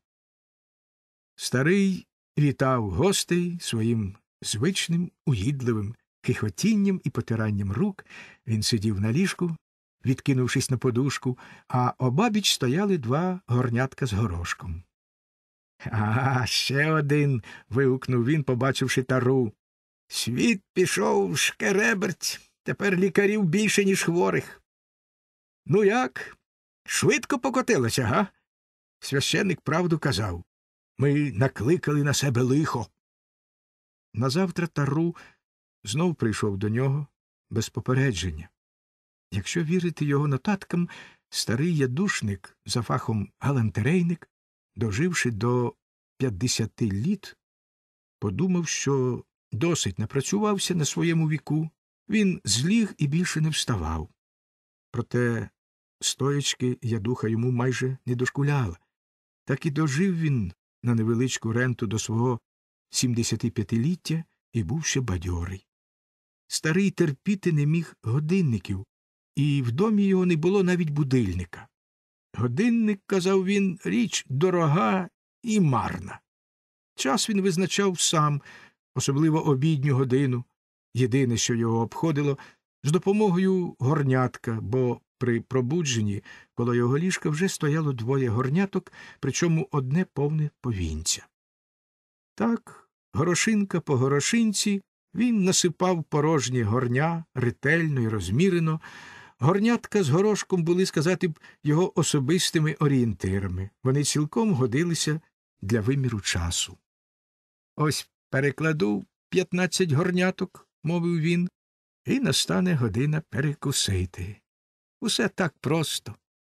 Старий вітав гостей своїм звичним, угідливим кихотінням і потиранням рук. Він сидів на ліжку, відкинувшись на подушку, а обабіч стояли два горнятка з горошком. — А, ще один! — вигукнув він, побачивши Тару. — Світ пішов шкереберть, тепер лікарів більше, ніж хворих. — Ну як? Швидко покотилося, га? Священник правду казав. Ми накликали на себе лихо. Назавтра Тару знов прийшов до нього без попередження. Якщо вірити його нотаткам, старий ядушник, за фахом галантерейник, доживши до п'ятдесяти літ, подумав, що досить напрацювався на своєму віку, він зліг і більше не вставав. Проте стоячки ядуха йому майже не дошкуляла. Так і дожив він на невеличку ренту до свого сімдесятип'ятиліття і був ще бадьорий. Старий терпіти не міг годинників, і в домі його не було навіть будильника. Годинник, казав він, річ дорога і марна. Час він визначав сам, особливо обідню годину. Єдине, що його обходило, з допомогою горнятка, бо при пробудженні коло його ліжка вже стояло двоє горняток, причому одне повне повінця. Так, горошинка по горошинці, він насипав порожнє горня ретельно і розмірено. Горнятка з горошком були, сказати б, його особистими орієнтирами. Вони цілком годилися для виміру часу. — Ось перекладу п'ятнадцять горняток, — мовив він, — і настане година перекусити. Усе так просто.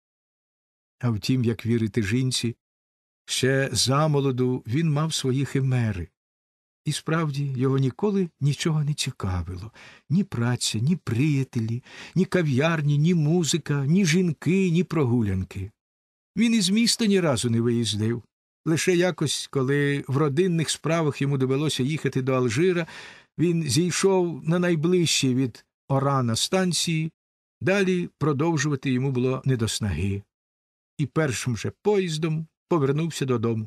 А втім, як вірити жінці, ще замолоду він мав свої химери. І справді його ніколи нічого не цікавило. Ні праця, ні приятелі, ні кав'ярні, ні музика, ні жінки, ні прогулянки. Він із міста ні разу не виїздив. Лише якось, коли в родинних справах йому довелося їхати до Алжира, він зійшов на найближчі від Орана станції, далі продовжувати йому було не до снаги. І першим же поїздом повернувся додому.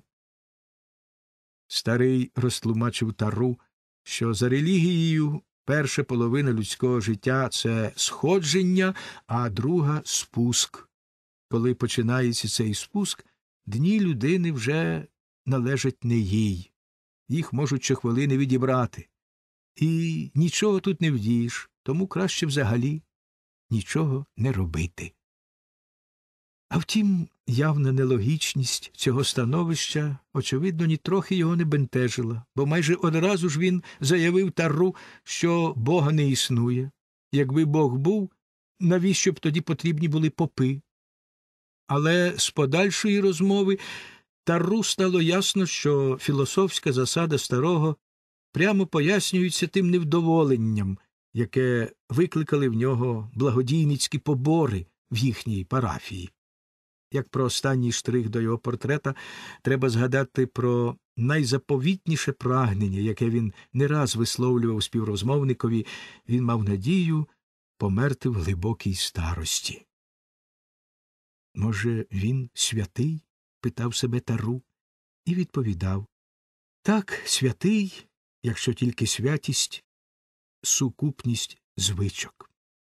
Старий розтлумачив Тару, що за релігією перша половина людського життя – це сходження, а друга – спуск. Коли починається цей спуск, дні людини вже належать не їй. Їх можуть щохвилини відібрати. І нічого тут не вдієш, тому краще взагалі нічого не робити. А втім, явна нелогічність цього становища, очевидно, нітрохи його не бентежила, бо майже одразу ж він заявив Тару, що Бога не існує. Якби Бог був, навіщо б тоді потрібні були попи? Але з подальшої розмови Тару стало ясно, що філософська засада старого прямо пояснюється тим невдоволенням, яке викликали в нього благодійницькі побори в їхній парафії. Як про останній штрих до його портрета, треба згадати про найзаповітніше прагнення, яке він не раз висловлював співрозмовникові. Він мав надію померти в глибокій старості. «Може, він святий?» – питав себе Тару, і відповідав. «Так, святий, якщо тільки святість – сукупність звичок».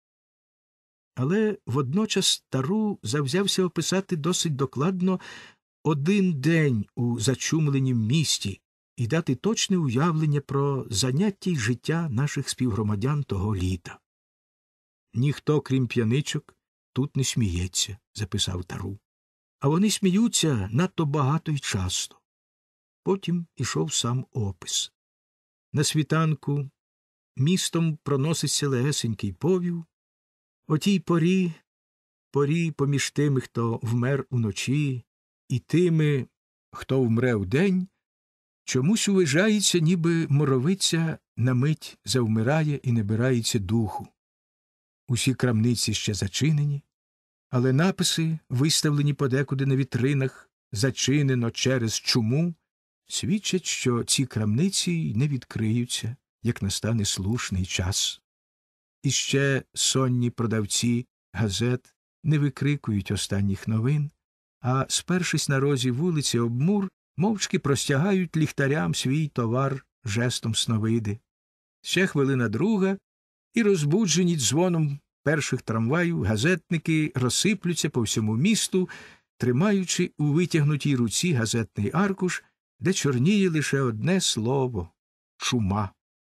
Але водночас Тару завзявся описати досить докладно один день у зачумленім місті і дати точне уявлення про заняття й життя наших співгромадян того літа. Ніхто, крім п'яничок, тут не сміється, записав Тару. А вони сміються надто багато й часто. Потім ішов сам опис. На світанку містом проноситься легесенький повів. О тій порі, порі поміж тими, хто вмер уночі, і тими, хто вмре вдень, чомусь уважається, ніби моровиця на мить завмирає і набирається духу. Усі крамниці ще зачинені, але написи, виставлені подекуди на вітринах, зачинено через чуму, свідчать, що ці крамниці й не відкриються, як настане слушний час. І ще сонні продавці газет не викрикують останніх новин, а, спершись на розі вулиці об мур, мовчки простягають ліхтарям свій товар жестом сновиди. Ще хвилина друга, і розбуджені дзвоном перших трамваїв газетники розсиплються по всьому місту, тримаючи у витягнутій руці газетний аркуш, де чорніє лише одне слово – чума.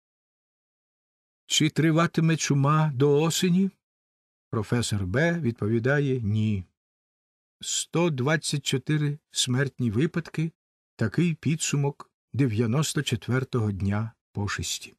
Чи триватиме чума до осені? Професор Б. відповідає – ні. сто двадцять чотири смертні випадки – такий підсумок дев'яносто четвертого дня пошесті.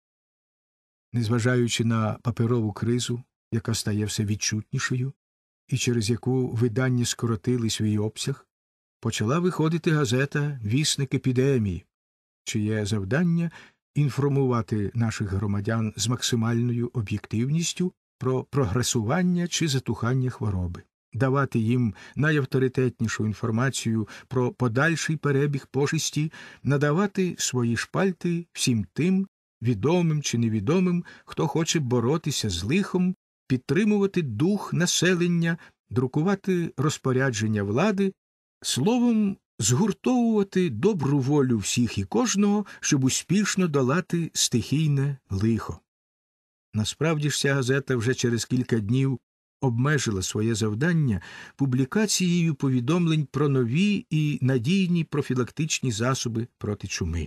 Незважаючи на паперову кризу, яка стає все відчутнішою, і через яку видання скоротили свій обсяг, почала виходити газета «Вісник епідемії», чиє завдання – інформувати наших громадян з максимальною об'єктивністю про прогресування чи затухання хвороби, давати їм найавторитетнішу інформацію про подальший перебіг пошесті, надавати свої шпальти всім тим, відомим чи невідомим, хто хоче боротися з лихом, підтримувати дух населення, друкувати розпорядження влади, словом, згуртовувати добру волю всіх і кожного, щоб успішно долати стихійне лихо. Насправді ж ця газета вже через кілька днів обмежила своє завдання публікацією повідомлень про нові і надійні профілактичні засоби проти чуми.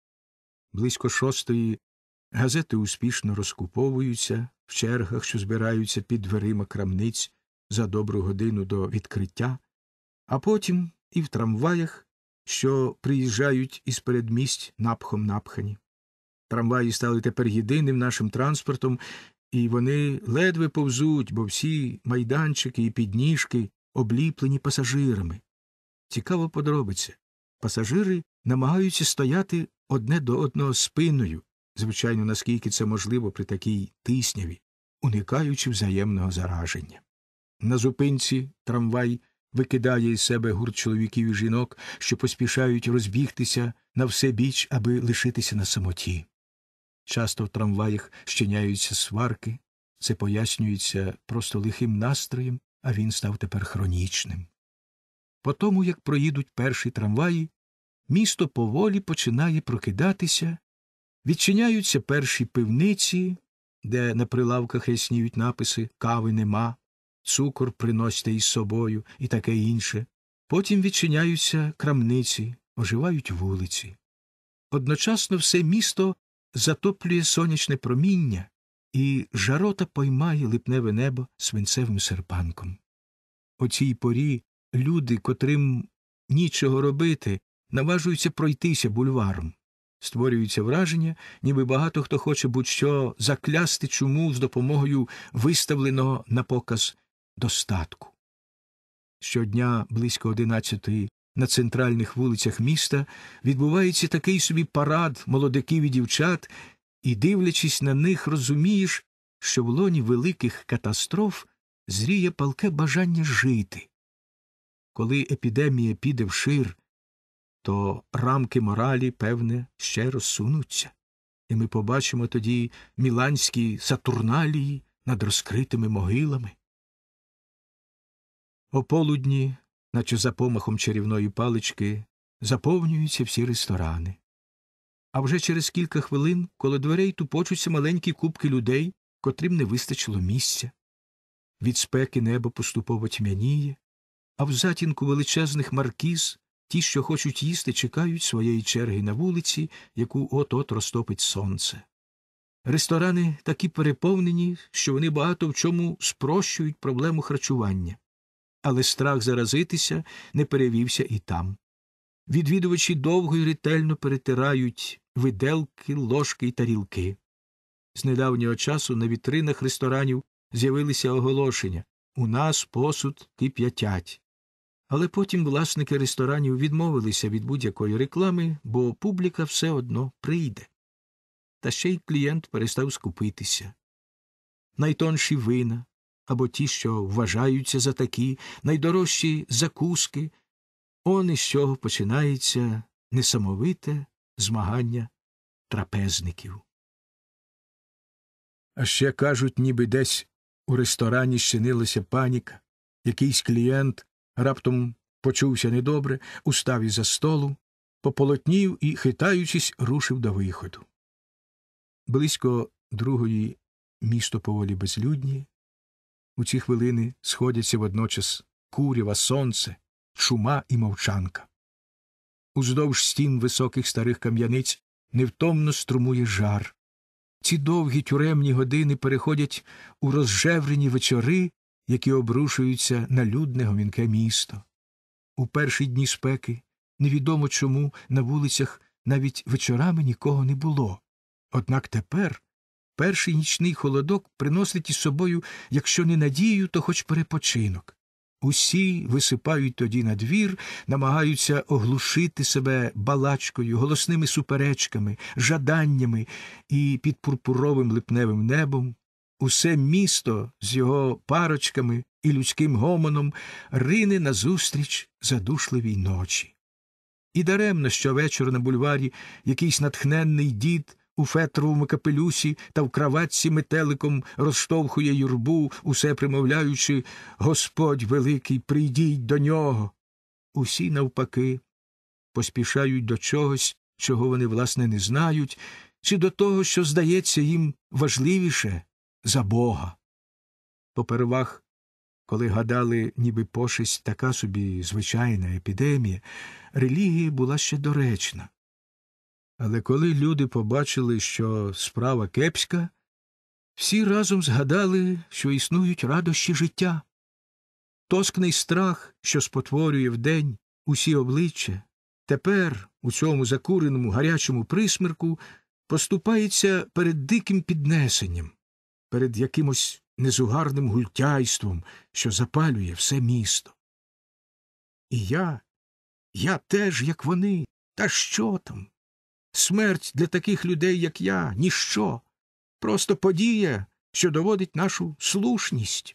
Близько шостої газети успішно розкуповуються в чергах, що збираються під дверима крамниць за добру годину до відкриття, а потім і в трамваях, що приїжджають із передмість напхом напхані. Трамваї стали тепер єдиним нашим транспортом, і вони ледве повзуть, бо всі майданчики і підніжки обліплені пасажирами. Цікава подробиця. Пасажири намагаються стояти одне до одного спиною, звичайно, наскільки це можливо при такій тисняві, уникаючи взаємного зараження. На зупинці трамвай викидає із себе гурт чоловіків і жінок, що поспішають розбігтися на все біч, аби лишитися на самоті. Часто в трамваях щиняються сварки, це пояснюється просто лихим настроєм, а він став тепер хронічним. По тому, як проїдуть перші трамваї, місто поволі починає прокидатися, відчиняються перші пивниці, де на прилавках рясніють написи «Кави нема», «Цукор приносьте із собою» і таке інше. Потім відчиняються крамниці, оживають вулиці. Одночасно все місто затоплює сонячне проміння, і жарота поймає липневе небо свинцевим серпанком. О цій порі люди, котрим нічого робити, наважуються пройтися бульваром. Створюється враження, ніби багато хто хоче будь-що заклясти чуму з допомогою виставленого на показ достатку. Щодня близько одинадцятої на центральних вулицях міста відбувається такий собі парад молодиків і дівчат, і, дивлячись на них, розумієш, що в лоні великих катастроф зріє палке бажання жити. Коли епідемія піде вшир, то рамки моралі, певне, ще розсунуться, і ми побачимо тоді міланські сатурналії над розкритими могилами. О полудні, наче за помахом чарівної палички, заповнюються всі ресторани. А вже через кілька хвилин коло дверей тупочуться маленькі купки людей, котрим не вистачило місця. Від спеки небо поступово тьмяніє, а в затінку величезних маркіз ті, що хочуть їсти, чекають своєї черги на вулиці, яку от-от розтопить сонце. Ресторани такі переповнені, що вони багато в чому спрощують проблему харчування. Але страх заразитися не перевівся і там. Відвідувачі довго й ретельно перетирають виделки, ложки й тарілки. З недавнього часу на вітринах ресторанів з'явилися оголошення «У нас посуд кип'ятять». Але потім власники ресторанів відмовилися від будь-якої реклами, бо публіка все одно прийде. Та ще й клієнт перестав скупитися. Найтонші вина, або ті, що вважаються за такі, найдорожчі закуски – он із чого починається несамовите змагання трапезників. А ще, кажуть, ніби десь у ресторані щинилася паніка. Якийсь клієнт раптом почувся недобре, устав із-за столу, пополотнів і, хитаючись, рушив до виходу. Близько другої місто поволі безлюдніє. У ці хвилини сходяться водночас курява, сонце, чума і мовчанка. Уздовж стін високих старих кам'яниць невтомно струмує жар. Ці довгі тюремні години переходять у розжеврені вечори, які обрушуються на людне гомінке місто. У перші дні спеки невідомо чому на вулицях навіть вечорами нікого не було. Однак тепер перший нічний холодок приносить із собою, якщо не надію, то хоч перепочинок. Усі висипають тоді на двір, намагаються оглушити себе балачкою, голосними суперечками, жаданнями, і під пурпуровим липневим небом усе місто з його парочками і людським гомоном рине назустріч задушливій ночі. І даремно щовечора на бульварі якийсь натхненний дід у фетровому капелюсі та в краватці метеликом розштовхує юрбу, усе примовляючи «Господь великий, прийдіть до нього». Усі, навпаки, поспішають до чогось, чого вони, власне, не знають, чи до того, що здається їм важливіше за Бога. Попервах, коли гадали, ніби пошесть така собі звичайна епідемія, релігія була ще доречна. Але коли люди побачили, що справа кепська, всі разом згадали, що існують радощі життя. Тоскний страх, що спотворює вдень усі обличчя, тепер, у цьому закуреному гарячому присмерку, поступається перед диким піднесенням, перед якимось незугарним гультяйством, що запалює все місто. І я, я теж, як вони, та що там? Смерть для таких людей, як я, ніщо. Просто подія, що доводить нашу слушність.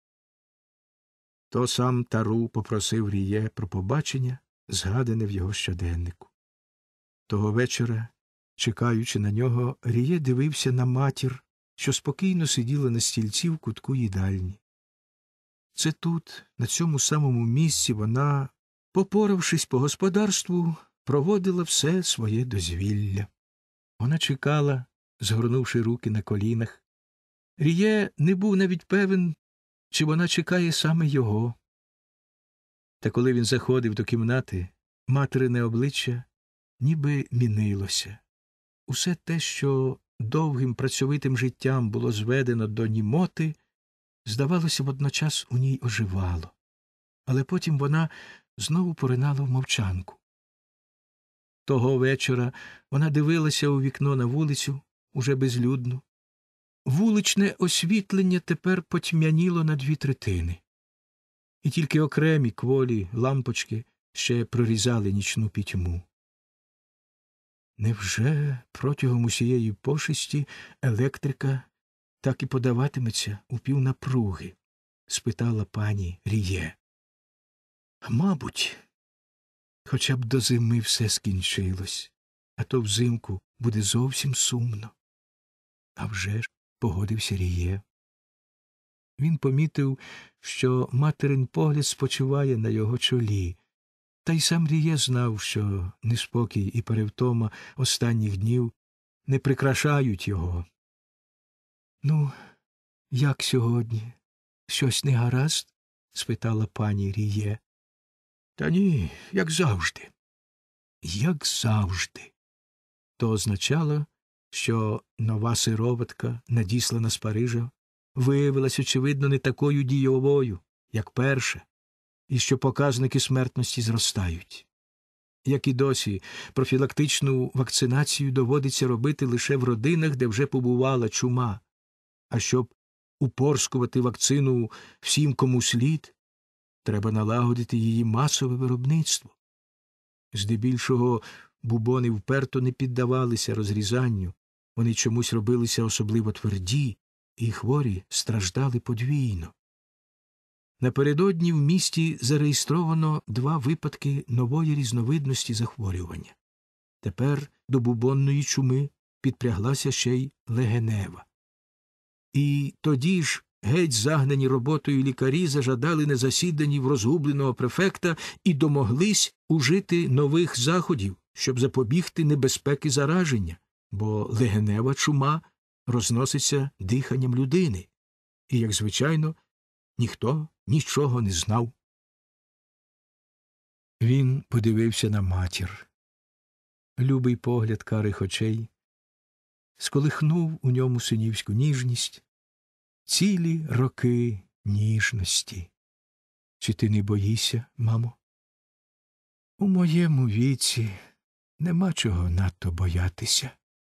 То сам Тару попросив Ріє про побачення, згадане в його щоденнику. Того вечора, чекаючи на нього, Ріє дивився на матір, що спокійно сиділа на стільці в кутку їдальні. Це тут, на цьому самому місці, вона, попоравшись по господарству, проводила все своє дозвілля. Вона чекала, згорнувши руки на колінах. Ріє не був навіть певен, чи вона чекає саме його. Та коли він заходив до кімнати, материне обличчя ніби мінилося. Усе те, що довгим працьовитим життям було зведено до німоти, здавалося, водночас у ній оживало. Але потім вона знову поринала в мовчанку. Того вечора вона дивилася у вікно на вулицю, уже безлюдну. Вуличне освітлення тепер потьмяніло на дві третини. І тільки окремі кволі лампочки ще прорізали нічну пітьму. Невже протягом усієї пошесті електрика так і подаватиметься у півнапруги? – спитала пані Ріє. Мабуть, хоча б до зими все скінчилось, а то взимку буде зовсім сумно. А вже ж, погодився Ріє. Він помітив, що материн погляд спочиває на його чолі, та й сам Ріє знав, що неспокій і перевтома останніх днів не прикрашають його. «Ну, як сьогодні? Щось не гаразд?» – спитала пані Ріє. «Та ні, як завжди». «Як завжди». То означало, що нова сироватка, надіслана з Парижа, виявилась, очевидно, не такою дійовою, як перша, і що показники смертності зростають. Як і досі, профілактичну вакцинацію доводиться робити лише в родинах, де вже побувала чума, а щоб упорскувати вакцину всім, кому слід, треба налагодити її масове виробництво. Здебільшого бубони вперто не піддавалися розрізанню, вони чомусь робилися особливо тверді, і хворі страждали подвійно. Напередодні в місті зареєстровано два випадки нової різновидності захворювання. Тепер до бубонної чуми підпряглася ще й легенева. І тоді ж геть загнані роботою лікарі зажадали на засіданні в розгубленого префекта і домоглись ужити нових заходів, щоб запобігти небезпеки зараження, бо легенева чума розноситься диханням людини. І, як звичайно, ніхто нічого не знав. Він подивився на матір. Любий погляд карих очей сколихнув у ньому синівську ніжність, цілі роки ніжності. Чи ти не боїшся, мамо? У моєму віці нема чого надто боятися.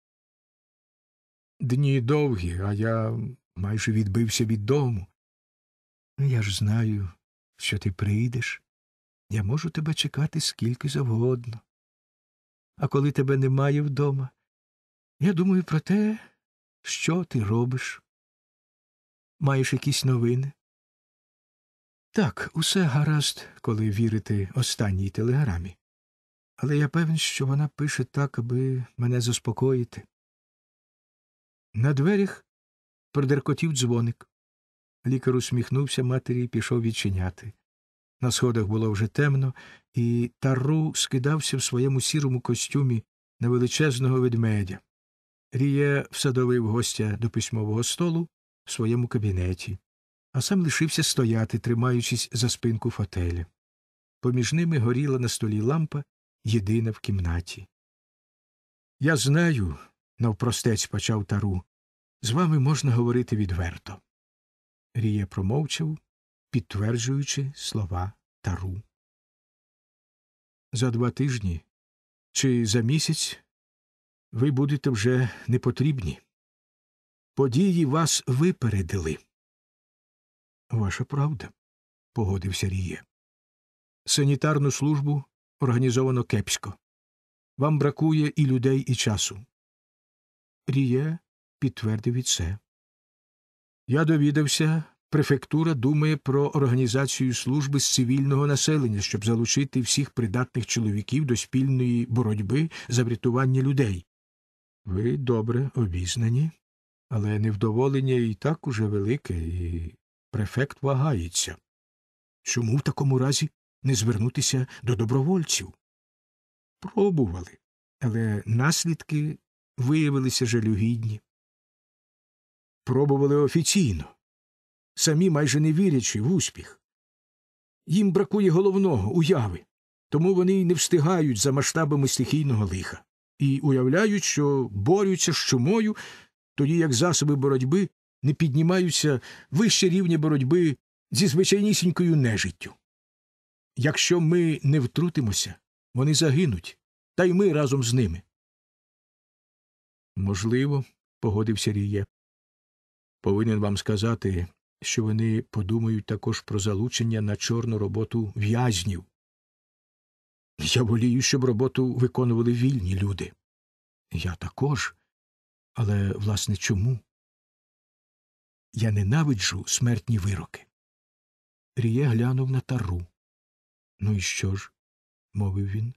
Дні довгі, а я майже відбився від дому. Я ж знаю, що ти прийдеш. Я можу тебе чекати скільки завгодно. А коли тебе немає вдома, я думаю про те, що ти робиш. Маєш якісь новини? Так, усе гаразд, коли вірити останній телеграмі. Але я певен, що вона пише так, аби мене заспокоїти. На дверях продеркотів дзвоник. Лікар усміхнувся матері і пішов відчиняти. На сходах було вже темно, і Тарру скидався в своєму сірому костюмі на величезного ведмедя. Ріє всадовив гостя до письмового столу в своєму кабінеті, а сам лишився стояти, тримаючись за спинку фотеля. Поміж ними горіла на столі лампа, єдина в кімнаті. — Я знаю, — навпростець почав Тарру, — з вами можна говорити відверто. Ріє промовчав, підтверджуючи слова Тарру. За два тижні чи за місяць ви будете вже не потрібні. Події вас випередили. Ваша правда, погодився Ріє. Санітарну службу організовано кепсько. Вам бракує і людей, і часу. Ріє підтвердив і це. Я довідався, префектура думає про організацію служби з цивільного населення, щоб залучити всіх придатних чоловіків до спільної боротьби за врятування людей. Ви добре обізнані, але невдоволення і так уже велике, і префект вагається. Чому в такому разі не звернутися до добровольців? Пробували, але наслідки виявилися жалюгідні. Пробували офіційно, самі майже не вірячи в успіх. Їм бракує головного – уяви, тому вони й не встигають за масштабами стихійного лиха. І уявляють, що борються з чумою, тоді як засоби боротьби не піднімаються вище рівня боротьби зі звичайнісінькою нежиттю. Якщо ми не втрутимося, вони загинуть, та й ми разом з ними. Можливо, погодився Ріє. Повинен вам сказати, що вони подумають також про залучення на чорну роботу в'язнів. Я волію, щоб роботу виконували вільні люди. Я також. Але, власне, чому? Я ненавиджу смертні вироки. Ріє глянув на Тарру. Ну і що ж? Мовив він.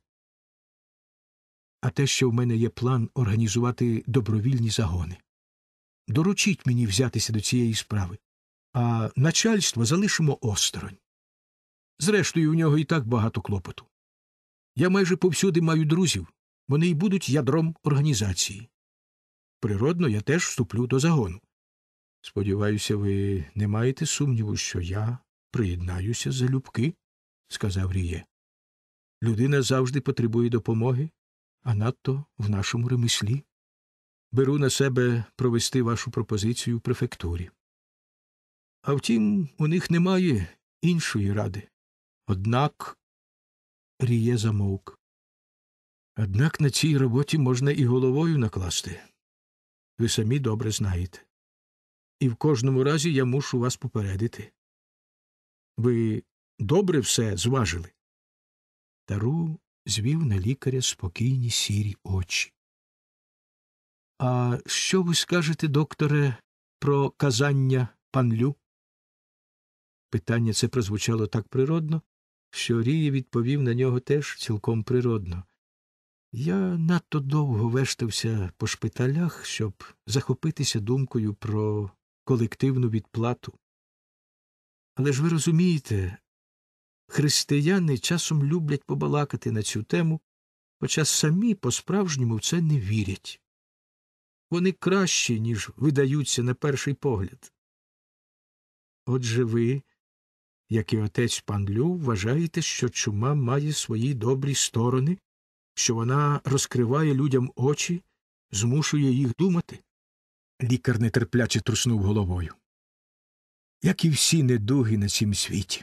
А те, що в мене є план організувати добровільні загони. Доручіть мені взятися до цієї справи, а начальство залишимо осторонь. Зрештою, у нього і так багато клопоту. Я майже повсюди маю друзів, вони й будуть ядром організації. Природно, я теж вступлю до загону. Сподіваюся, ви не маєте сумніву, що я приєднаюся залюбки, сказав Ріє. Людина завжди потребує допомоги, а надто в нашому ремеслі. беру на себе провести вашу пропозицію в префектурі. А втім, у них немає іншої ради. Однак Ріє замовк. Однак на цій роботі можна і головою накласти. Ви самі добре знаєте. І в кожному разі я мушу вас попередити. Ви добре все зважили? Тару звів на лікаря спокійні сірі очі. А що ви скажете, докторе, про казання панлю? Питання це прозвучало так природно, що Ріє відповів на нього теж цілком природно. Я надто довго вештався по шпиталях, щоб захопитися думкою про колективну відплату. Але ж ви розумієте, християни часом люблять побалакати на цю тему, хоча самі по-справжньому в це не вірять. Вони кращі, ніж видаються на перший погляд. Отже ви, як і отець Панлю, вважаєте, що чума має свої добрі сторони, що вона розкриває людям очі, змушує їх думати? Лікар нетерпляче труснув головою. Як і всі недуги на цім світі.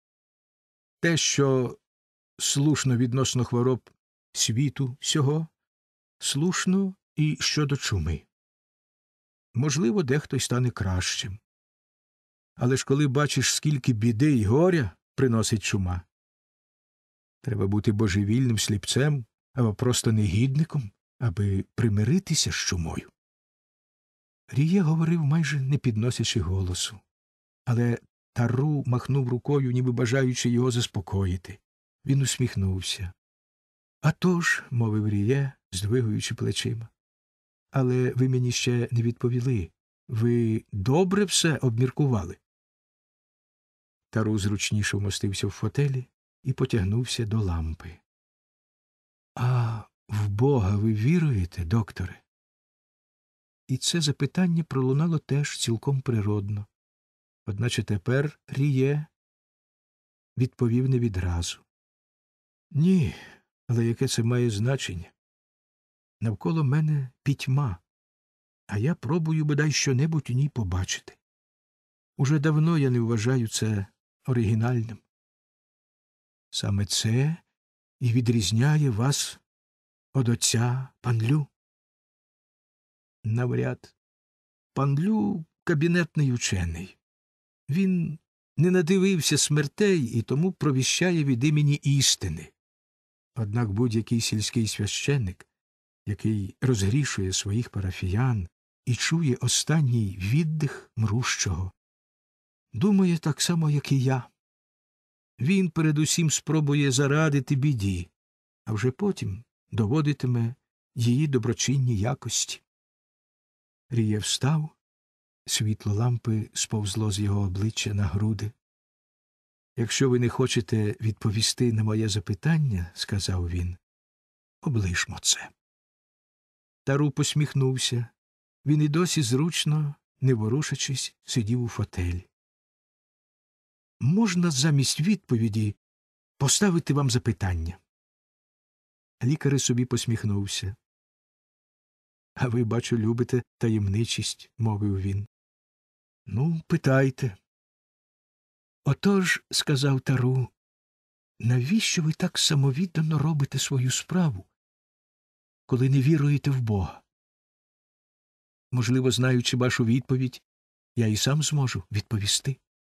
Те, що слушно відносно хвороб світу сього, слушно і щодо чуми. Можливо, дехто й стане кращим. Але ж коли бачиш, скільки біди й горя приносить чума, треба бути божевільним сліпцем або просто негідником, аби примиритися з чумою. Ріє говорив, майже не підносячи голосу. Але Тару махнув рукою, ніби бажаючи його заспокоїти. Він усміхнувся. «А тож», – мовив Ріє, здвигуючи плечима. «Але ви мені ще не відповіли. Ви добре все обміркували?» Тару зручніше вмостився в фотелі і потягнувся до лампи. «А в Бога ви віруєте, докторе?» І це запитання пролунало теж цілком природно. Одначе тепер Ріє відповів не відразу. «Ні, але яке це має значення? Навколо мене пітьма, а я пробую бодай що-небудь у ній побачити. Уже давно я не вважаю це оригінальним. Саме це і відрізняє вас од отця Панлю?» «Навряд. Панлю – кабінетний учений. Він не надивився смертей і тому провіщає від імені істини. Однак будь-який сільський священник, який розгрішує своїх парафіян і чує останній віддих мрущого, думає так само, як і я. Він передусім спробує зарадити біді, а вже потім доводитиме її доброчинні якості». Ріє встав, світло лампи сповзло з його обличчя на груди. «Якщо ви не хочете відповісти на моє запитання, – сказав він, – облишмо це». Тару посміхнувся. Він і досі зручно, не ворушачись, сидів у фотелі. «Можна замість відповіді поставити вам запитання?» Лікар собі посміхнувся. «А ви, бачу, любите таємничість», – мовив він. «Ну, питайте». «Отож, – сказав Тару, – навіщо ви так самовіддано робите свою справу, коли не віруєте в Бога? Можливо, знаючи вашу відповідь, я і сам зможу відповісти».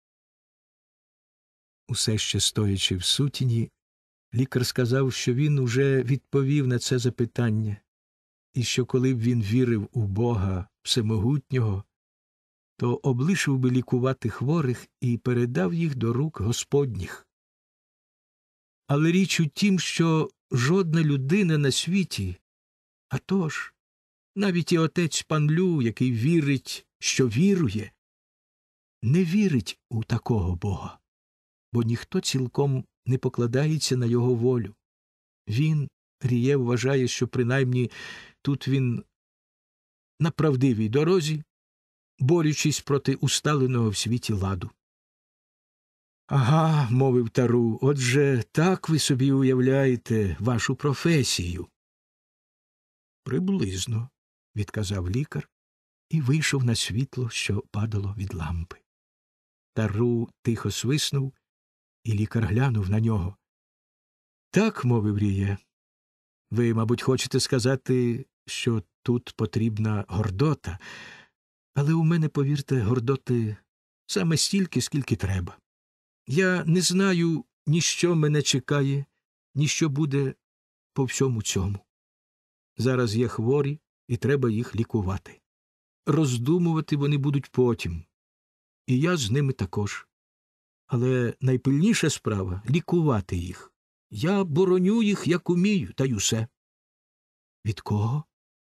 Усе ще стоячи в сутіні, лікар сказав, що він уже відповів на це запитання, і що коли б він вірив у Бога Всемогутнього, то облишив би лікувати хворих і передав їх до рук Господніх. Але річ у тім, що жодна людина на світі, а тож, навіть і отець Панлю, який вірить, що вірує, не вірить у такого Бога, бо ніхто цілком не покладається на його волю. Він, Ріє, вважає, що принаймні тут він на правдивій дорозі, борючись проти усталеного в світі ладу. «Ага, – мовив Тару, – отже, так ви собі уявляєте вашу професію?» «Приблизно. відказав лікар і вийшов на світло, що падало від лампи. Тару тихо свиснув, і лікар глянув на нього. Так, мовив Ріє, ви, мабуть, хочете сказати, що тут потрібна гордота, але у мене, повірте, гордоти саме стільки, скільки треба. Я не знаю, ні що мене чекає, ні що буде по всьому цьому. Зараз є хворі, і треба їх лікувати. Роздумувати вони будуть потім. І я з ними також. Але найпильніша справа – лікувати їх. Я бороню їх, як умію, та й усе. Від кого?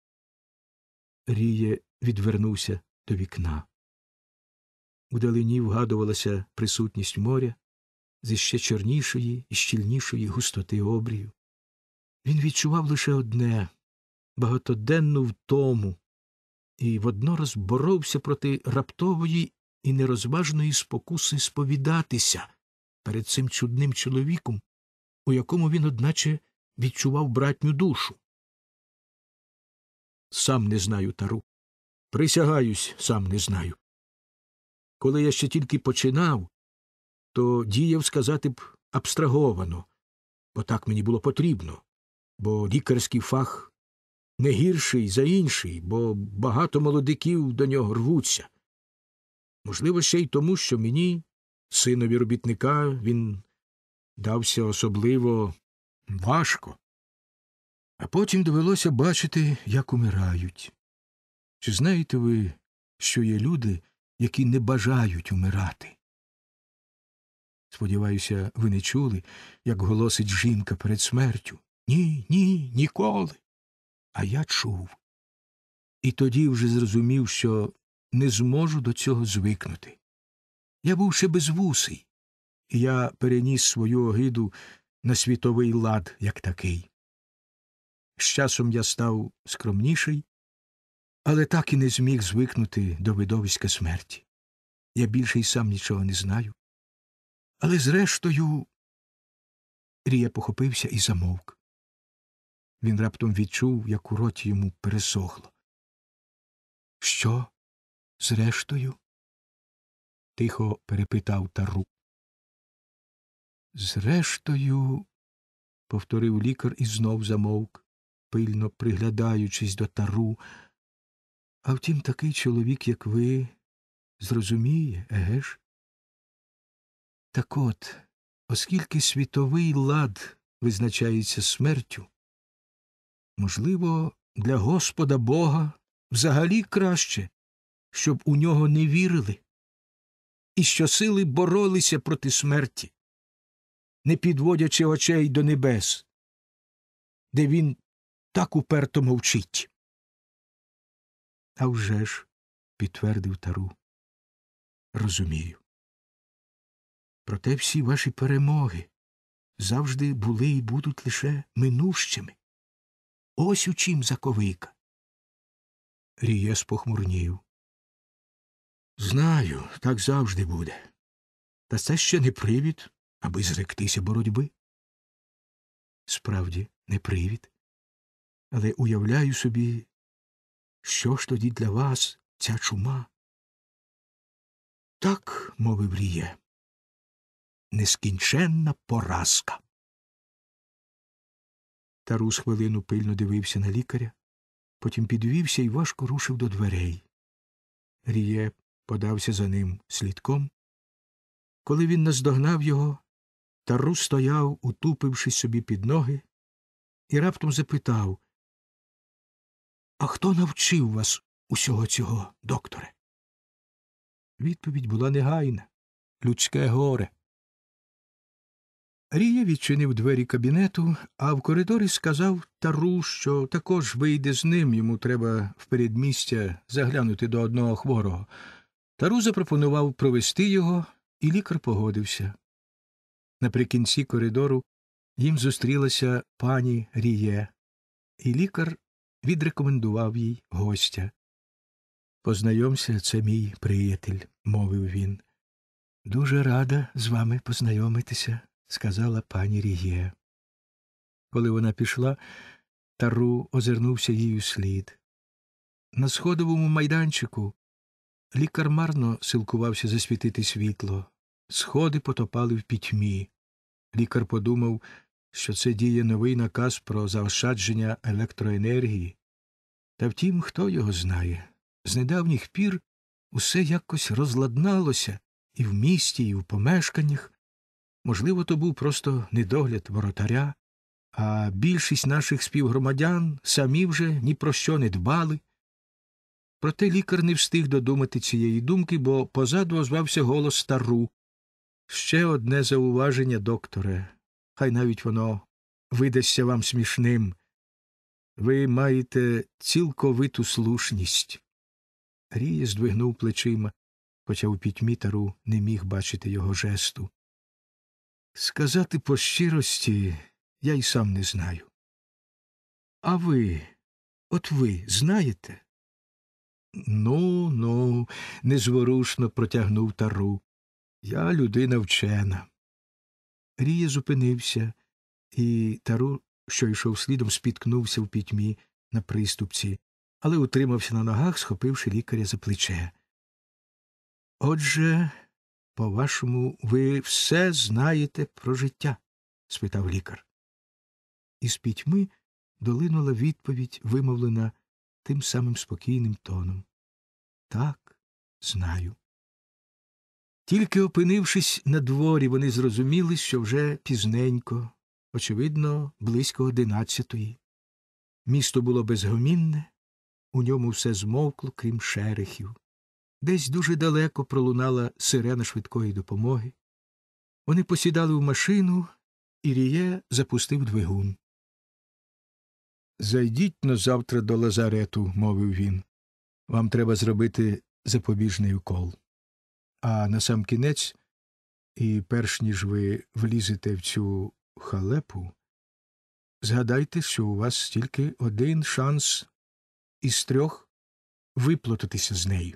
Ріє відвернувся до вікна. Удалині вгадувалася присутність моря зі ще чорнішої і щільнішої густоти обрію. Він відчував лише одне – багатоденну втому, і воднораз боровся проти раптової і нерозважної спокуси сповідатися перед цим чудним чоловіком, у якому він, одначе, відчував братню душу. Сам не знаю, Тару. Присягаюсь, сам не знаю. Коли я ще тільки починав, то діяв, сказати б, абстраговано, бо так мені було потрібно, бо лікарський фах не гірший за інший, бо багато молодиків до нього рвуться. Можливо, ще й тому, що мені, синові робітника, він дався особливо важко. А потім довелося бачити, як умирають. Чи знаєте ви, що є люди, які не бажають умирати? Сподіваюся, ви не чули, як голосить жінка перед смертю. Ні, ні, ніколи. А я чув. І тоді вже зрозумів, що не зможу до цього звикнути. Я був ще безвусий, і я переніс свою огиду на світовий лад, як такий. З часом я став скромніший, але так і не зміг звикнути до видовиська смерті. Я більше й сам нічого не знаю. Але зрештою Рія похопився і замовк. Він раптом відчув, як у роті йому пересохло. Що? Зрештою? Тихо перепитав Тару. Зрештою, повторив лікар і знов замовк, пильно приглядаючись до Тару. А втім, такий чоловік, як ви, зрозуміє, еге ж? Так от, оскільки світовий лад визначається смертю, можливо, для Господа Бога взагалі краще, щоб у нього не вірили, і щосили боролися проти смерті, не підводячи очей до небес, де він так уперто мовчить. А вже ж, підтвердив Тару, розумію. Проте всі ваші перемоги завжди були і будуть лише минущими. Ось у чим заковика. Ріє спохмурнів. Знаю, так завжди буде. Та це ще не привід, аби зректися боротьби. Справді, не привід. Але уявляю собі, що ж тоді для вас ця чума? Так, мовив Ріє, нескінченна поразка. Тарус хвилину пильно дивився на лікаря, потім підвівся і важко рушив до дверей. Ріє подався за ним слідком. Коли він наздогнав його, Тарус стояв, утупившись собі під ноги, і раптом запитав: «А хто навчив вас усього цього, докторе?» Відповідь була негайна. Людське горе. Рія відчинив двері кабінету, а в коридорі сказав Тару, що також вийде з ним, йому треба в передмістя заглянути до одного хворого. Тару запропонував провести його, і лікар погодився. Наприкінці коридору їм зустрілася пані Ріє, і лікар відрекомендував їй гостя. «Познайомся, це мій приятель», – мовив він. «Дуже рада з вами познайомитися», – сказала пані Ріє. Коли вона пішла, Тару озирнувся їй услід. На сходовому майданчику лікар марно силкувався засвітити світло. Сходи потопали в пітьмі. Лікар подумав, що це діє новий наказ про заощадження електроенергії. Та втім, хто його знає. З недавніх пір усе якось розладналося і в місті, і в помешканнях. Можливо, то був просто недогляд воротаря, а більшість наших співгромадян самі вже ні про що не дбали. Проте лікар не встиг додумати цієї думки, бо позаду озвався голос Тару. «Ще одне зауваження, докторе. Хай навіть воно видасться вам смішним. Ви маєте цілковиту слушність». Рія здвигнув плечима, хоча у пітьмі Тару не міг бачити його жесту. «Сказати по щирості, я й сам не знаю». «А ви, от ви знаєте?» «Ну, ну», – незворушно протягнув Тару. «Я людина вчена». Рія зупинився, і Тару, що йшов слідом, спіткнувся в пітьмі на приступці, але утримався на ногах, схопивши лікаря за плече. «Отже, по-вашому, ви все знаєте про життя?» – спитав лікар. Із пітьми долинула відповідь, вимовлена тим самим спокійним тоном. «Так, знаю». Тільки опинившись на дворі, вони зрозуміли, що вже пізненько, очевидно, близько одинадцятої. Місто було безгомінне, у ньому все змовкло, крім шерехів. Десь дуже далеко пролунала сирена швидкої допомоги. Вони посідали в машину, і Ріє запустив двигун. «Зайдіть на завтра до лазарету», – мовив він. «Вам треба зробити запобіжний укол. А насамкінець, і перш ніж ви влізете в цю халепу, згадайте, що у вас тільки один шанс із трьох виплутатися з нею».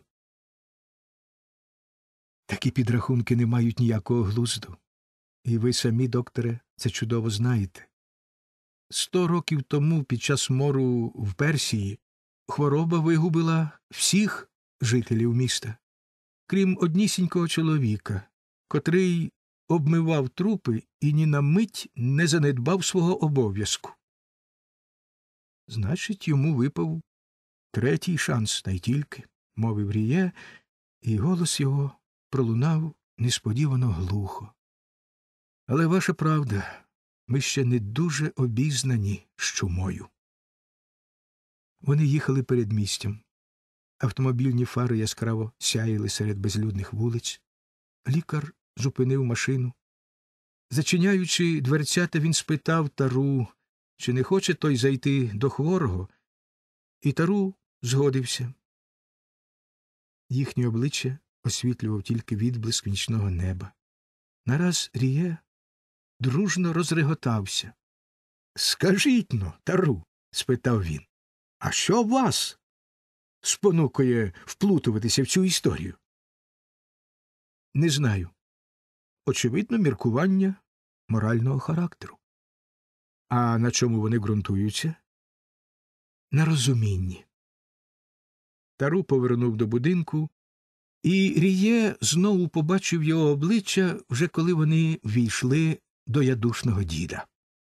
Такі підрахунки не мають ніякого глузду. І ви самі, докторе, це чудово знаєте. Сто років тому, під час мору в Персії, хвороба вигубила всіх жителів міста, крім однісінького чоловіка, котрий обмивав трупи і ні на мить не занедбав свого обов'язку. Значить, йому випав третій шанс, та й тільки, – мовив Ріє, і голос його пролунав несподівано глухо. Але ваша правда, ми ще не дуже обізнані з чумою. Вони їхали передмістям. Автомобільні фари яскраво сяяли серед безлюдних вулиць. Лікар зупинив машину. Зачиняючи дверцята, він спитав Тару, чи не хоче той зайти до хворого, і Тару згодився. Їхнє обличчя освітлював тільки відблиск нічного неба. Нараз Ріє дружно розреготався. «Скажіть-но, Тару», – спитав він, – «а що вас спонукує вплутуватися в цю історію?» «Не знаю. Очевидно, міркування морального характеру». «А на чому вони ґрунтуються?» «На розумінні». Тару повернув до будинку, і Ріє знову побачив його обличчя, вже коли вони війшли до ядушного діда.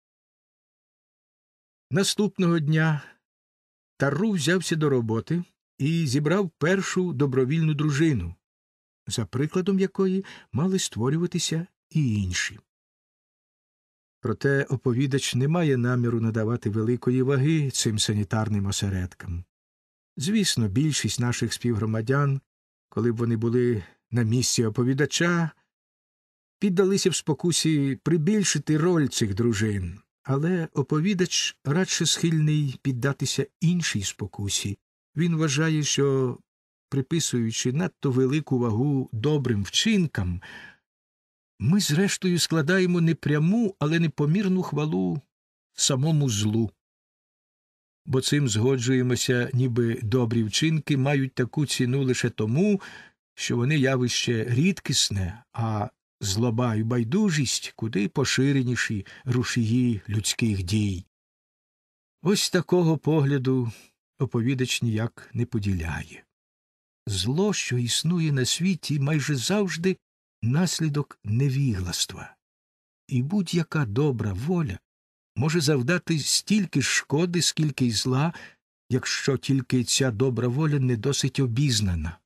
Наступного дня Тару взявся до роботи і зібрав першу добровільну дружину, за прикладом якої мали створюватися і інші. Проте оповідач не має наміру надавати великої ваги цим санітарним осередкам. Звісно, більшість наших співгромадян, коли б вони були на місці оповідача, піддалися в спокусі прибільшити роль цих дружин, але оповідач радше схильний піддатися іншій спокусі. Він вважає, що, приписуючи надто велику вагу добрим вчинкам, ми зрештою складаємо не пряму, але непомірну хвалу самому злу. Бо цим згоджуємося, ніби добрі вчинки мають таку ціну лише тому, що вони явище рідкісне, а злоба і байдужість куди поширеніші рушії людських дій. Ось такого погляду оповідач ніяк не поділяє. Зло, що існує на світі, майже завжди наслідок невігластва. І будь-яка добра воля може завдати стільки ж шкоди, скільки й зла, якщо тільки ця добра воля не досить обізнана.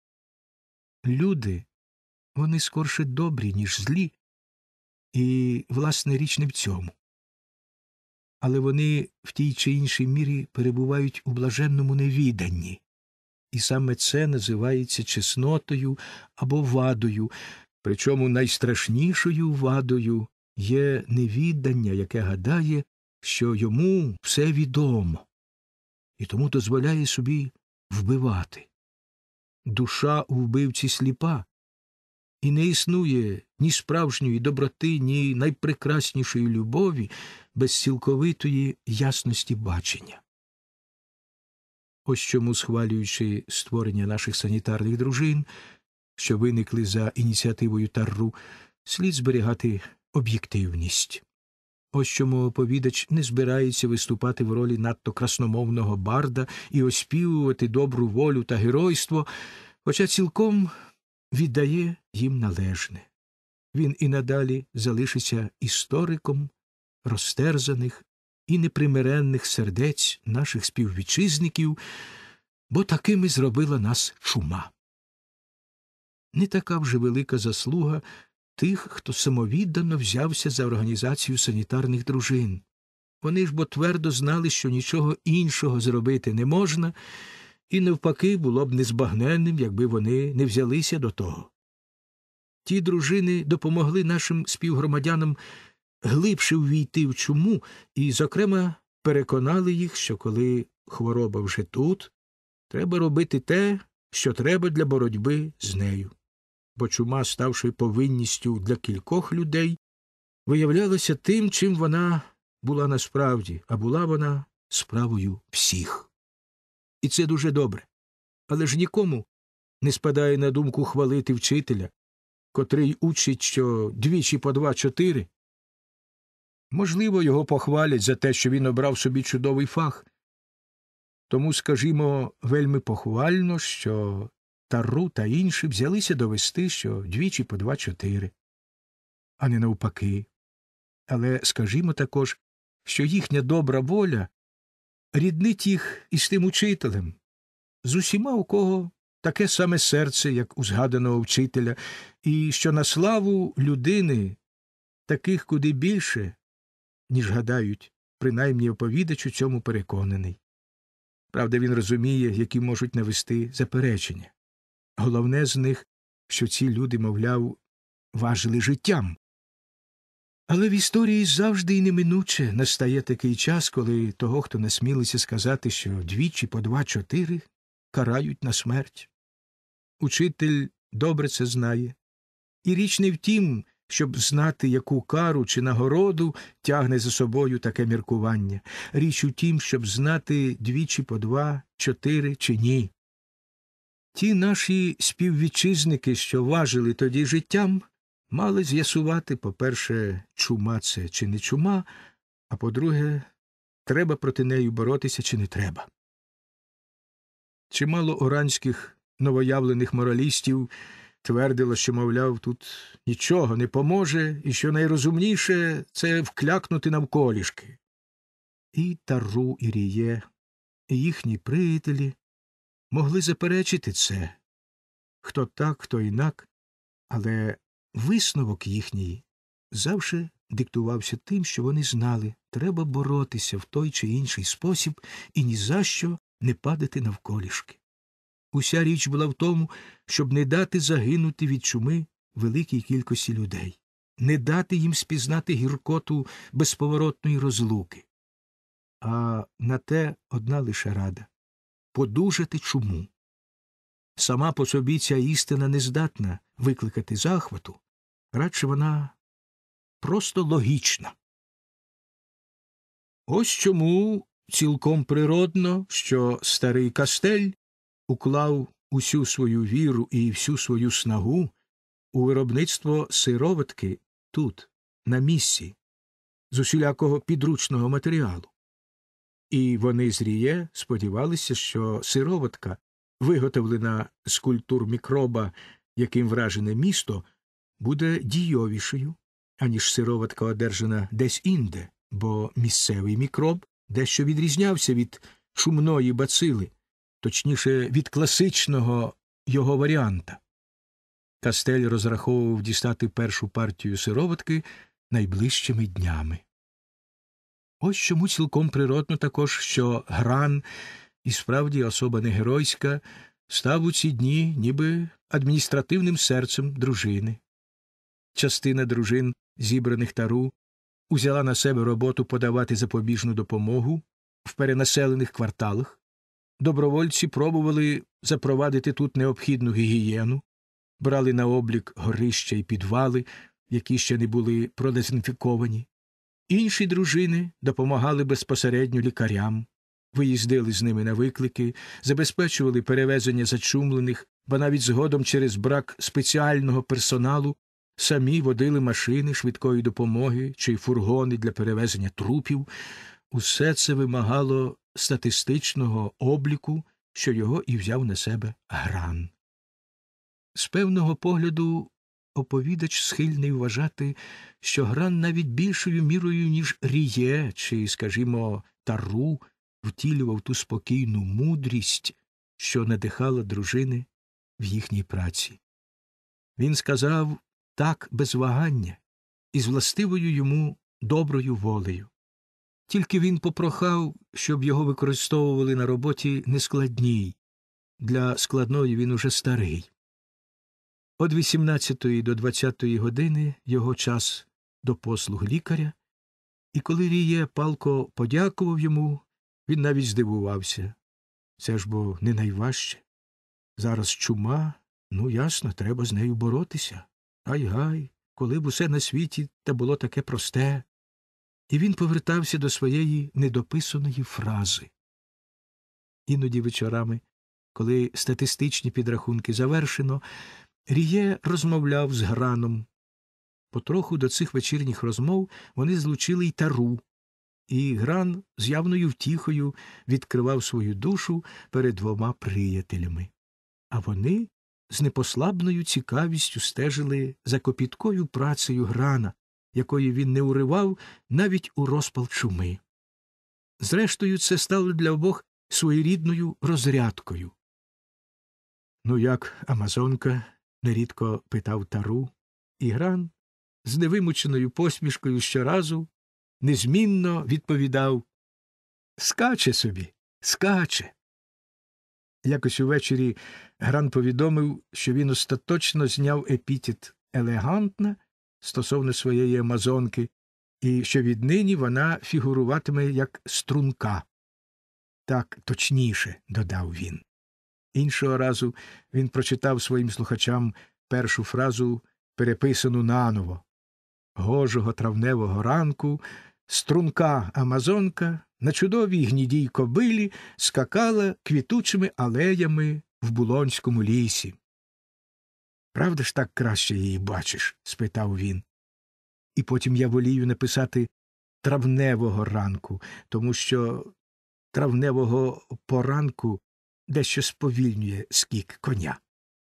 Люди, вони скорше добрі, ніж злі, і, власне, річ не в цьому. Але вони в тій чи іншій мірі перебувають у блаженному невіданні. І саме це називається чеснотою або вадою, причому найстрашнішою вадою є невіддання, яке гадає, що йому все відомо, і тому дозволяє собі вбивати. Душа у вбивці сліпа, і не існує ні справжньої доброти, ні найпрекраснішої любові без цілковитої ясності бачення. Ось чому, схвалюючи створення наших санітарних дружин, що виникли за ініціативою ТАРРУ, слід зберігати об'єктивність. Ось чому оповідач не збирається виступати в ролі надто красномовного барда і оспівувати добру волю та геройство, хоча цілком віддає їм належне. Він і надалі залишиться істориком розтерзаних і непримиренних сердець наших співвітчизників, бо такими зробила нас чума. Не така вже велика заслуга тих, хто самовіддано взявся за організацію санітарних дружин. Вони ж бо твердо знали, що нічого іншого зробити не можна, і навпаки було б незбагненним, якби вони не взялися до того. Ті дружини допомогли нашим співгромадянам глибше ввійти в чуму і, зокрема, переконали їх, що коли хвороба вже тут, треба робити те, що треба для боротьби з нею. Бо чума, ставши повинністю для кількох людей, виявлялася тим, чим вона була насправді, а була вона справою всіх. І це дуже добре. Але ж нікому не спадає на думку хвалити вчителя, котрий учить, що двічі по два – чотири. Можливо, його похвалять за те, що він обрав собі чудовий фах. Тому, скажімо, вельми похвально, що ТАРРУ та інші взялися довести, що двічі по два – чотири, а не навпаки. Але скажімо також, що їхня добра воля ріднить їх із тим учителем, з усіма, у кого таке саме серце, як у згаданого вчителя, і що на славу людини таких куди більше, ніж гадають, принаймні оповідач у цьому переконаний. Правда, він розуміє, які можуть навести заперечення. Головне з них, що ці люди, мовляв, важили життям. Але в історії завжди і неминуче настає такий час, коли того, хто насмілиться сказати, що двічі по два – чотири, карають на смерть. Учитель добре це знає. І річ не в тім, щоб знати, яку кару чи нагороду тягне за собою таке міркування. Річ у тім, щоб знати двічі по два – чотири чи ні. Ті наші співвітчизники, що важили тоді життям, мали з'ясувати, по-перше, чума це чи не чума, а по-друге, треба проти неї боротися чи не треба. Чимало оранських новоявлених моралістів твердило, що, мовляв, тут нічого не поможе, і що найрозумніше – це вклякнути навколішки. І ТАРРУ, і Ріє, і їхні приятелі могли заперечити це, хто так, хто інак, але висновок їхній завжди диктувався тим, що вони знали, треба боротися в той чи інший спосіб і ні за що не падати навколішки. Уся річ була в тому, щоб не дати загинути від чуми великій кількості людей, не дати їм спізнати гіркоту безповоротної розлуки. А на те одна лише рада – подужати чуму. Сама по собі ця істина не здатна викликати захвату, радше вона просто логічна. Ось чому цілком природно, що старий Кастель уклав усю свою віру і всю свою снагу у виробництво сироватки тут, на місці, з усілякого підручного матеріалу. І вони з Ріє сподівалися, що сироватка, виготовлена з культур мікроба, яким вражене місто, буде дійовішою, аніж сироватка, одержана десь інде, бо місцевий мікроб дещо відрізнявся від шумної бацили, точніше, від класичного його варіанта. Кастель розраховував дістати першу партію сироватки найближчими днями. Ось чому цілком природно також, що Гран, і справді особа не геройська, став у ці дні ніби адміністративним серцем дружини. Частина дружин, зібраних Тару, узяла на себе роботу подавати запобіжну допомогу в перенаселених кварталах. Добровольці пробували запровадити тут необхідну гігієну, брали на облік горища і підвали, які ще не були продезінфіковані. Інші дружини допомагали безпосередньо лікарям, виїздили з ними на виклики, забезпечували перевезення зачумлених, ба навіть згодом через брак спеціального персоналу самі водили машини швидкої допомоги чи фургони для перевезення трупів. Усе це вимагало статистичного обліку, що його і взяв на себе Гран. З певного погляду оповідач схильний вважати, що Гран навіть більшою мірою, ніж Ріє чи, скажімо, Тару, втілював ту спокійну мудрість, що надихала дружини в їхній праці. Він сказав так без вагання і з властивою йому доброю волею. Тільки він попрохав, щоб його використовували на роботі нескладній. Для складної він уже старий. Од вісімнадцятої до двадцятої години його час до послуг лікаря, і коли Ріє палко подякував йому, він навіть здивувався. Це ж бо не найважче. Зараз чума, ну ясно, треба з нею боротися. Ай-гай, коли б усе на світі та було таке просте. І він повертався до своєї недописаної фрази. Іноді вечорами, коли статистичні підрахунки завершено, Ріє розмовляв з Граном. Потроху до цих вечірніх розмов вони злучили й Тару, і Гран з явною втіхою відкривав свою душу перед двома приятелями. А вони з непослабною цікавістю стежили за копіткою працею Грана, якої він не уривав навіть у розпал чуми. Зрештою, це стало для обох своєрідною розрядкою. «Ну як, Амазонка?» – нерідко питав Тару, і Гран з невимученою посмішкою щоразу незмінно відповідав «Скаче собі, скаче». Якось увечері Гран повідомив, що він остаточно зняв епітет «елегантна» стосовно своєї Амазонки, і що віднині вона фігуруватиме як струнка. Так точніше, додав він. Іншого разу він прочитав своїм слухачам першу фразу, переписану наново. Гожого травневого ранку струнка Амазонка на чудовій гнідій кобилі скакала квітучими алеями в Булонському лісі. «Правда ж так краще її бачиш?» – спитав він. І потім я волію написати «травневого ранку», тому що травневого поранку дещо сповільнює скік коня.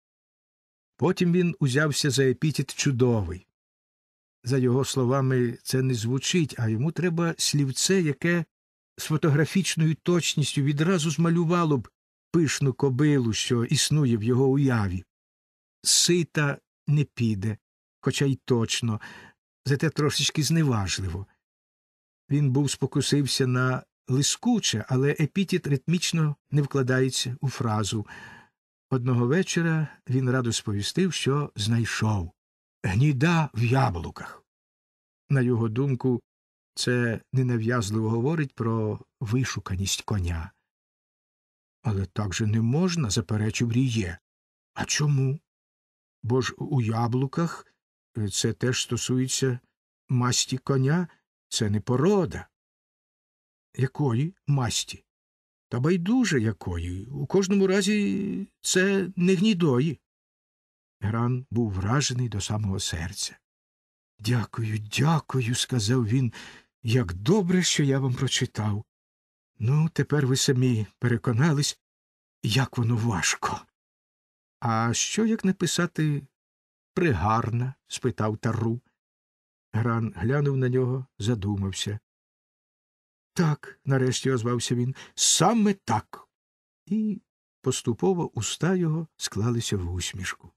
Потім він узявся за епітет «чудовий». За його словами, це не звучить, а йому треба слівце, яке з фотографічною точністю відразу змалювало б пишну кобилу, що існує в його уяві. Сита не піде, хоча й точно, зате трошечки зневажливо. Він був спокусився на лискуче, але епітет ритмічно не вкладається у фразу. Одного вечора він радо сповістив, що знайшов гніда в яблуках. На його думку, це ненав'язливо говорить про вишуканість коня. Але так же не можна, заперечив Ріє. А чому? Бо ж у яблуках це теж стосується масті коня, це не порода. Якої масті? Та байдуже якої. У кожному разі це не гнідої. Гран був вражений до самого серця. «Дякую, дякую», – сказав він, – «як добре, що я вам прочитав. Ну, тепер ви самі переконались, як воно важко. А що, як написати «пригарна»? – спитав Тарру. Гран глянув на нього, задумався. Так, нарешті озвався він, саме так. І поступово уста його склалися в усмішку.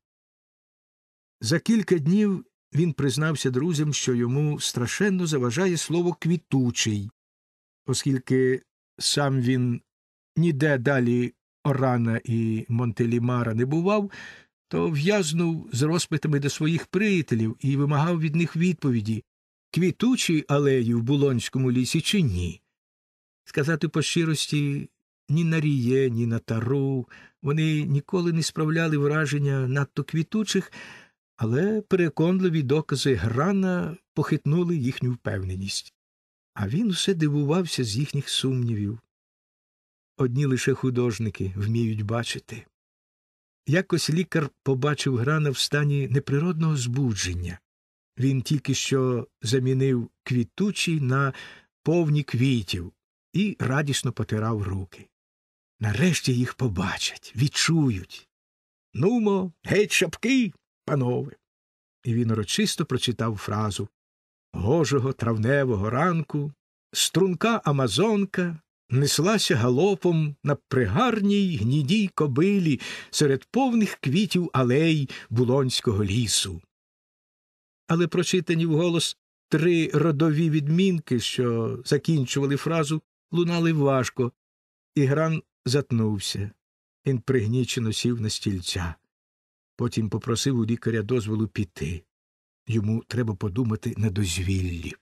За кілька днів він признався друзям, що йому страшенно заважає слово «квітучий», оскільки сам він ніде далі Орана і Монтелімара не бував, то в'язнув з розпитами до своїх приятелів і вимагав від них відповіді, квітучі алеї в Булонському лісі чи ні. Сказати по щирості, ні на Ріє, ні на Тару вони ніколи не справляли враження надто квітучих, але переконливі докази Грана похитнули їхню впевненість. А він усе дивувався з їхніх сумнівів. Одні лише художники вміють бачити. Якось лікар побачив Грана в стані неприродного збудження. Він тільки що замінив квітучі на повні квітів і радісно потирав руки. Нарешті їх побачать, відчують. «Нумо, геть шапки, панове!» І він урочисто прочитав фразу. Гожого травневого ранку струнка амазонка неслася галопом на пригарній гнідій кобилі серед повних квітів алей Булонського лісу. Але прочитані вголос три родові відмінки, що закінчували фразу, лунали важко, і Гран затнувся. Він пригнічено сів на стільця. Потім попросив у лікаря дозволу піти. Йому треба подумати на дозвіллі.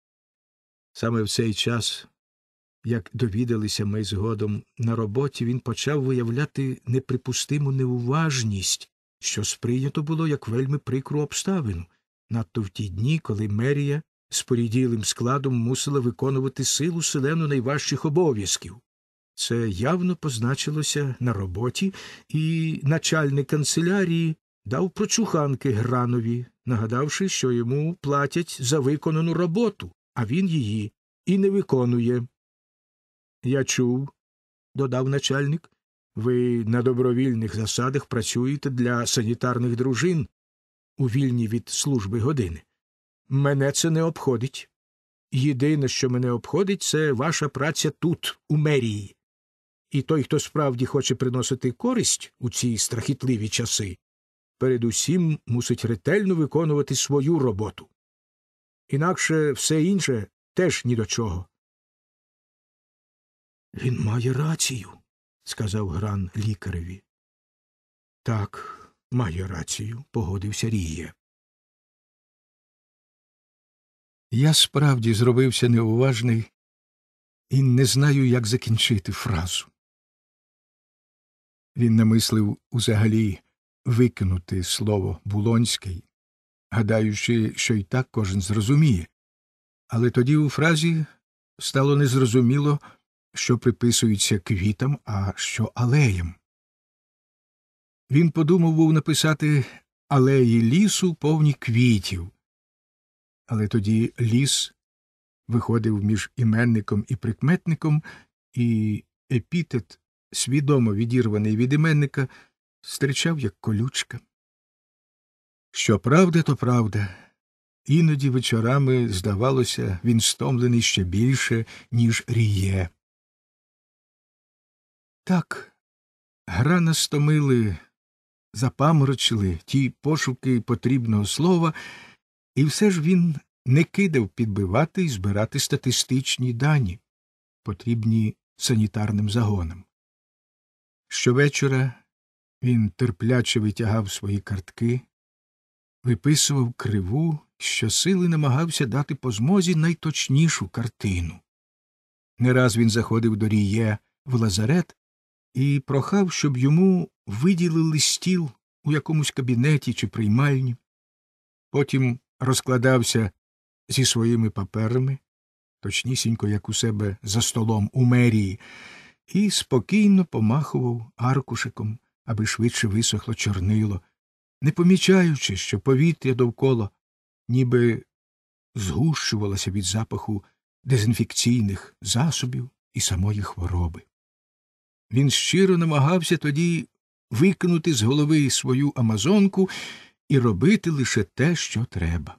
Саме в цей час, як довідалися ми згодом, на роботі він почав виявляти неприпустиму неуважність, що сприйнято було як вельми прикру обставину, надто в ті дні, коли мерія з поріділим складом мусила виконувати силу селену найважчих обов'язків. Це явно позначилося на роботі, і начальник канцелярії дав прочуханки Гранові, нагадавши, що йому платять за виконану роботу, а він її і не виконує. «Я чув», – додав начальник, – «ви на добровільних засадах працюєте для санітарних дружин у вільні від служби години. Мене це не обходить. Єдине, що мене обходить, це ваша праця тут, у мерії. І той, хто справді хоче приносити користь у ці страхітливі часи, передусім мусить ретельно виконувати свою роботу. Інакше все інше теж ні до чого». «Він має рацію», – сказав Гран лікареві. «Так, має рацію», – погодився Ріє. Я справді зробився неуважний і не знаю, як закінчити фразу. Він намислив узагалі викинути слово «булонський», гадаючи, що й так кожен зрозуміє. Але тоді у фразі стало незрозуміло, що приписується квітам, а що алеям. Він подумав був написати «алеї лісу повні квітів», але тоді ліс виходив між іменником і прикметником, і епітет, свідомо відірваний від іменника, стирчав, як колючка. Що правда, то правда. Іноді вечорами, здавалося, він стомлений ще більше, ніж Ріє. Так, Грана стомили, запаморочили ті пошуки потрібного слова, і все ж він не кидав підбивати і збирати статистичні дані, потрібні санітарним загонам. Щовечора він терпляче витягав свої картки, виписував криву, щосили намагався дати по змозі найточнішу картину. Не раз він заходив до Ріє в лазарет і прохав, щоб йому виділили стіл у якомусь кабінеті чи приймальні. Потім розкладався зі своїми паперами, точнісінько, як у себе за столом у мерії, і спокійно помахував аркушиком, аби швидше висохло чорнило, не помічаючи, що повітря довкола ніби згущувалося від запаху дезінфекційних засобів, і самої хвороби. Він щиро намагався тоді викинути з голови свою амазонку і робити лише те, що треба.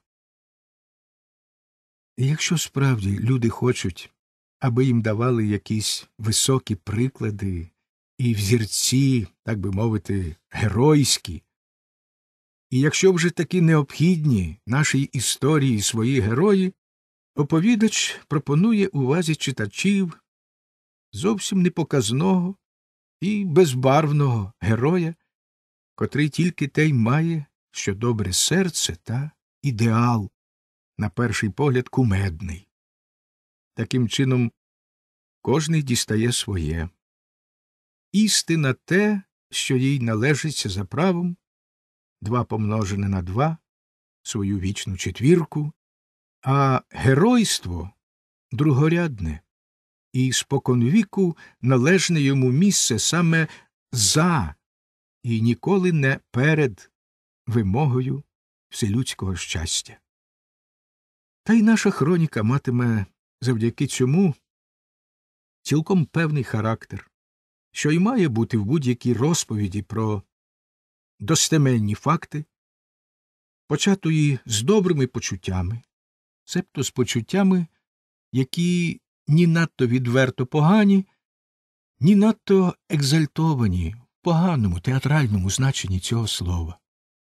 І якщо справді люди хочуть, аби їм давали якісь високі приклади і взірці, так би мовити, геройські, і якщо вже такі необхідні нашій історії свої герої, оповідач пропонує увазі читачів зовсім непоказного і безбарвного героя, котрий тільки те й має, що добре серце та ідеал, на перший погляд кумедний. Таким чином, кожний дістає своє. Істина те, що їй належиться за правом, два помножене на два, свою вічну четвірку, а геройство — другорядне, і споконвіку належне йому місце саме за і ніколи не перед вимогою вселюдського щастя. Та й наша хроніка матиме завдяки цьому цілком певний характер, що й має бути в будь-якій розповіді про достеменні факти, початої з добрими почуттями, себто з почуттями, які ні надто відверто погані, ні надто екзальтовані в поганому театральному значенні цього слова.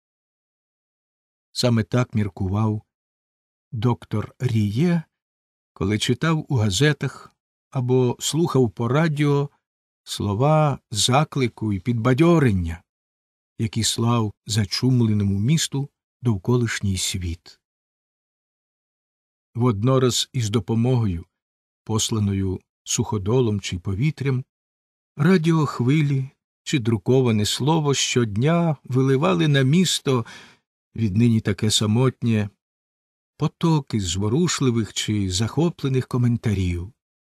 Саме так міркував доктор Ріє, коли читав у газетах або слухав по радіо слова заклику і підбадьорення, які слав зачумленому місту довколишній світ. Воднораз із допомогою, посланою суходолом чи повітрям, радіохвилі чи друковане слово щодня виливали на місто, віднині таке самотнє, потоки зворушливих чи захоплених коментарів.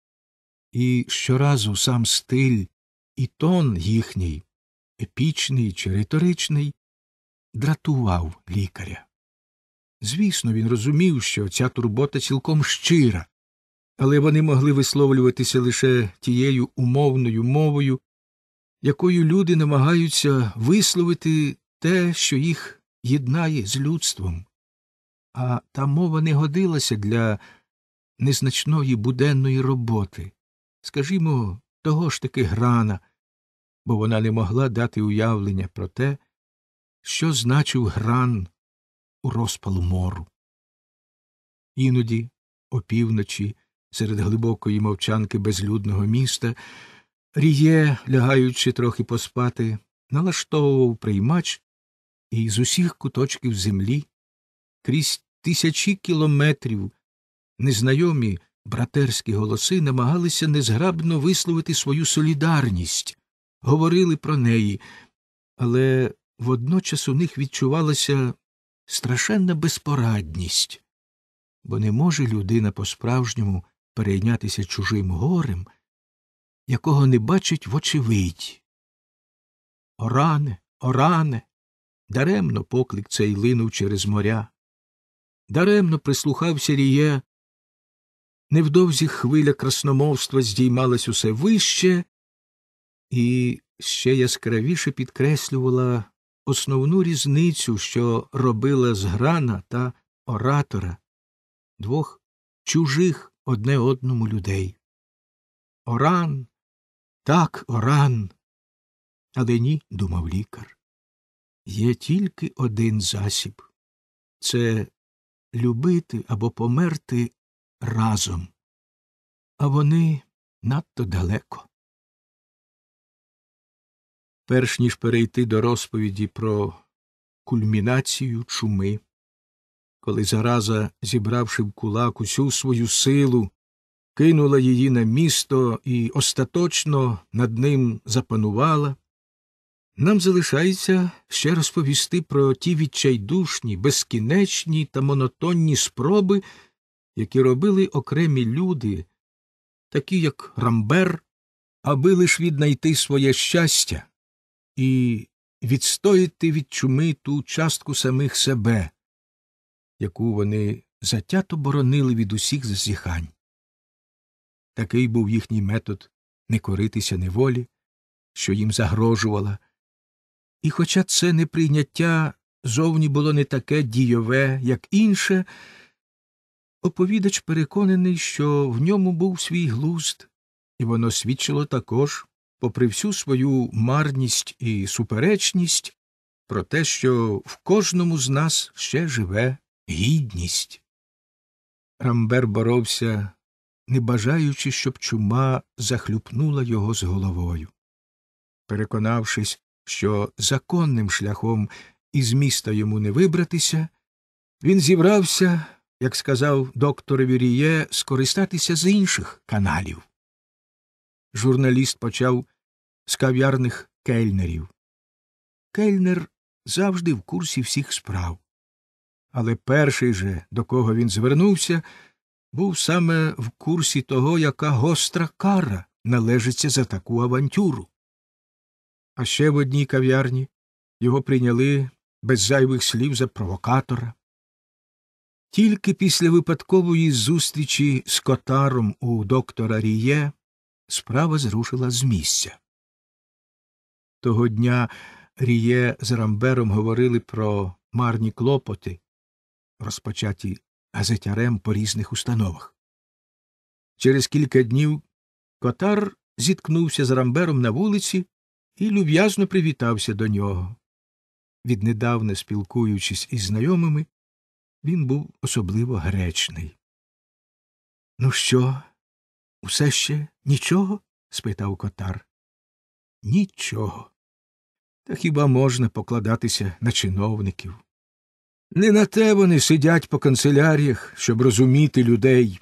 І щоразу сам стиль і тон їхній, епічний чи риторичний, дратував лікаря. Звісно, він розумів, що ця турбота цілком щира, але вони могли висловлюватися лише тією умовною мовою, якою люди намагаються висловити те, що їх єднає з людством. А та мова не годилася для незначної буденної роботи, скажімо, того ж таки Грана, бо вона не могла дати уявлення про те, що значив Гран у розпалу мору. Іноді, опівночі, серед глибокої мовчанки безлюдного міста, Ріє, лягаючи трохи поспати, налаштовував приймач, і з усіх куточків землі, крізь тисячі кілометрів, незнайомі братерські голоси намагалися незграбно висловити свою солідарність, говорили про неї, але водночас у них відчувалася страшенна безпорадність, бо не може людина по-справжньому перейнятися чужим горем, якого не бачить вочевидь. Оране, оране, даремно поклик цей линув через моря. Даремно прислухався Ріє. Невдовзі хвиля красномовства здіймалась усе вище і ще яскравіше підкреслювала основну різницю, що робила з Грана та оратора, двох чужих одне одному людей. Оран, так, Оран. Але ні, думав лікар, є тільки один засіб — це любити або померти разом, а вони надто далеко. Перш ніж перейти до розповіді про кульмінацію чуми, коли зараза, зібравши в кулак усю свою силу, кинула її на місто і остаточно над ним запанувала, нам залишається ще розповісти про ті відчайдушні, безкінечні та монотонні спроби, які робили окремі люди, такі як Рамбер, аби лиш віднайти своє щастя і відстояти від чуми ту частку самих себе, яку вони затято боронили від усіх зазіхань. Такий був їхній метод не коритися неволі, що їм загрожувала. І хоча це неприйняття зовні було не таке дійове, як інше, оповідач переконаний, що в ньому був свій глузд, і воно свідчило також, попри всю свою марність і суперечність, про те, що в кожному з нас ще живе гідність. Рамбер боровся, не бажаючи, щоб чума захлюпнула його з головою. Переконавшись, що законним шляхом із міста йому не вибратися, він зібрався, як сказав докторові Ріє, скористатися з інших каналів. Журналіст почав з кав'ярних кельнерів. Кельнер завжди в курсі всіх справ. Але перший же, до кого він звернувся, був саме в курсі того, яка гостра кара належиться за таку авантюру. А ще в одній кав'ярні його прийняли без зайвих слів за провокатора. Тільки після випадкової зустрічі з Котаром у доктора Ріє справа зрушила з місця. Того дня Ріє з Рамбером говорили про марні клопоти, розпочаті газетярем по різних установах. Через кілька днів Котар зіткнувся з Рамбером на вулиці і люб'язно привітався до нього. Віднедавна спілкуючись із знайомими, він був особливо гречний. — Ну що, усе ще нічого? — спитав Котар. — Нічого. Та хіба можна покладатися на чиновників? Не на те вони сидять по канцеляріях, щоб розуміти людей.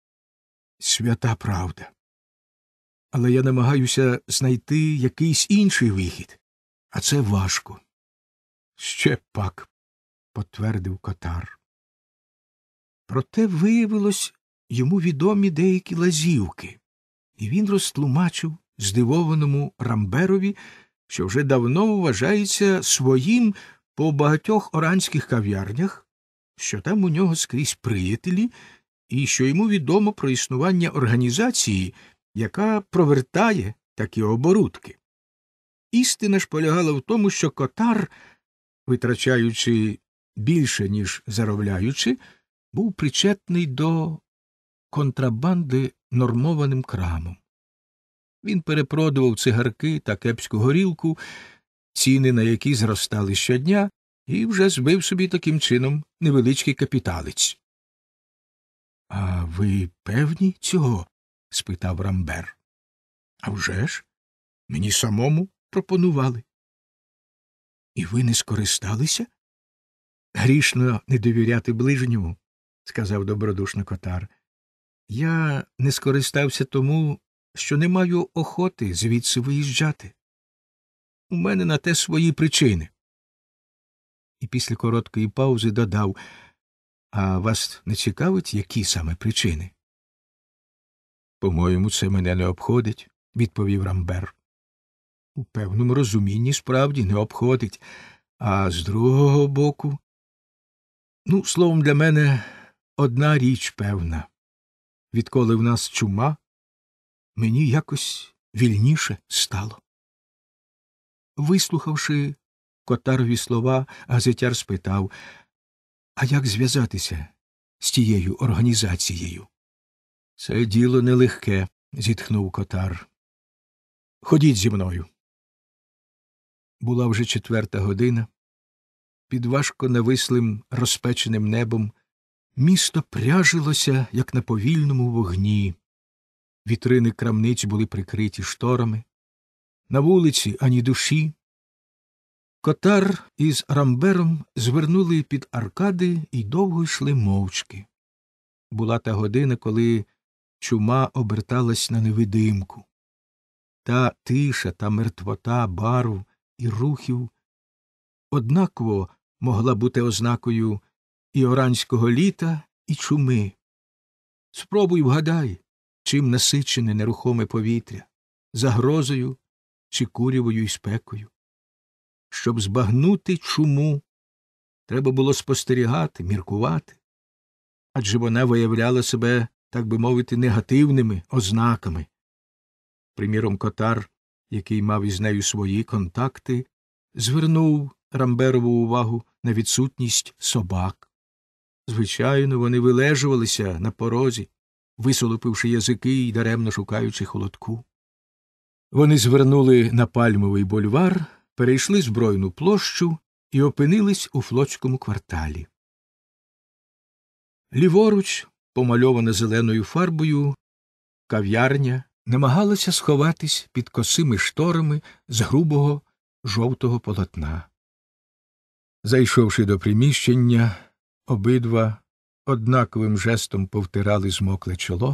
Свята правда. Але я намагаюся знайти якийсь інший вихід, а це важко. Ще пак, потвердив Котар. Проте виявилось йому відомі деякі лазівки, і він розтлумачив здивованому Рамберові, що вже давно вважається своїм по багатьох оранських кав'ярнях, що там у нього скрізь приятелі, і що йому відомо про існування організації, яка провертає такі оборудки. Істина ж полягала в тому, що Котар, витрачаючи більше, ніж заробляючи, був причетний до контрабанди нормованим крамом. Він перепродував цигарки та кепську горілку, ціни на які зростали щодня, і вже збив собі таким чином невеличкий капіталець. — А ви певні цього? — спитав Рамбер. — А вже ж, мені самому пропонували. — І ви не скористалися? — Грішно не довіряти ближньому, — сказав добродушно Котар. — Я не скористався тому, що не маю охоти звідси виїжджати. У мене на те свої причини. І після короткої паузи додав: а вас не цікавить, які саме причини? По-моєму, це мене не обходить, відповів Рамбер. У певному розумінні справді не обходить, а з другого боку... Ну, словом, для мене одна річ певна. Відколи в нас чума, мені якось вільніше стало. Вислухавши Котарові слова, газетяр спитав: а як зв'язатися з тією організацією? Це діло нелегке, зітхнув Котар. Ходіть зі мною. Була вже четверта година. Під важко навислим розпеченим небом місто пряжилося, як на повільному вогні. Вітрини крамниць були прикриті шторами. На вулиці ані душі. Котар із Рамбером звернули під аркади і довго йшли мовчки. Була та година, коли чума оберталась на невидимку. Та тиша, та мертвота барв і рухів однаково могла бути ознакою і оранського літа, і чуми. Спробуй вгадай, чим насичене нерухоме повітря – загрозою чи курявою і спекою. Щоб збагнути чуму, треба було спостерігати, міркувати, адже вона виявляла себе так би мовити, негативними ознаками. Приміром, Котар, який мав із нею свої контакти, звернув Рамберову увагу на відсутність собак. Звичайно, вони вилежувалися на порозі, висолопивши язики й даремно шукаючи холодку. Вони звернули на Пальмовий бульвар, перейшли Збройну площу і опинились у Флотському кварталі. Ліворуч, помальована зеленою фарбою, кав'ярня намагалася сховатись під косими шторами з грубого жовтого полотна. Зайшовши до приміщення, обидва однаковим жестом повтирали змокле чоло,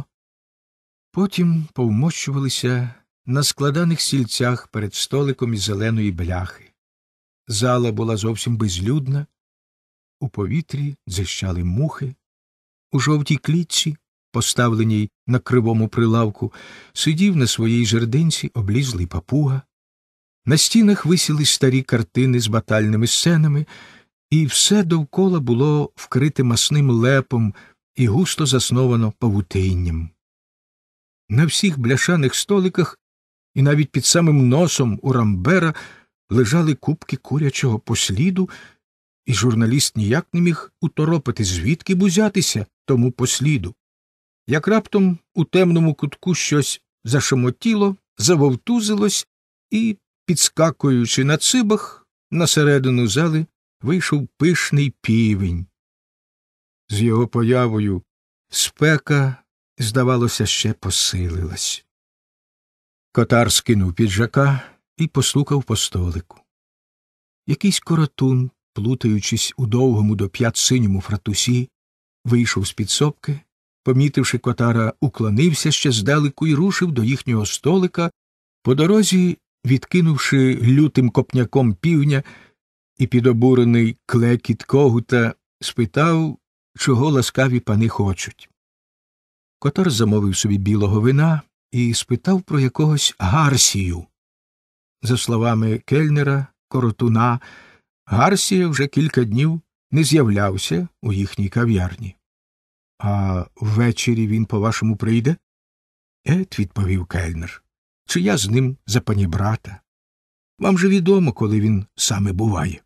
потім повмощувалися на складаних стільцях перед столиком із зеленої бляхи. Зала була зовсім безлюдна, у повітрі дзищали мухи, у жовтій клітці, поставленій на кривому прилавку, сидів на своїй жердинці облізлий папуга. На стінах висіли старі картини з батальними сценами, і все довкола було вкрите масним лепом і густо засновано павутинням. На всіх бляшаних столиках і навіть під самим носом у Рамбера лежали купки курячого посліду, і журналіст ніяк не міг уторопити, звідки б узятися тому посліду. Як раптом у темному кутку щось зашемотіло, завовтузилось, і, підскакуючи на цибах, на середину зали вийшов пишний півень. З його появою спека, здавалося, ще посилилась. Котар скинув піджака і постукав по столику. Якийсь коротун, плутаючись у довгому до п'ят синьому фратусі, вийшов з підсобки, помітивши Котара, уклонився ще здалеку і рушив до їхнього столика, по дорозі відкинувши лютим копняком півня і підобурений клекіт когута, спитав, чого ласкаві пани хочуть. Котар замовив собі білого вина і спитав про якогось Гарсію. За словами кельнера, коротуна, Гарсія вже кілька днів не з'являвся у їхній кав'ярні. — А ввечері він, по-вашому, прийде? — Ет, — відповів кельнер, — чи я з ним за панібрата? Вам же відомо, коли він саме буває.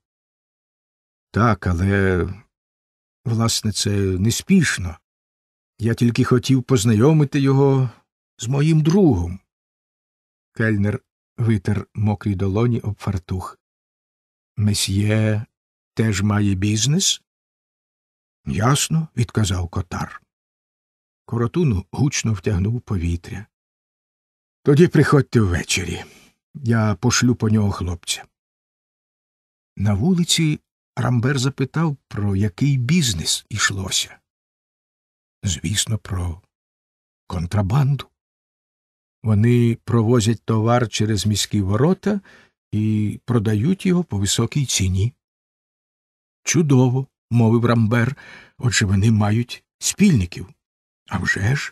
— Так, але, власне, це неспішно. Я тільки хотів познайомити його з моїм другом. Кельнер витер мокрі долоні об фартух. — Месьє теж має бізнес? — Ясно, — відказав Котар. Коротун гучно втягнув повітря. — Тоді приходьте ввечері. Я пошлю по нього хлопця. На вулиці Рамбер запитав, про який бізнес ішлося. Звісно, про контрабанду. Вони провозять товар через міські ворота і продають його по високій ціні. Чудово, мовив Рамбер, отже вони мають спільників. А вже ж.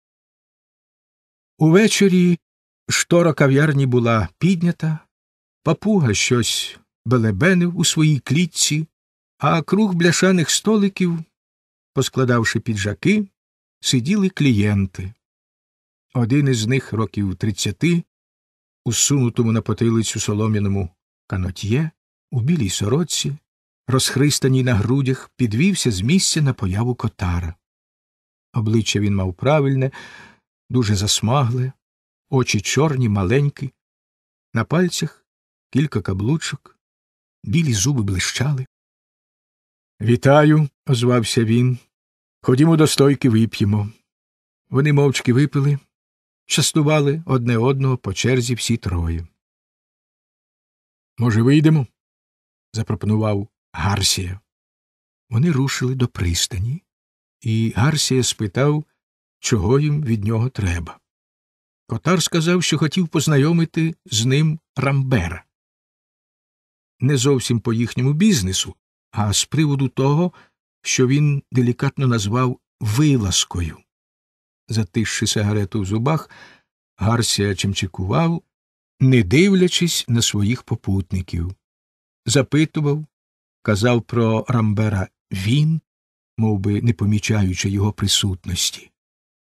Увечері штора кав'ярні була піднята, папуга щось белебенив у своїй клітці, а круг бляшаних столиків, поскладавши піджаки, сиділи клієнти. Один із них, років тридцяти, у сунутому на потилицю солом'яному канотьє, у білій сорочці, розхристаній на грудях, підвівся з місця на появу Котара. Обличчя він мав правильне, дуже засмагле, очі чорні, маленькі, на пальцях кілька каблучок, білі зуби блищали. — Вітаю, — озвався він. — Ходімо до стойки, вип'ємо. Вони мовчки випили, частували одне одного по черзі всі троє. — Може, вийдемо? — запропонував Гарсія. Вони рушили до пристані, і Гарсія спитав, чого їм від нього треба. Котар сказав, що хотів познайомити з ним Рамбера. Не зовсім по їхньому бізнесу, а з приводу того, що він делікатно назвав вилазкою. Затисши сигарету в зубах, Гарсія чимчикував, не дивлячись на своїх попутників. Запитував, казав про Рамбера він, мов би не помічаючи його присутності.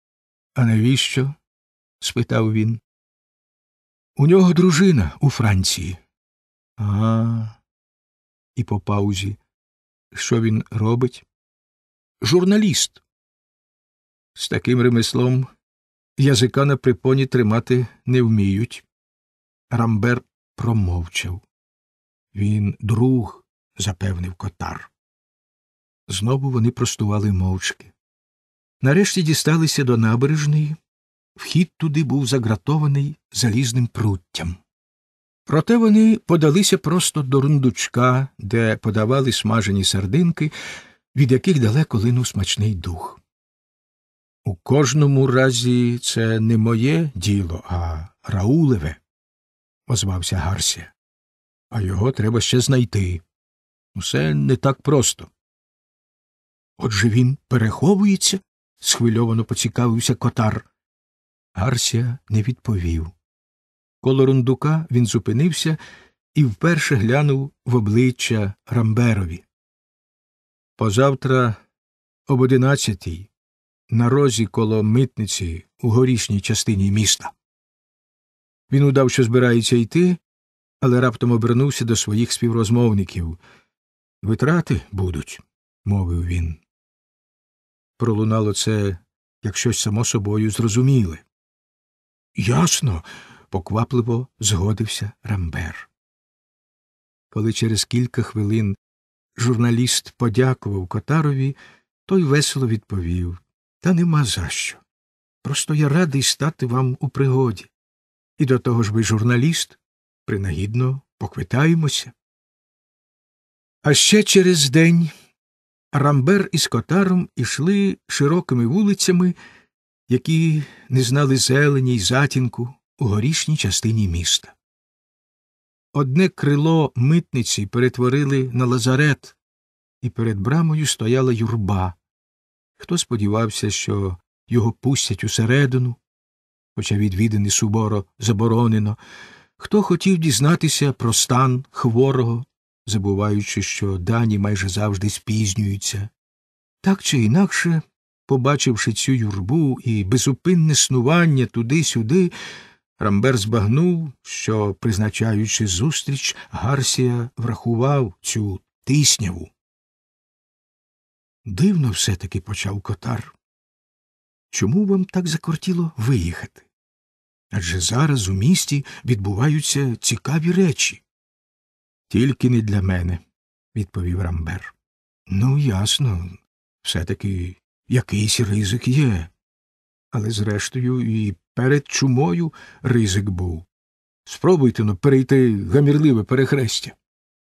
А навіщо? Спитав він. У нього дружина у Франції. Ага. І по паузі. Що він робить? Журналіст. З таким ремеслом язика на припоні тримати не вміють. Рамбер промовчав. Він друг, запевнив Котар. Знову вони простували мовчки. Нарешті дісталися до набережної. Вхід туди був загратований залізним пруттям. Проте вони подалися просто до рундучка, де подавали смажені сардинки, від яких далеко линув смачний дух. У кожному разі це не моє діло, а Раулеве, озвався Гарсія. А його треба ще знайти. Усе не так просто. Отже він переховується? Схвильовано поцікавився Котар. Гарсія не відповів. Коло рундука він зупинився і вперше глянув в обличчя Рамберові. Позавтра об одинадцятій на розі коло митниці у горішній частині міста. Він удав, що збирається йти, але раптом обернувся до своїх співрозмовників. «Витрати будуть», – мовив він. Пролунало це, як щось само собою зрозуміле. «Ясно», – поквапливо згодився Рамбер. Коли через кілька хвилин журналіст подякував Котарові, той весело відповів: «Та нема за що. Просто я радий стати вам у пригоді. І до того ж ви журналіст, принагідно поквитаємося». А ще через день Рамбер із Котаром ішли широкими вулицями, які не знали зелені й затінку у горішній частині міста. Одне крило митниці перетворили на лазарет, і перед брамою стояла юрба. Хто сподівався, що його пустять усередину, хоча відвідини суворо заборонено, хто хотів дізнатися про стан хворого, забуваючи, що дані майже завжди спізнюються. Так чи інакше, побачивши цю юрбу і безупинне снування туди-сюди, Рамбер збагнув, що, призначаючи зустріч, Гарсія врахував цю тисняву. «Дивно все-таки», – почав Котар. «Чому вам так закортіло виїхати? Адже зараз у місті відбуваються цікаві речі». «Тільки не для мене», – відповів Рамбер. «Ну, ясно, все-таки якийсь ризик є. Але, зрештою, і перед чумою ризик був. Спробуйте-но перейти гамірливе перехрестя».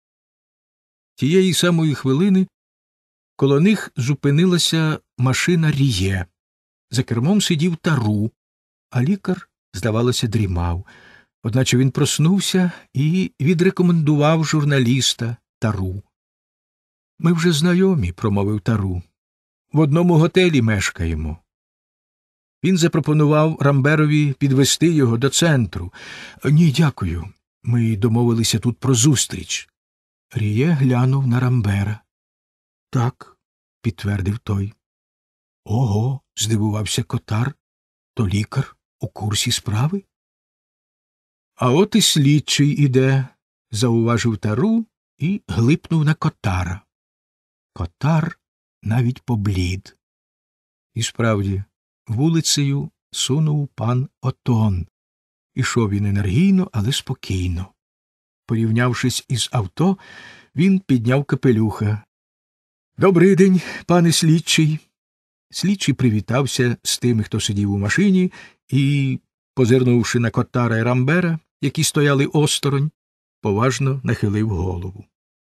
Тієї самої хвилини коло них зупинилася машина Ріє. За кермом сидів Тару, а лікар, здавалося, дрімав. Одначе він проснувся і відрекомендував журналіста Тару. «Ми вже знайомі», – промовив Тару. «В одному готелі мешкаємо». Він запропонував Рамберові підвести його до центру. «Ні, дякую. Ми домовилися тут про зустріч». Ріє глянув на Рамбера. «Так», – підтвердив той. «Ого», – здивувався Котар, – «то лікар у курсі справи?» «А от і слідчий іде», – зауважив Тару і глипнув на Котара. Котар навіть поблід. І справді, вулицею сунув пан Отон. Ішов він енергійно, але спокійно. Порівнявшись із авто, він підняв капелюха. «Добрий день, пане слідчий». Слідчий привітався з тими, хто сидів у машині, і, позирнувши на Котара і Рамбера, які стояли осторонь, поважно нахилив голову.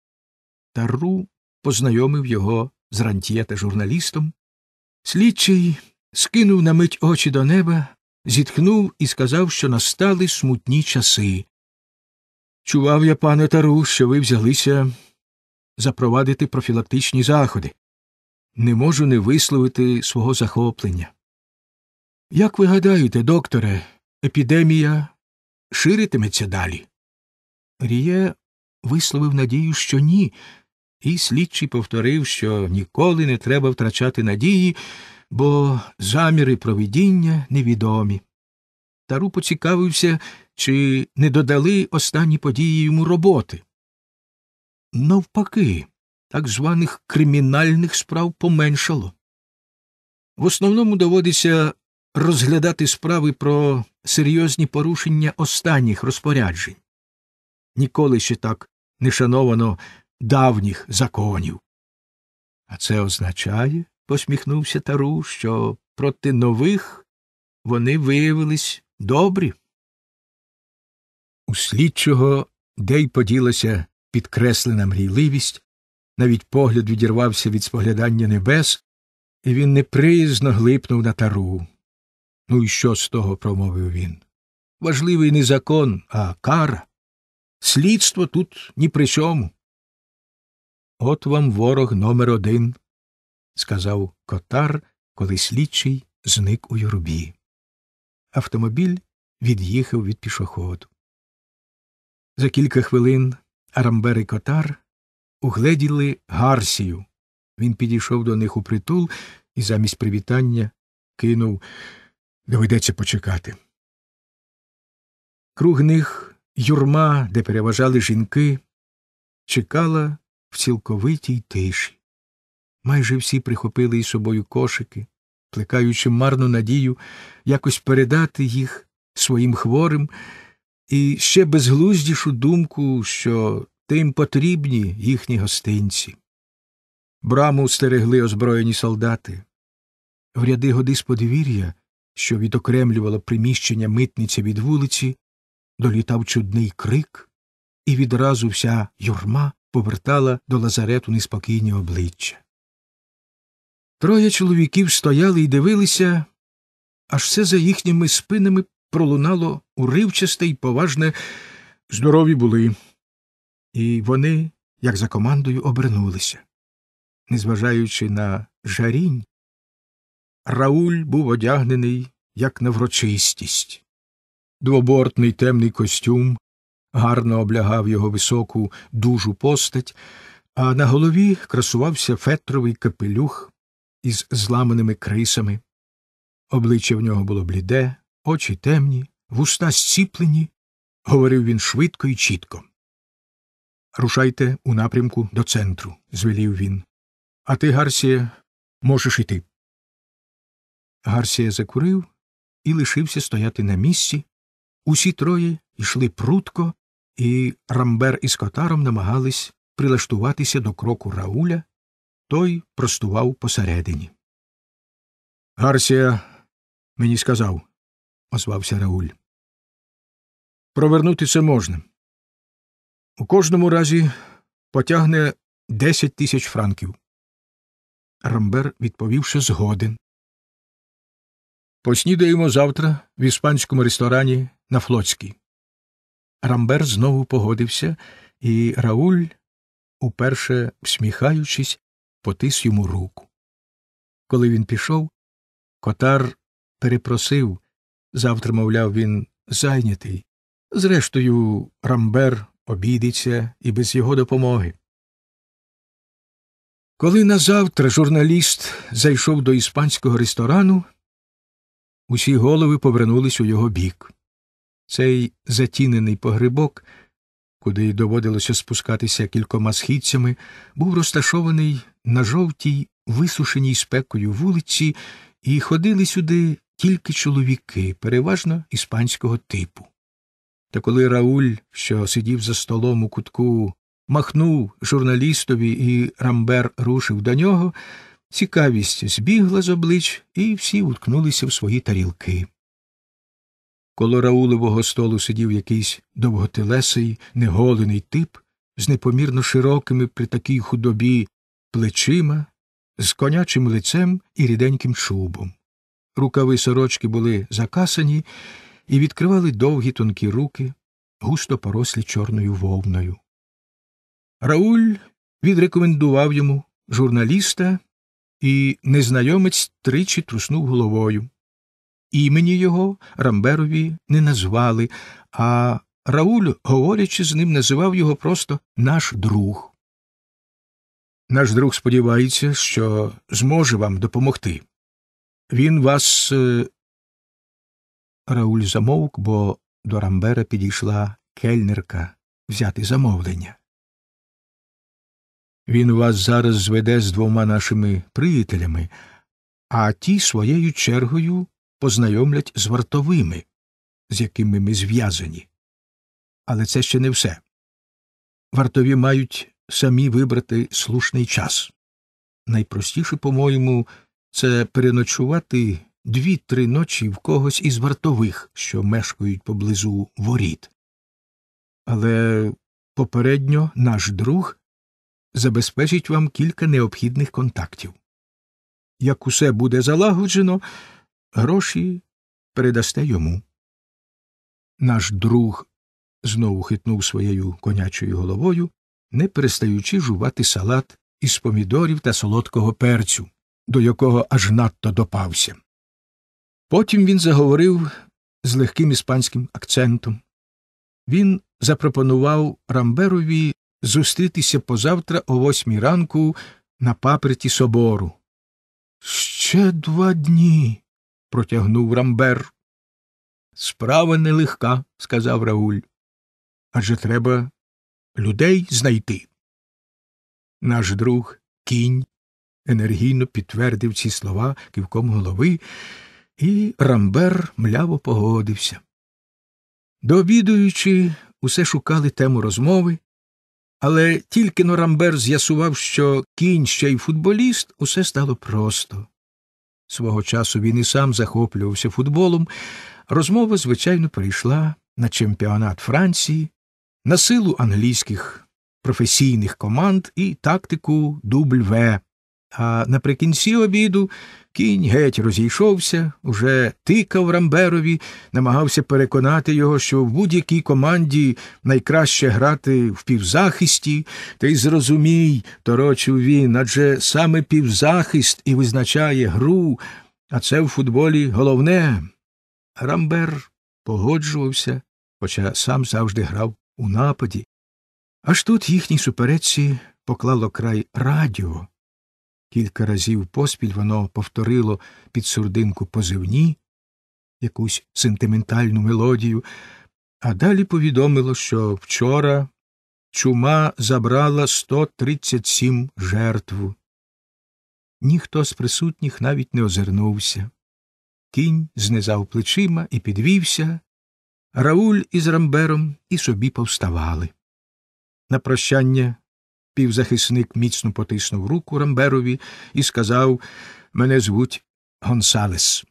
Тару познайомив його з рантьє-журналістом. Слідчий скинув на мить очі до неба, зітхнув і сказав, що настали смутні часи. «Чував я, пане Тару, що ви взялися запровадити профілактичні заходи. Не можу не висловити свого захоплення. Як ви гадаєте, докторе, епідемія ширитиметься далі?» Ріє висловив надію, що ні, і слідчий повторив, що ніколи не треба втрачати надії, бо заміри провидіння невідомі. Тару поцікавився, чи не додали останні події йому роботи. Навпаки, так званих кримінальних справ поменшало. В основному доводиться розглядати справи про серйозні порушення останніх розпоряджень. Ніколи ще так не шановано давніх законів. А це означає, посміхнувся Тару, що проти нових вони виявились добрі. У слідчого де й поділася підкреслена мрійливість, навіть погляд відірвався від споглядання небес, і він неприязно глипнув на Тару. Ну і що з того, промовив він. Важливий не закон, а кара. Слідство тут ні при чому. От вам ворог номер один, сказав Котар, коли слідчий зник у юрбі. Автомобіль від'їхав від пішоходу. За кілька хвилин Арамбер і Котар угледіли Гарсію. Він підійшов до них упритул і замість привітання кинув: доведеться почекати. Круг них юрма, де переважали жінки, чекала в цілковитій тиші. Майже всі прихопили із собою кошики, плекаючи марну надію якось передати їх своїм хворим, і ще безглуздішу думку, що тим потрібні їхні гостинці. Браму стерегли озброєні солдати. В ряди годи з подвір'я, що відокремлювало приміщення митниці від вулиці, долітав чудний крик, і відразу вся юрма повертала до лазарету неспокійні обличчя. Троє чоловіків стояли і дивилися, аж все за їхніми спинами пролунало уривчасте й поважне «здорові були». І вони, як за командою, обернулися. Незважаючи на жарінь, Рауль був одягнений, як на врочистість. Двобортний темний костюм гарно облягав його високу, дужу постать, а на голові красувався фетровий капелюх із зламаними крисами. Обличчя в нього було бліде, очі темні, вуста зціплені, говорив він швидко і чітко. «Рушайте у напрямку до центру», – звелів він. «А ти, Гарсія, можеш іти». Гарсія закурив і лишився стояти на місці. Усі троє йшли прудко, і Рамбер із Котаром намагались прилаштуватися до кроку Рауля. Той простував посередині. «Гарсія мені сказав», – озвався Рауль. «Провернути це можна. У кожному разі потягне десять тисяч франків». Рамбер відповів, що згоден. «Поснідаємо завтра в іспанському ресторані на Флотській». Рамбер знову погодився, і Рауль, уперше всміхаючись, потис йому руку. Коли він пішов, Котар перепросив, завтра, мовляв, він зайнятий. Зрештою, Рамбер обійдеться і без його допомоги. Коли назавтра журналіст зайшов до іспанського ресторану, усі голови повернулись у його бік. Цей затінений погребок, куди доводилося спускатися кількома східцями, був розташований на жовтій, висушеній спекою вулиці, і ходили сюди тільки чоловіки, переважно іспанського типу. Та коли Рауль, що сидів за столом у кутку, махнув журналістові і Рамбер рушив до нього, цікавість збігла з облич, і всі уткнулися в свої тарілки. Коло Раулевого столу сидів якийсь довготелесий, неголений тип з непомірно широкими при такій худобі плечима, з конячим лицем і ріденьким чубом. Рукави сорочки були закасані і відкривали довгі тонкі руки, густо порослі чорною вовною. Рауль відрекомендував йому журналіста, і незнайомець тричі труснув головою. Імені його Рамберові не назвали, а Рауль, говорячи з ним, називав його просто «наш друг». «Наш друг сподівається, що зможе вам допомогти», Він вас. Е... Рауль замовк, бо до Рамбера підійшла кельнерка взяти замовлення. Він вас зараз зведе з двома нашими приятелями, а ті своєю чергою познайомлять з вартовими, з якими ми зв'язані. Але це ще не все. Вартові мають самі вибрати слушний час. Найпростіше, по-моєму, це переночувати дві-три ночі в когось із вартових, що мешкають поблизу воріт. Але попередньо наш друг забезпечить вам кілька необхідних контактів. Як усе буде залагоджено, гроші передасте йому. Наш друг знову хитнув своєю конячою головою, не перестаючи жувати салат із помідорів та солодкого перцю, до якого аж надто допався. Потім він заговорив з легким іспанським акцентом. Він запропонував Рамберові зустрітися позавтра о восьмій ранку на паперті собору. «Ще два дні», – протягнув Рамбер. «Справа нелегка», – сказав Рауль. «Адже треба людей знайти». Наш друг, кінь, енергійно підтвердив ці слова кивком голови, і Рамбер мляво погодився. Дообідуючи, усе шукали тему розмови, але тільки-но Рамбер з'ясував, що кінь ще й футболіст, усе стало просто. Свого часу він і сам захоплювався футболом. Розмова, звичайно, перейшла на чемпіонат Франції, на силу англійських професійних команд і тактику дубль В. А наприкінці обіду кінь геть розійшовся, уже тикав Рамберові, намагався переконати його, що в будь-якій команді найкраще грати в півзахисті. Та й зрозумій, торочив він, адже саме півзахист і визначає гру, а це в футболі головне. Рамбер погоджувався, хоча сам завжди грав у нападі. Аж тут їхній суперечці поклало край радіо. Кілька разів поспіль воно повторило під сурдинку позивні, якусь сентиментальну мелодію, а далі повідомило, що вчора чума забрала сто тридцять сім жертв. Ніхто з присутніх навіть не озирнувся. Кінь знизав плечима і підвівся. Рауль із Рамбером і собі повставали. На прощання півзахисник міцно потиснув руку Рамберові і сказав: «Мене звуть Гонсалес».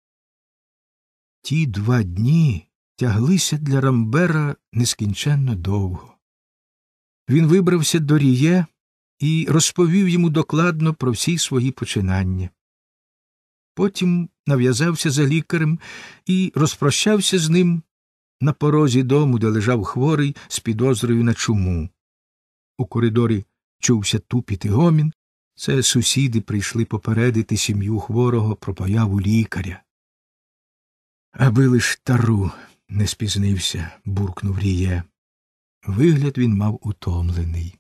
Ті два дні тяглися для Рамбера нескінченно довго. Він вибрався до Ріє і розповів йому докладно про всі свої починання. Потім нав'язався за лікарем і розпрощався з ним на порозі дому, де лежав хворий з підозрою на чуму. У коридорі чувся тупіт і гомін. Це сусіди прийшли попередити сім'ю хворого про появу лікаря. «Аби лиш тару не спізнився», – буркнув Ріє. Вигляд він мав утомлений.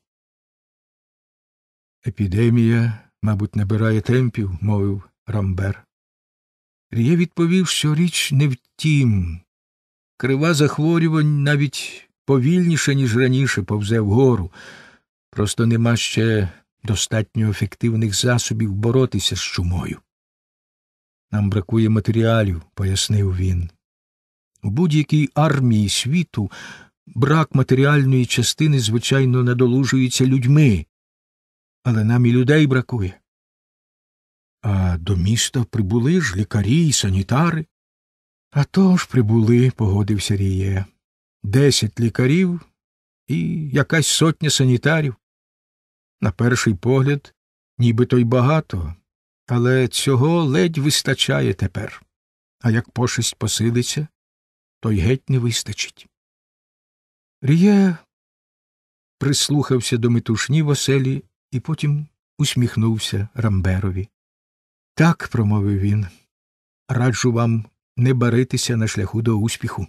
«Епідемія, мабуть, набирає темпів», – мовив Рамбер. Ріє відповів, що річ не в тім. Крива захворювань навіть повільніше, ніж раніше, повзе вгору. Просто нема ще достатньо ефективних засобів боротися з чумою. «Нам бракує матеріалів», – пояснив він. У будь-якій армії світу брак матеріальної частини, звичайно, надолужується людьми. Але нам і людей бракує. А до міста прибули ж лікарі й санітари. «А то ж прибули», – погодився Ріє. «Десять лікарів і якась сотня санітарів. На перший погляд, нібито й багато, але цього ледь вистачає тепер. А як пошесть посилиться, то й геть не вистачить». Ріє прислухався до метушні в оселі і потім усміхнувся Рамберові. «Так», – промовив він, – «раджу вам не баритися на шляху до успіху».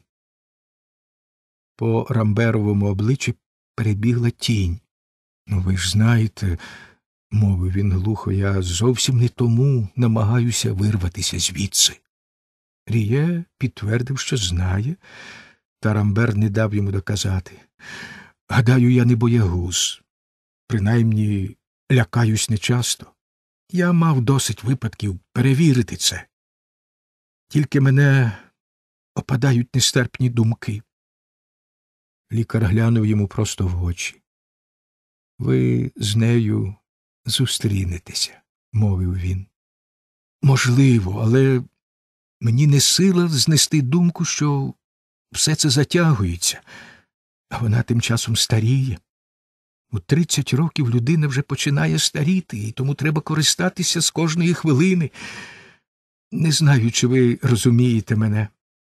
По Рамберовому обличчі перебігла тінь. «Ну, ви ж знаєте, мовив він глухо, я зовсім не тому намагаюся вирватися звідси. Ріє підтвердив, що знає, та Рамбер не дав йому доказати. Гадаю, я не боягуз. Принаймні, лякаюсь нечасто. Я мав досить випадків перевірити це. Тільки мене опадають нестерпні думки. Лікар глянув йому просто в очі. Ви з нею зустрінетеся, мовив він. Можливо, але мені не сила знести думку, що все це затягується, а вона тим часом старіє. У тридцять років людина вже починає старіти, і тому треба користатися з кожної хвилини. Не знаю, чи ви розумієте мене.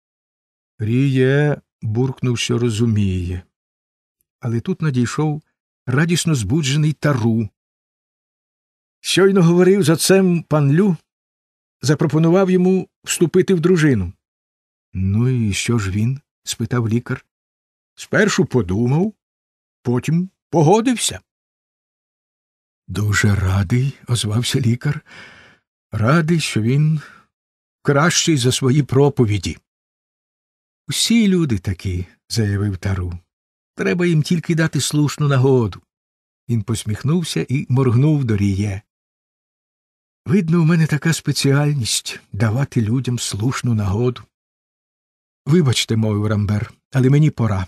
Ріє буркнув, що розуміє. Але тут надійшов радісно збуджений Тару. Щойно говорив з отцем пан Лю, запропонував йому вступити в дружину. Ну і що ж він? Спитав лікар. Спершу подумав, потім погодився. Дуже радий, озвався лікар. Радий, що він кращий за свої проповіді. Усі люди такі, заявив Тару. Треба їм тільки дати слушну нагоду. Він посміхнувся і моргнув до Ріє. Видно, у мене така спеціальність — давати людям слушну нагоду. Вибачте, мовив Рамбер, але мені пора.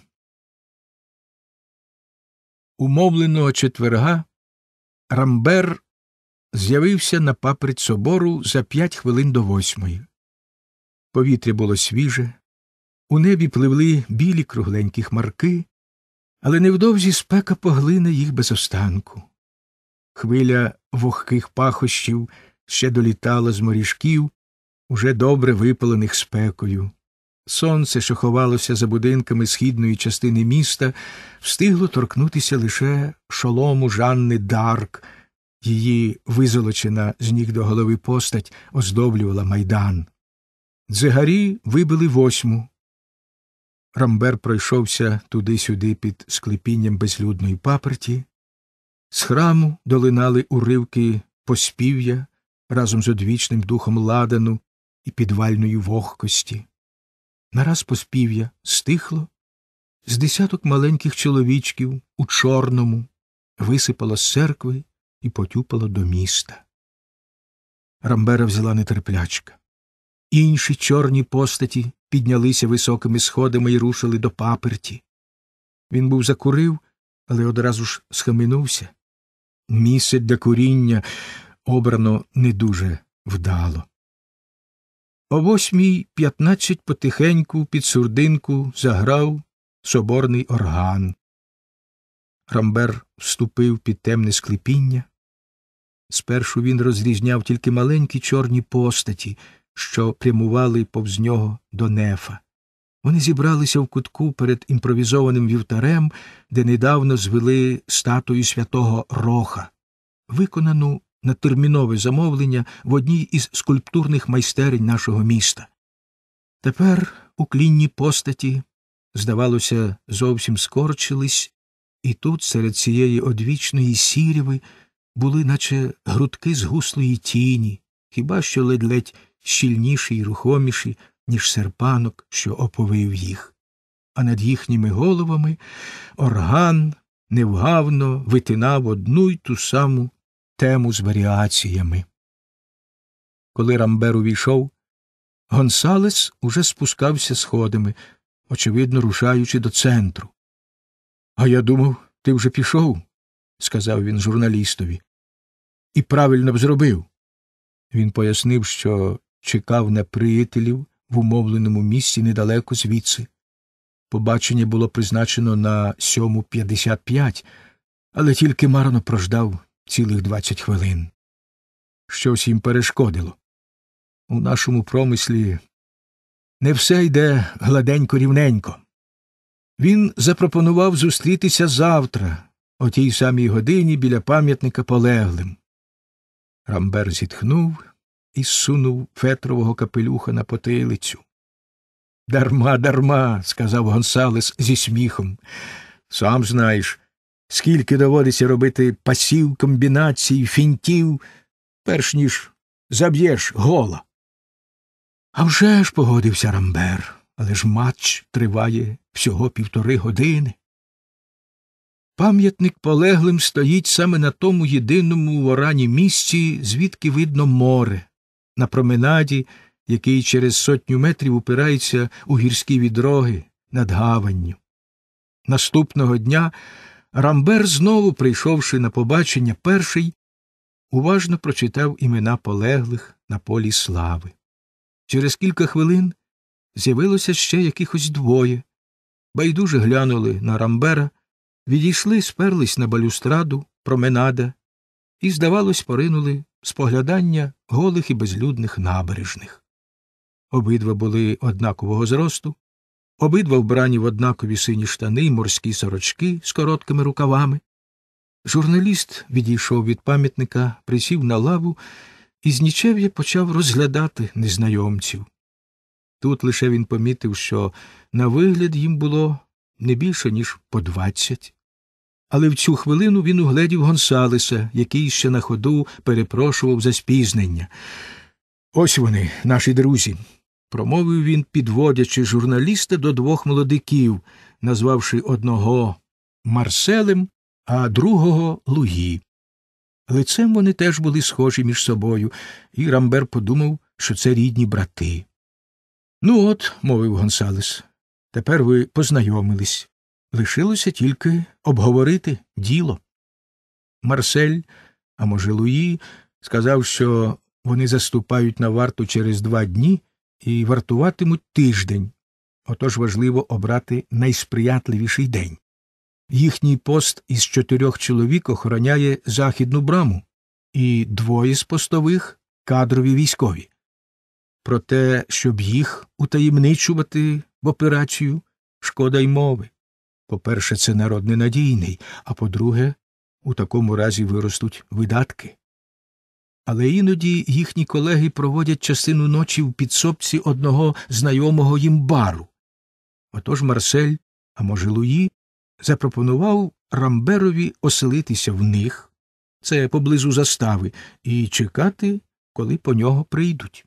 Умовленого четверга Рамбер з'явився на паперть собору за п'ять хвилин до восьмої. Повітря було свіже, у небі пливли білі кругленькі хмарки, але невдовзі спека поглине їх без останку. Хвиля вогких пахощів ще долітала з моріжків, уже добре випалених спекою. Сонце, що ховалося за будинками східної частини міста, встигло торкнутися лише шолому Жанни Дарк. Її визолочена з ніг до голови постать оздоблювала майдан. Дзигарі вибили восьму. Рамбер пройшовся туди-сюди під склепінням безлюдної паперті. З храму долинали уривки поспів'я разом з одвічним духом ладану і підвальної вогкості. Нараз поспів'я стихло, з десяток маленьких чоловічків у чорному висипало з церкви і потюпало до міста. Рамбера взяла нетерплячка. Інші чорні постаті піднялися високими сходами і рушили до паперті. Він був закурив, але одразу ж схаменувся. Місце для куріння обрано не дуже вдало. О восьмій п'ятнадцять потихеньку під сурдинку заграв соборний орган. Рамбер вступив під темне склепіння. Спершу він розрізняв тільки маленькі чорні постаті, що прямували повз нього до нефа. Вони зібралися в кутку перед імпровізованим вівтарем, де недавно звели статую святого Роха, виконану на термінове замовлення в одній із скульптурних майстерень нашого міста. Тепер уклінні постаті, здавалося, зовсім скорчились, і тут, серед цієї одвічної сіряви, були наче грудки згуслої тіні, хіба що ледь-ледь щільніші й рухоміші, ніж серпанок, що оповив їх. А над їхніми головами орган невгавно витинав одну й ту саму тему з варіаціями. Коли Рамбер увійшов, Гонсалес уже спускався сходами, очевидно, рушаючи до центру. — А я думав, ти вже пішов, — сказав він журналістові. — І правильно б зробив. Він пояснив, що чекав на приятелів в умовленому місці недалеко звідси. Побачення було призначено на сьому п'ятдесят п'ять, але тільки марно прождав цілих двадцять хвилин. Щось їм перешкодило. У нашому промислі не все йде гладенько-рівненько. Він запропонував зустрітися завтра, о тій самій годині біля пам'ятника полеглим. Рамбер зітхнув і зсунув фетрового капелюха на потилицю. — Дарма, дарма, — сказав Гонсалес зі сміхом. — Сам знаєш, Скільки доводиться робити пасів, комбінацій, фінтів, перш ніж заб'єш гола. А вже ж, погодився Рамбер, але ж матч триває всього півтори години. Пам'ятник полеглим стоїть саме на тому єдиному в Орані місці, звідки видно море, на променаді, який через сотню метрів упирається у гірські відроги над гаванню. Наступного дня Рамбер, знову прийшовши на побачення перший, уважно прочитав імена полеглих на полі слави. Через кілька хвилин з'явилося ще якихось двоє. Байдуже глянули на Рамбера, відійшли, сперлись на балюстраду, променада і, здавалось, поринули в споглядання голих і безлюдних набережних. Обидва були однакового зросту, обидва вбрані в однакові сині штани й морські сорочки з короткими рукавами. Журналіст відійшов від пам'ятника, присів на лаву і з нічев'я почав розглядати незнайомців. Тут лише він помітив, що на вигляд їм було не більше, ніж по двадцять. Але в цю хвилину він угледів Гонсалеса, який ще на ходу перепрошував за спізнення. «Ось вони, наші друзі», — промовив він, підводячи журналіста до двох молодиків, назвавши одного Марселем, а другого Луї. Лицем вони теж були схожі між собою, і Рамбер подумав, що це рідні брати. «Ну от», — мовив Гонсалес, — «тепер ви познайомились. Лишилося тільки обговорити діло». Марсель, а може Луї, сказав, що вони заступають на варту через два дні і вартуватимуть тиждень. Отож важливо обрати найсприятливіший день. Їхній пост із чотирьох чоловік охороняє західну браму, і двоє з постових – кадрові військові. Про те, щоб їх утаємничувати в операцію, шкода й мови. По-перше, це народ ненадійний, а по-друге, у такому разі виростуть видатки. Але іноді їхні колеги проводять частину ночі в підсобці одного знайомого їм бару. Отож Марсель, а може Луї, запропонував Рамберові оселитися в них, це поблизу застави, і чекати, коли по нього прийдуть.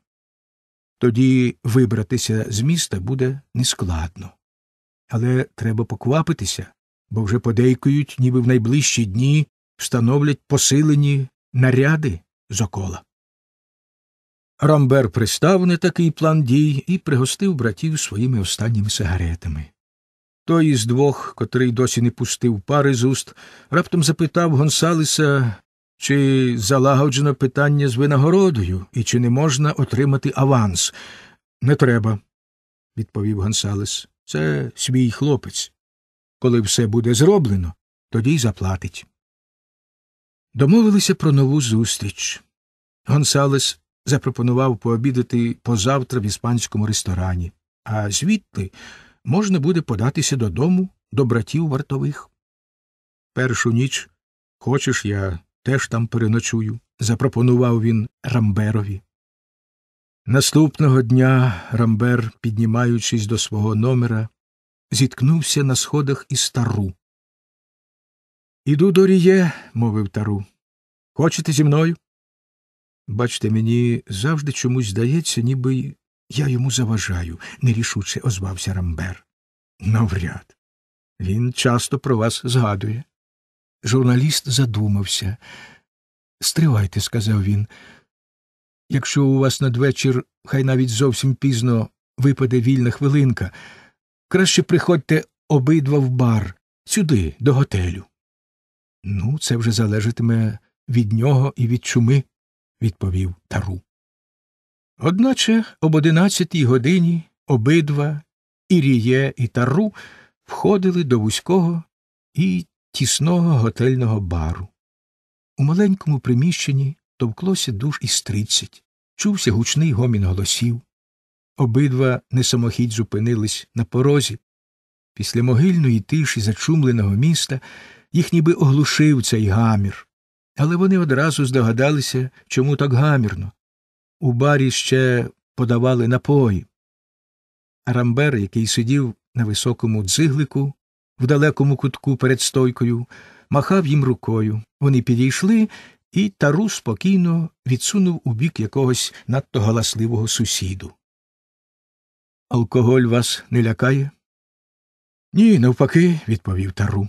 Тоді вибратися з міста буде нескладно. Але треба поквапитися, бо вже подейкують, ніби в найближчі дні встановлять посилені наряди з окола. Рамбер пристав на такий план дій і пригостив братів своїми останніми сигаретами. Той із двох, котрий досі не пустив пари з уст, раптом запитав Гонсалеса, чи залагоджено питання з винагородою і чи не можна отримати аванс. «Не треба», – відповів Гонсалес. «Це свій хлопець. Коли все буде зроблено, тоді й заплатить». Домовилися про нову зустріч. Гонсалес запропонував пообідати позавтра в іспанському ресторані, а звідти можна буде податися додому до братів вартових. «Першу ніч, хочеш, я теж там переночую», – запропонував він Рамберові. Наступного дня Рамбер, піднімаючись до свого номера, зіткнувся на сходах із Тару. «Іду до Ріє», – мовив Тару. «Хочете зі мною?» «Бачте, мені завжди чомусь здається, ніби я йому заважаю», – нерішуче озвався Рамбер. «Навряд. Він часто про вас згадує». Журналіст задумався. «Стривайте», – сказав він. «Якщо у вас надвечір, хай навіть зовсім пізно, випаде вільна хвилинка, краще приходьте обидва в бар, сюди, до готелю». «Ну, це вже залежатиме від нього і від чуми», – відповів Тару. Одначе об одинадцятій годині обидва, і Ріє, і Тару, входили до вузького і тісного готельного бару. У маленькому приміщенні товклося душ із тридцять, чувся гучний гомін голосів. Обидва несамохідь зупинились на порозі. Після могильної тиші зачумленого міста їх ніби оглушив цей гамір. Але вони одразу здогадалися, чому так гамірно. У барі ще подавали напої. Рамбер, який сидів на високому дзиглику в далекому кутку перед стойкою, махав їм рукою. Вони підійшли, і Тару спокійно відсунув у бік якогось надто галасливого сусіду. «Алкоголь вас не лякає?» «Ні, навпаки», – відповів Тару.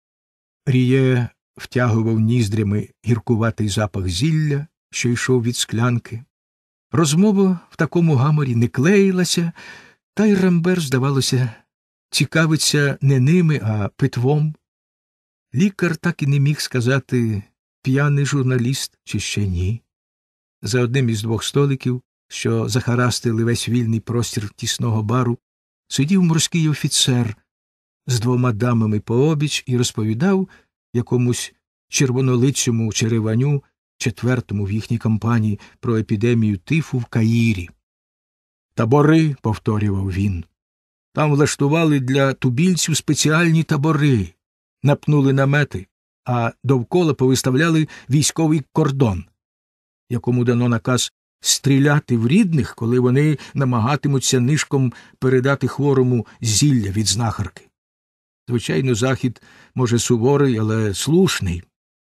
Ріє втягував ніздрями гіркуватий запах зілля, що йшов від склянки. Розмова в такому гаморі не клеїлася, та й Рамбер, здавалося, цікавиться не ними, а питвом. Лікар так і не міг сказати, п'яний журналіст чи ще ні. За одним із двох столиків, що захарастили весь вільний простір тісного бару, сидів морський офіцер з двома дамами пообіч і розповідав якомусь червонолицьому череваню, четвертому в їхній кампанії, про епідемію тифу в Каїрі. «Табори», – повторював він. «Там влаштували для тубільців спеціальні табори, напнули намети, а довкола повиставляли військовий кордон, якому дано наказ стріляти в рідних, коли вони намагатимуться нишком передати хворому зілля від знахарки. Звичайно, захід, може, суворий, але слушний».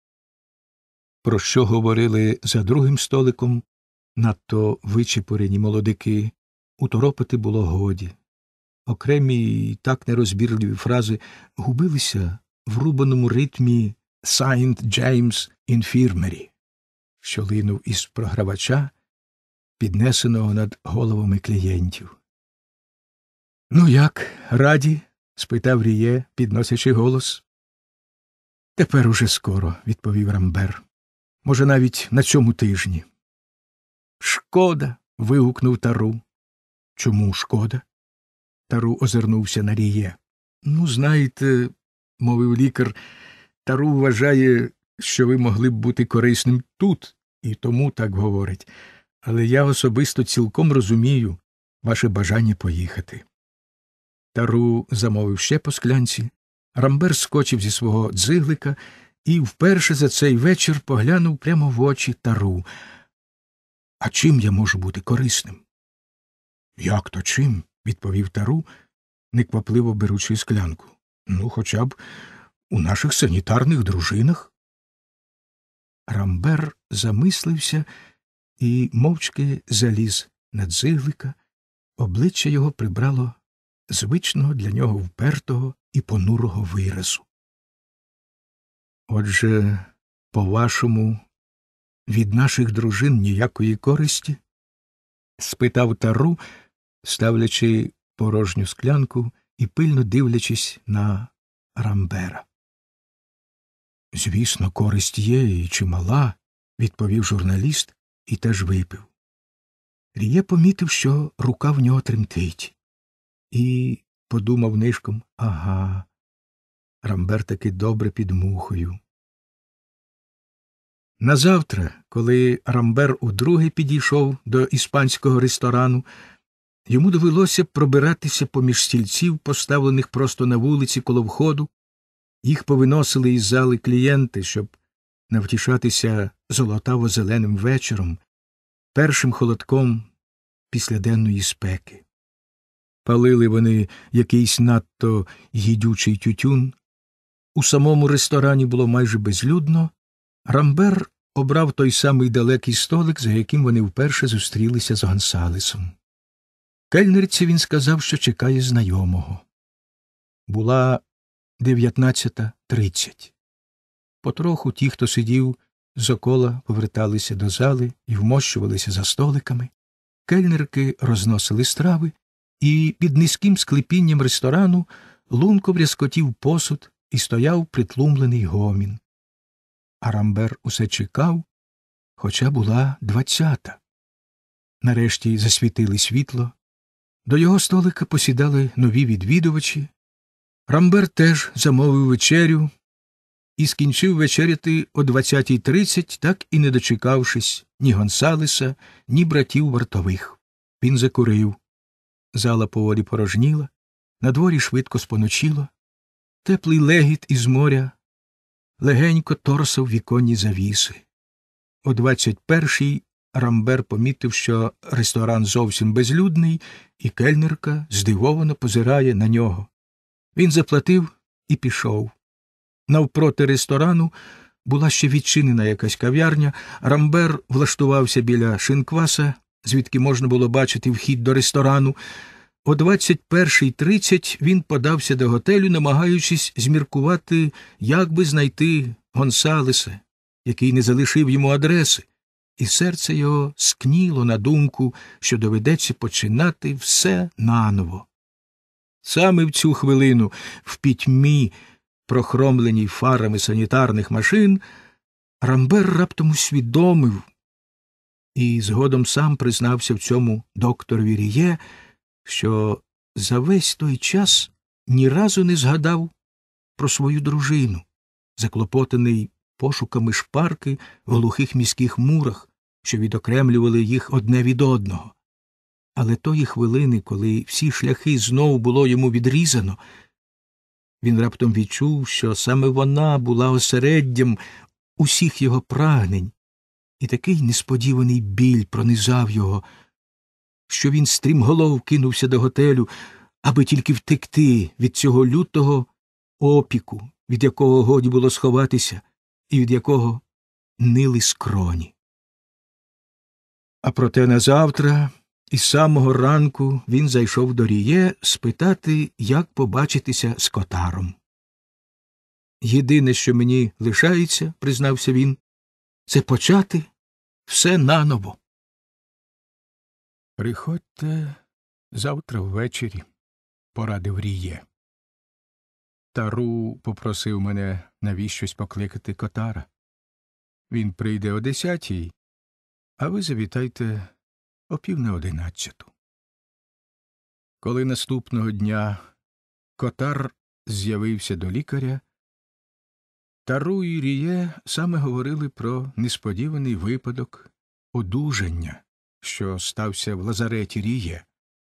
Про що говорили за другим столиком надто вичепурені молодики, уторопити було годі. Окремі й так нерозбірливі фрази губилися в рубаному ритмі «Сайнт Джеймс Інфірмері», що линув із програвача, піднесеного над головами клієнтів. «Ну як, раді?» – спитав Ріє, підносячи голос. «Тепер уже скоро», – відповів Рамбер. «Може, навіть на цьому тижні». «Шкода!» – вигукнув Тару. «Чому шкода?» Тару озирнувся на Ріє. «Ну, знаєте, – мовив лікар, – Тару вважає, що ви могли б бути корисним тут, і тому так говорить. Але я особисто цілком розумію ваше бажання поїхати». Тару замовив ще по склянці. Рамбер скочив зі свого дзиглика і вперше за цей вечір поглянув прямо в очі Тару. «А чим я можу бути корисним?» «Як то чим?» – відповів Тару, неквапливо беручи склянку. «Ну, хоча б у наших санітарних дружинах». Рамбер замислився і мовчки заліз на дзиглика. Обличчя його прибрало звичного для нього впертого і понурого виразу. «Отже, по-вашому, від наших дружин ніякої користі?» – спитав Тару, ставлячи порожню склянку і пильно дивлячись на Рамбера. «Звісно, користь є і чимала», – відповів журналіст і теж випив. Ріє помітив, що рука в нього тремтить. І подумав нишком: ага, Рамбер таки добре під мухою. Назавтра, коли Рамбер удруге підійшов до іспанського ресторану, йому довелося пробиратися поміж стільців, поставлених просто на вулиці коло входу. Їх повиносили із зали клієнти, щоб навтішатися золотаво-зеленим вечором, першим холодком післяденної спеки. Палили вони якийсь надто їдючий тютюн. У самому ресторані було майже безлюдно. Рамбер обрав той самий далекий столик, за яким вони вперше зустрілися з Гонсалесом. Кельнерці він сказав, що чекає знайомого. Була дев'ятнадцята тридцять. Потроху ті, хто сидів зокола, поверталися до зали і вмощувалися за столиками. Кельнерки розносили страви, і під низьким склепінням ресторану лунко брязкотів посуд і стояв притлумлений гомін. А Рамбер усе чекав, хоча була двадцята. Нарешті засвітили світло. До його столика посідали нові відвідувачі. Рамбер теж замовив вечерю і скінчив вечеряти о двадцятій тридцять, так і не дочекавшись ні Гонсалеса, ні братів вартових. Він закурив. Зала поволі порожніла, надворі швидко споночило. Теплий легіт із моря легенько торсав віконні завіси. О двадцять першій Рамбер помітив, що ресторан зовсім безлюдний, і кельнерка здивовано позирає на нього. Він заплатив і пішов. Навпроти ресторану була ще відчинена якась кав'ярня. Рамбер влаштувався біля шинкваса, звідки можна було бачити вхід до ресторану. О двадцять першій тридцять він подався до готелю, намагаючись зміркувати, як би знайти Гонсалеса, який не залишив йому адреси, і серце його скніло на думку, що доведеться починати все наново. Саме в цю хвилину, в пітьмі, прохромленій фарами санітарних машин, Рамбер раптом усвідомив і згодом сам признався в цьому докторові Ріє, що за весь той час ні разу не згадав про свою дружину, заклопотаний пошуками шпарки в глухих міських мурах, що відокремлювали їх одне від одного. Але тої хвилини, коли всі шляхи знову було йому відрізано, він раптом відчув, що саме вона була осереддям усіх його прагнень, і такий несподіваний біль пронизав його, що він стрімголов кинувся до готелю, аби тільки втекти від цього лютого опіку, від якого годі було сховатися і від якого нили скроні. А проте назавтра, із самого ранку, він зайшов до Ріє спитати, як побачитися з Котаром. «Єдине, що мені лишається, — признався він, — це почати все наново». «Приходьте завтра ввечері», — порадив Ріє. «Тару попросив мене навіщось покликати Котара. Він прийде о десятій, а ви завітайте о пів на одинадцяту». Коли наступного дня Котар з'явився до лікаря, Тару і Ріє саме говорили про несподіваний випадок одужання, що стався в лазареті Ріє.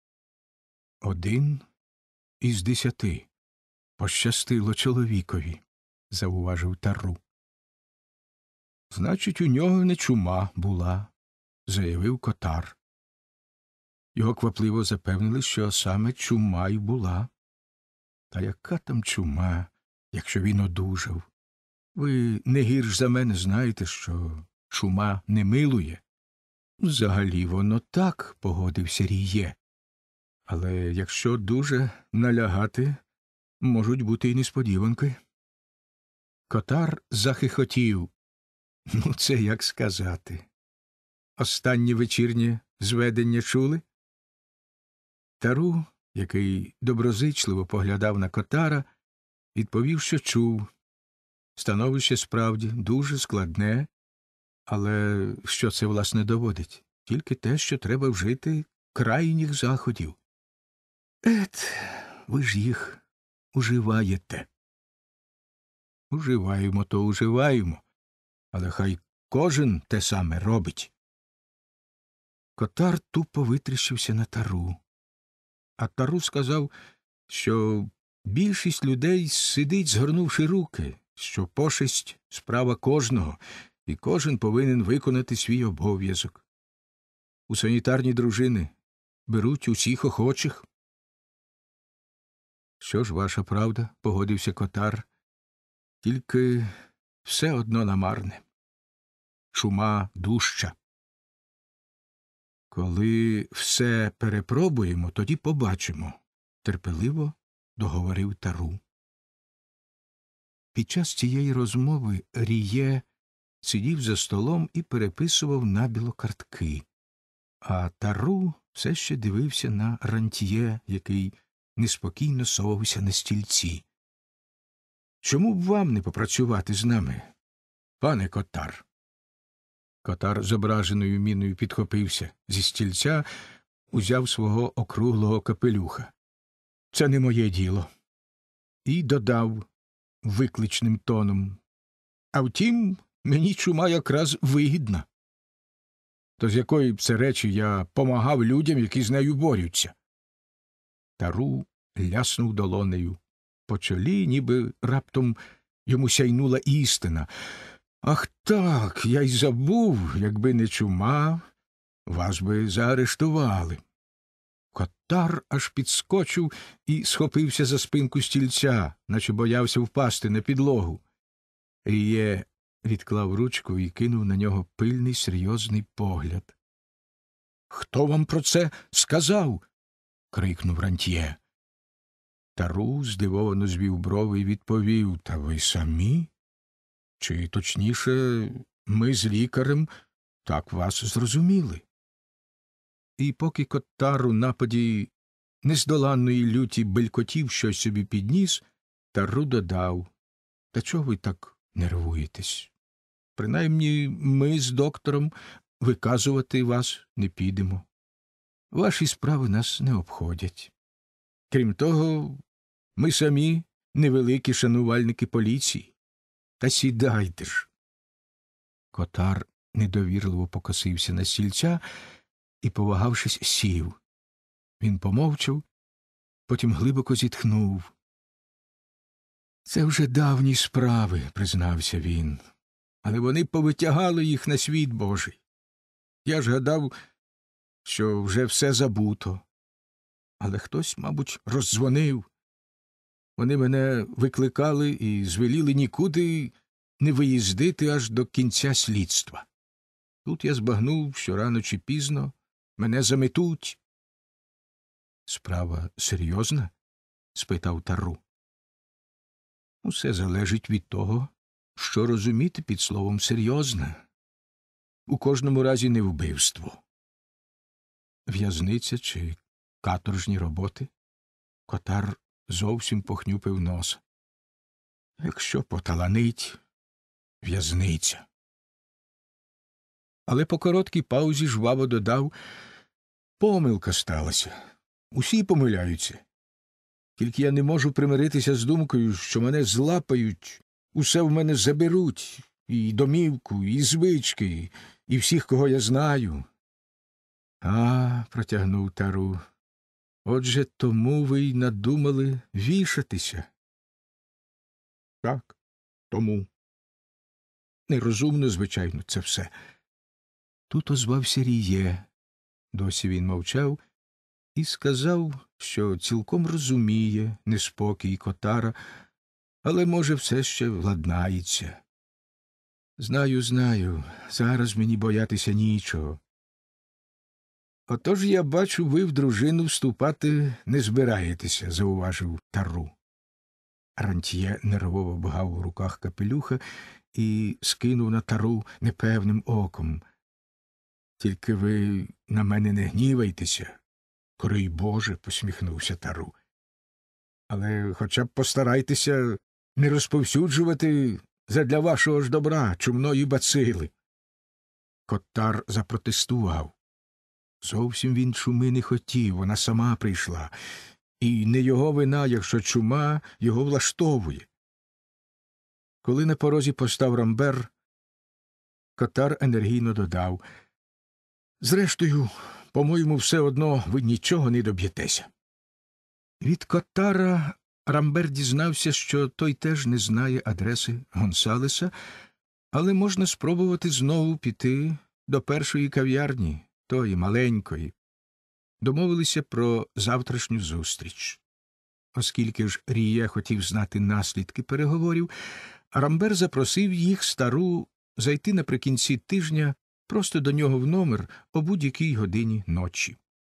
«Один із десяти пощастило чоловікові», — зауважив Тару. «Значить, у нього не чума була», — заявив Котар. Його квапливо запевнили, що саме чума й була. Та яка там чума, якщо він одужав? Ви не гірш за мене знаєте, що чума не милує. Взагалі воно так, — погодився Ріє. Але якщо дуже налягати, можуть бути й несподіванки. Котар захихотів. Ну, це як сказати. Останнє вечірнє зведення чули? Тару, який доброзичливо поглядав на Котара, відповів, що чув. Становище справді дуже складне, але що це, власне, доводить? Тільки те, що треба вжити крайніх заходів. Ет, ви ж їх уживаєте. Уживаємо, то уживаємо, але хай кожен те саме робить. Котар тупо витріщився на Тару. А Тару сказав, що більшість людей сидить, згорнувши руки, що пошесть — справа кожного, і кожен повинен виконати свій обов'язок. У санітарні дружини беруть усіх охочих. Що ж, ваша правда, — погодився Котар, — тільки все одно намарне. Чума дужча. Коли все перепробуємо, тоді побачимо, — терпеливо договорив Тару. Під час цієї розмови Ріє сидів за столом і переписував набіло картки, а Тару все ще дивився на рантьє, який неспокійно совався на стільці. «Чому б вам не попрацювати з нами, пане Котар?» Котар з ображеною міною підхопився зі стільця, узяв свого округлого капелюха. «Це не моє діло». І додав викличним тоном: «А втім, мені чума якраз вигідна. То з якої б це речі я помагав людям, які з нею борються?» Тару ляснув долонею по чолі, ніби раптом йому сяйнула істина. «Ах так, я й забув, якби не чума, вас би заарештували». Котар аж підскочив і схопився за спинку стільця, наче боявся впасти на підлогу. Ріє відклав ручку і кинув на нього пильний, серйозний погляд. «Хто вам про це сказав?» — крикнув рантьє. Тару здивовано звів брови і відповів: «Та ви самі? Чи, точніше, ми з лікарем так вас зрозуміли». І поки Коттар у нападі нездоланної люті белькотів щось собі підніс, Тару додав: «Та чого ви так нервуєтесь? Принаймні ми з доктором виказувати вас не підемо. Ваші справи нас не обходять. Крім того, ми самі невеликі шанувальники поліції. Та сідайте ж». Котар недовірливо покосився на стільця і, повагавшись, сів. Він помовчав, потім глибоко зітхнув. «Це вже давні справи», — признався він, «але вони повитягали їх на світ Божий. Я ж гадав, що вже все забуто. Але хтось, мабуть, роздзвонив. Вони мене викликали і звеліли нікуди не виїздити аж до кінця слідства. Тут я збагнув, що рано чи пізно мене заметуть». «Справа серйозна?» — спитав Тару. «Усе залежить від того, що розуміти під словом «серйозне». У кожному разі не вбивство. В'язниця чи каторжні роботи?» Котар зовсім похнюпив носа. «Якщо поталанить, в'язниця». Але по короткій паузі жваво додав: «Помилка сталася. Усі помиляються. Тільки я не можу примиритися з думкою, що мене злапають, усе в мене заберуть, і домівку, і звички, і всіх, кого я знаю». «А, — протягнув Тару, — отже, тому ви й надумали вішатися?» «Так, тому. Нерозумно, звичайно, це все». Тут озвався Ріє. Досі він мовчав і сказав, що цілком розуміє неспокій Котара, але, може, все ще владнається. «Знаю, знаю, зараз мені боятися нічого». «Отож, я бачу, ви в дружину вступати не збираєтеся», — зауважив Тару. Рантьє нервово бгав у руках капелюха і скинув на Тару непевним оком. «Тільки ви на мене не гнівайтеся». «Крий Боже», — посміхнувся Тару. «Але хоча б постарайтеся не розповсюджувати задля вашого ж добра чумної бацили». Коттар запротестував. Зовсім він чуми не хотів, вона сама прийшла. І не його вина, якщо чума його влаштовує. Коли на порозі постав Рамбер, Коттар енергійно додав: «Зрештою, по-моєму, все одно ви нічого не доб'єтеся». Від Коттара Рамбер дізнався, що той теж не знає адреси Гонсалеса, але можна спробувати знову піти до першої кав'ярні, тої маленької. Домовилися про завтрашню зустріч. Оскільки ж Ріє хотів знати наслідки переговорів, Рамбер запросив їх стару зайти наприкінці тижня просто до нього в номер о будь-якій годині ночі.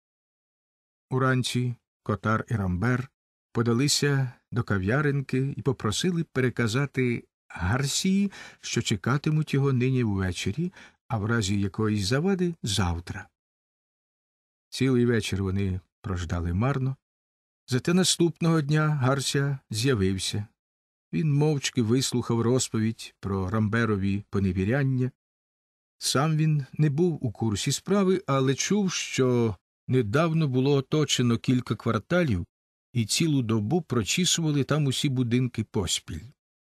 Уранці Котар і Рамбер подалися до кав'яренки і попросили переказати Гарсії, що чекатимуть його нині ввечері, а в разі якоїсь завади – завтра. Цілий вечір вони прождали марно. Зате наступного дня Гарсія з'явився. Він мовчки вислухав розповідь про Рамберові поневіряння. Сам він не був у курсі справи, але чув, що недавно було оточено кілька кварталів і цілу добу прочісували там усі будинки поспіль.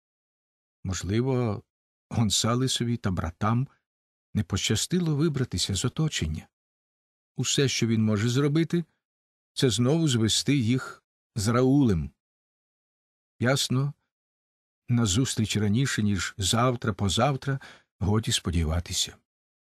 Можливо, Гонсалесові та братам не пощастило вибратися з оточення. Усе, що він може зробити, це знову звести їх з Раулем. Ясно, на зустріч раніше, ніж завтра-позавтра, годі сподіватися.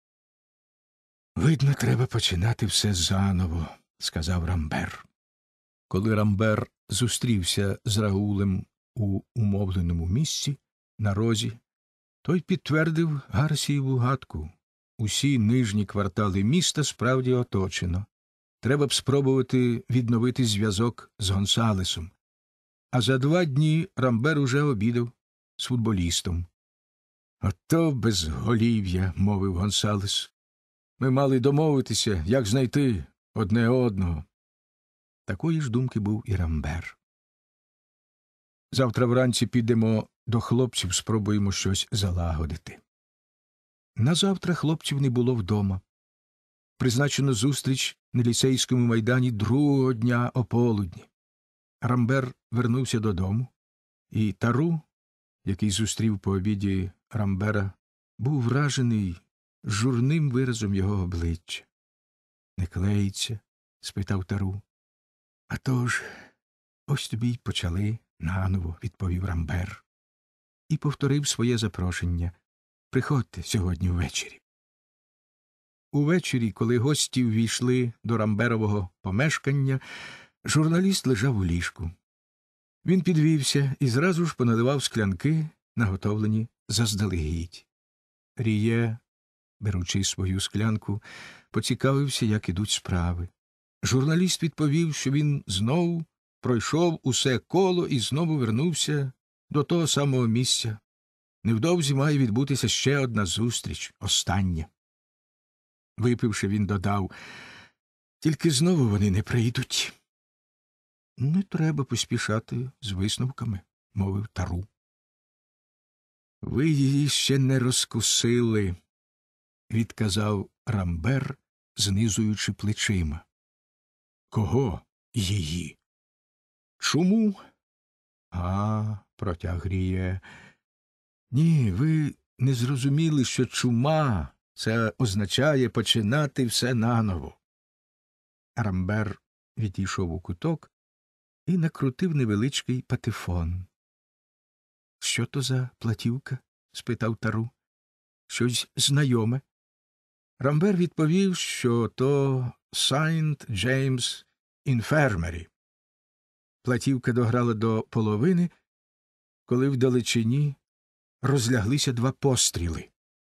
«Видно, треба починати все заново», — сказав Рамбер. Коли Рамбер зустрівся з Раулем у умовленому місці, на розі, Той підтвердив Гарсієву гадку. Усі нижні квартали міста справді оточено. Треба б спробувати відновити зв'язок з Гонсалесом. А за два дні Рамбер уже обідав з футболістом. «Ото безголів'я», – мовив Гонсалес. «Ми мали домовитися, як знайти одне одного». Такої ж думки був і Рамбер. «Завтра вранці підемо до хлопців, спробуємо щось залагодити». Назавтра хлопців не було вдома. Призначено зустріч на ліцейському майдані другого дня ополудні. Рамбер вернувся додому, і Тару, який зустрів по обіді Рамбера, був вражений журним виразом його обличчя. «Не клеїться?» – спитав Тару. «А тож, ось тобі й почали наново», – відповів Рамбер. І повторив своє запрошення. «Приходьте сьогодні ввечері». Увечері, коли гості ввійшли до Рамберового помешкання, журналіст лежав у ліжку. Він підвівся і зразу ж поналивав склянки, наготовлені заздалегідь. Ріє, беручи свою склянку, поцікавився, як ідуть справи. Журналіст відповів, що він знову пройшов усе коло і знову вернувся до того самого місця. Невдовзі має відбутися ще одна зустріч, остання. Випивши, він додав, тільки знову вони не прийдуть. «Не треба поспішати з висновками», – мовив Тару. «Ви її ще не розкусили», – відказав Рамбер, знизуючи плечима. «Кого її?» «Чому?» «А, – протяг Ріє, – ні, ви не зрозуміли, що чума – це означає починати все наново». Рамбер відійшов у куток і накрутив невеличкий патефон. «Що то за платівка?» – спитав Тару. «Щось знайоме?» Рамбер відповів, що то «Сайнт Джеймс Інфермері». Платівка дограла до половини, коли вдалечині розляглися два постріли.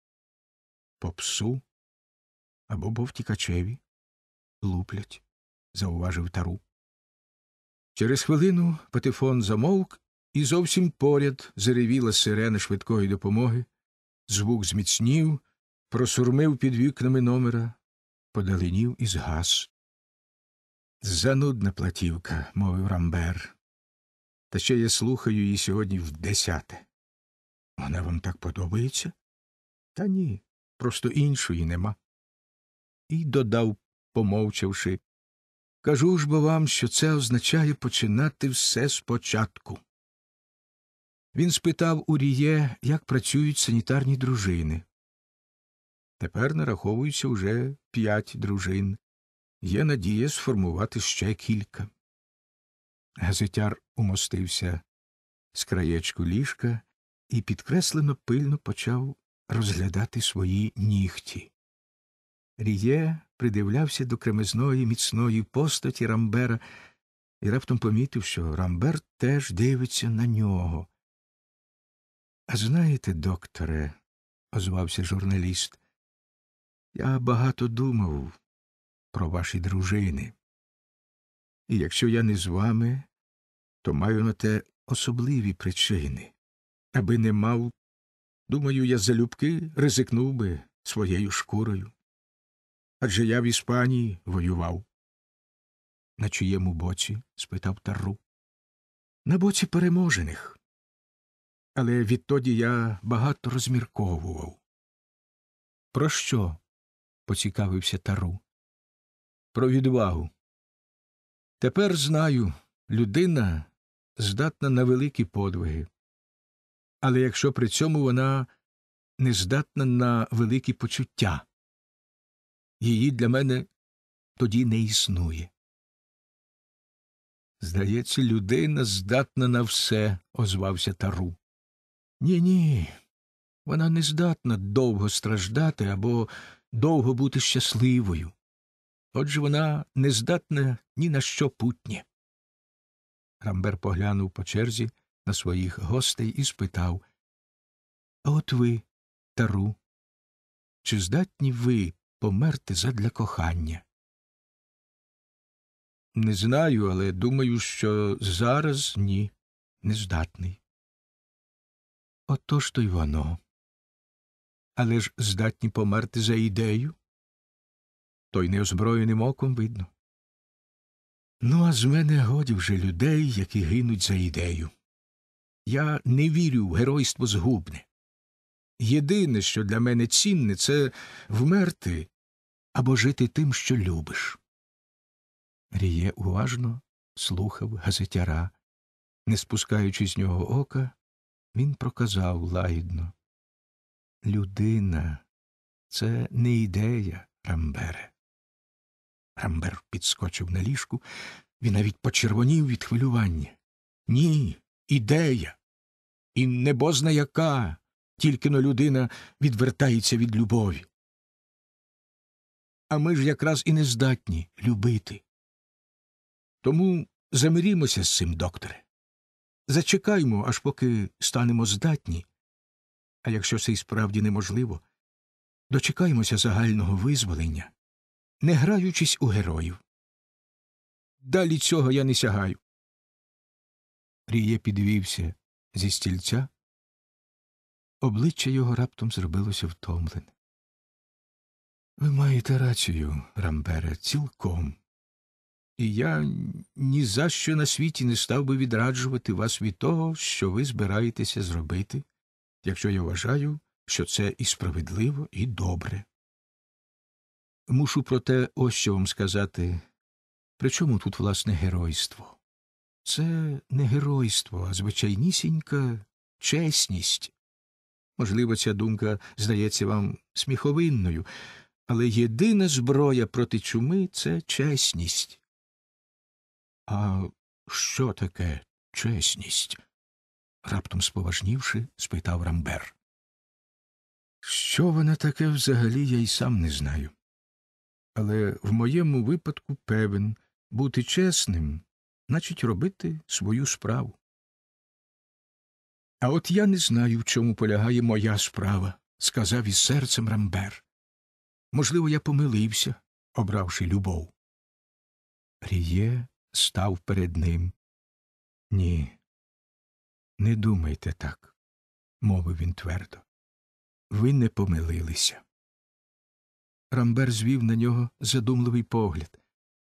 «По псу або по втікачеві луплять», – зауважив Тару. Через хвилину патефон замовк, і зовсім поряд заревіла сирена швидкої допомоги. Звук зміцнів, просурмив під вікнами номера, подаленів і згас. «Занудна платівка», – мовив Рамбер. «Та ще я слухаю її сьогодні в десяте». «Вона вам так подобається?» «Та ні, просто іншої нема». І додав, помовчавши, «Кажу ж бо вам, що це означає починати все спочатку». Він спитав у Ріє, як працюють санітарні дружини. Тепер нараховується уже п'ять дружин. Є надія сформувати ще кілька. Газетяр умостився з краєчку ліжка і підкреслено пильно почав розглядати свої нігті. Ріє придивлявся до кремезної міцної постаті Рамбера і раптом помітив, що Рамбер теж дивиться на нього. «А знаєте, докторе, – озвався журналіст, – я багато думав про ваші дружини. І якщо я не з вами, то маю на те особливі причини. Аби не мав, думаю, я залюбки ризикнув би своєю шкурою. Адже я в Іспанії воював». «На чиєму боці?» – спитав Тару. «На боці переможених. Але відтоді я багато розмірковував». «Про що?» – поцікавився Тару. «Про відвагу. Тепер знаю, людина здатна на великі подвиги. Але якщо при цьому вона не здатна на великі почуття, її для мене тоді не існує». «Здається, людина здатна на все», – озвався Тару. «Ні-ні, вона не здатна довго страждати або довго бути щасливою. Отже, вона не здатна ні на що путнє». Рамбер поглянув по черзі на своїх гостей і спитав, А от ви, Тару, чи здатні ви померти задля кохання? Не знаю, але думаю, що зараз ні, не здатний. Отож то й воно. Але ж здатні померти за ідею? То й неозброєним оком видно. Ну, а з мене годі вже людей, які гинуть за ідею. Я не вірю в геройство згубне. Єдине, що для мене цінне, це вмерти або жити тим, що любиш. Ріє уважно слухав газетяра. Не спускаючи з нього ока, він проказав лагідно: «Людина — це не ідея, Рамбере». Рамбер підскочив на ліжку, він навіть почервонів від хвилювання. «Ні, ідея. І небозна яка, тільки-но людина відвертається від любові. А ми ж якраз і не здатні любити. Тому замирімося з цим, докторе. Зачекаймо, аж поки станемо здатні, а якщо це й справді неможливо, дочекаймося загального визволення, не граючись у героїв. Далі цього я не сягаю». Ріє підвівся зі стільця. Обличчя його раптом зробилося втомлене. «Ви маєте рацію, Рамбере, цілком. І я ні за що на світі не став би відраджувати вас від того, що ви збираєтеся зробити, якщо я вважаю, що це і справедливо, і добре. Мушу проте ось що вам сказати. При чому тут, власне, геройство? Це не геройство, а звичайнісінька чесність. Можливо, ця думка здається вам сміховинною, але єдина зброя проти чуми – це чесність». «А що таке чесність?» – раптом споважнівши, спитав Рамбер. «Що вона таке взагалі, я й сам не знаю. Але в моєму випадку певен, бути чесним – значить робити свою справу». «А от я не знаю, в чому полягає моя справа», – сказав із серцем Рамбер. «Можливо, я помилився, обравши любов». Ріє став перед ним. «Ні, не думайте так», – мовив він твердо. «Ви не помилилися». Рамбер звів на нього задумливий погляд.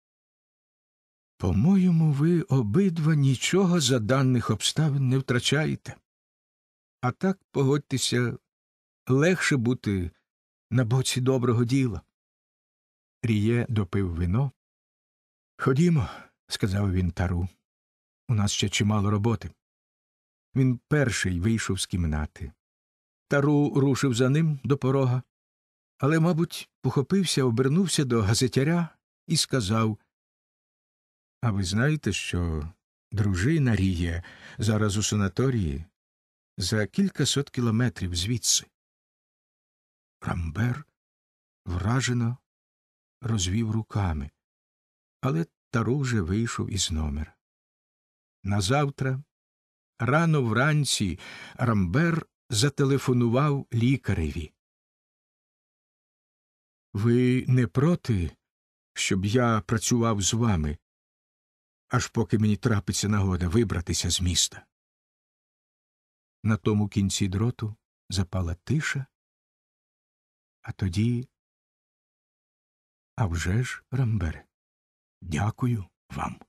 «По-моєму, ви обидва нічого за даних обставин не втрачаєте. А так, погодьтеся, легше бути на боці доброго діла». Ріє допив вино. «Ходімо», – сказав він Тару. «У нас ще чимало роботи». Він перший вийшов з кімнати. Тару рушив за ним до порога, але, мабуть, похопився, обернувся до газетяря і сказав: «А ви знаєте, що дружина Ріє зараз у санаторії за кількасот кілометрів звідси?» Рамбер вражено розвів руками, але Тару вже вийшов із номера. Назавтра, рано вранці, Рамбер зателефонував лікареві. «Ви не проти, щоб я працював з вами, аж поки мені трапиться нагода вибратися з міста?» На тому кінці дроту запала тиша, а тоді: «А вже ж, Рамбере, дякую вам».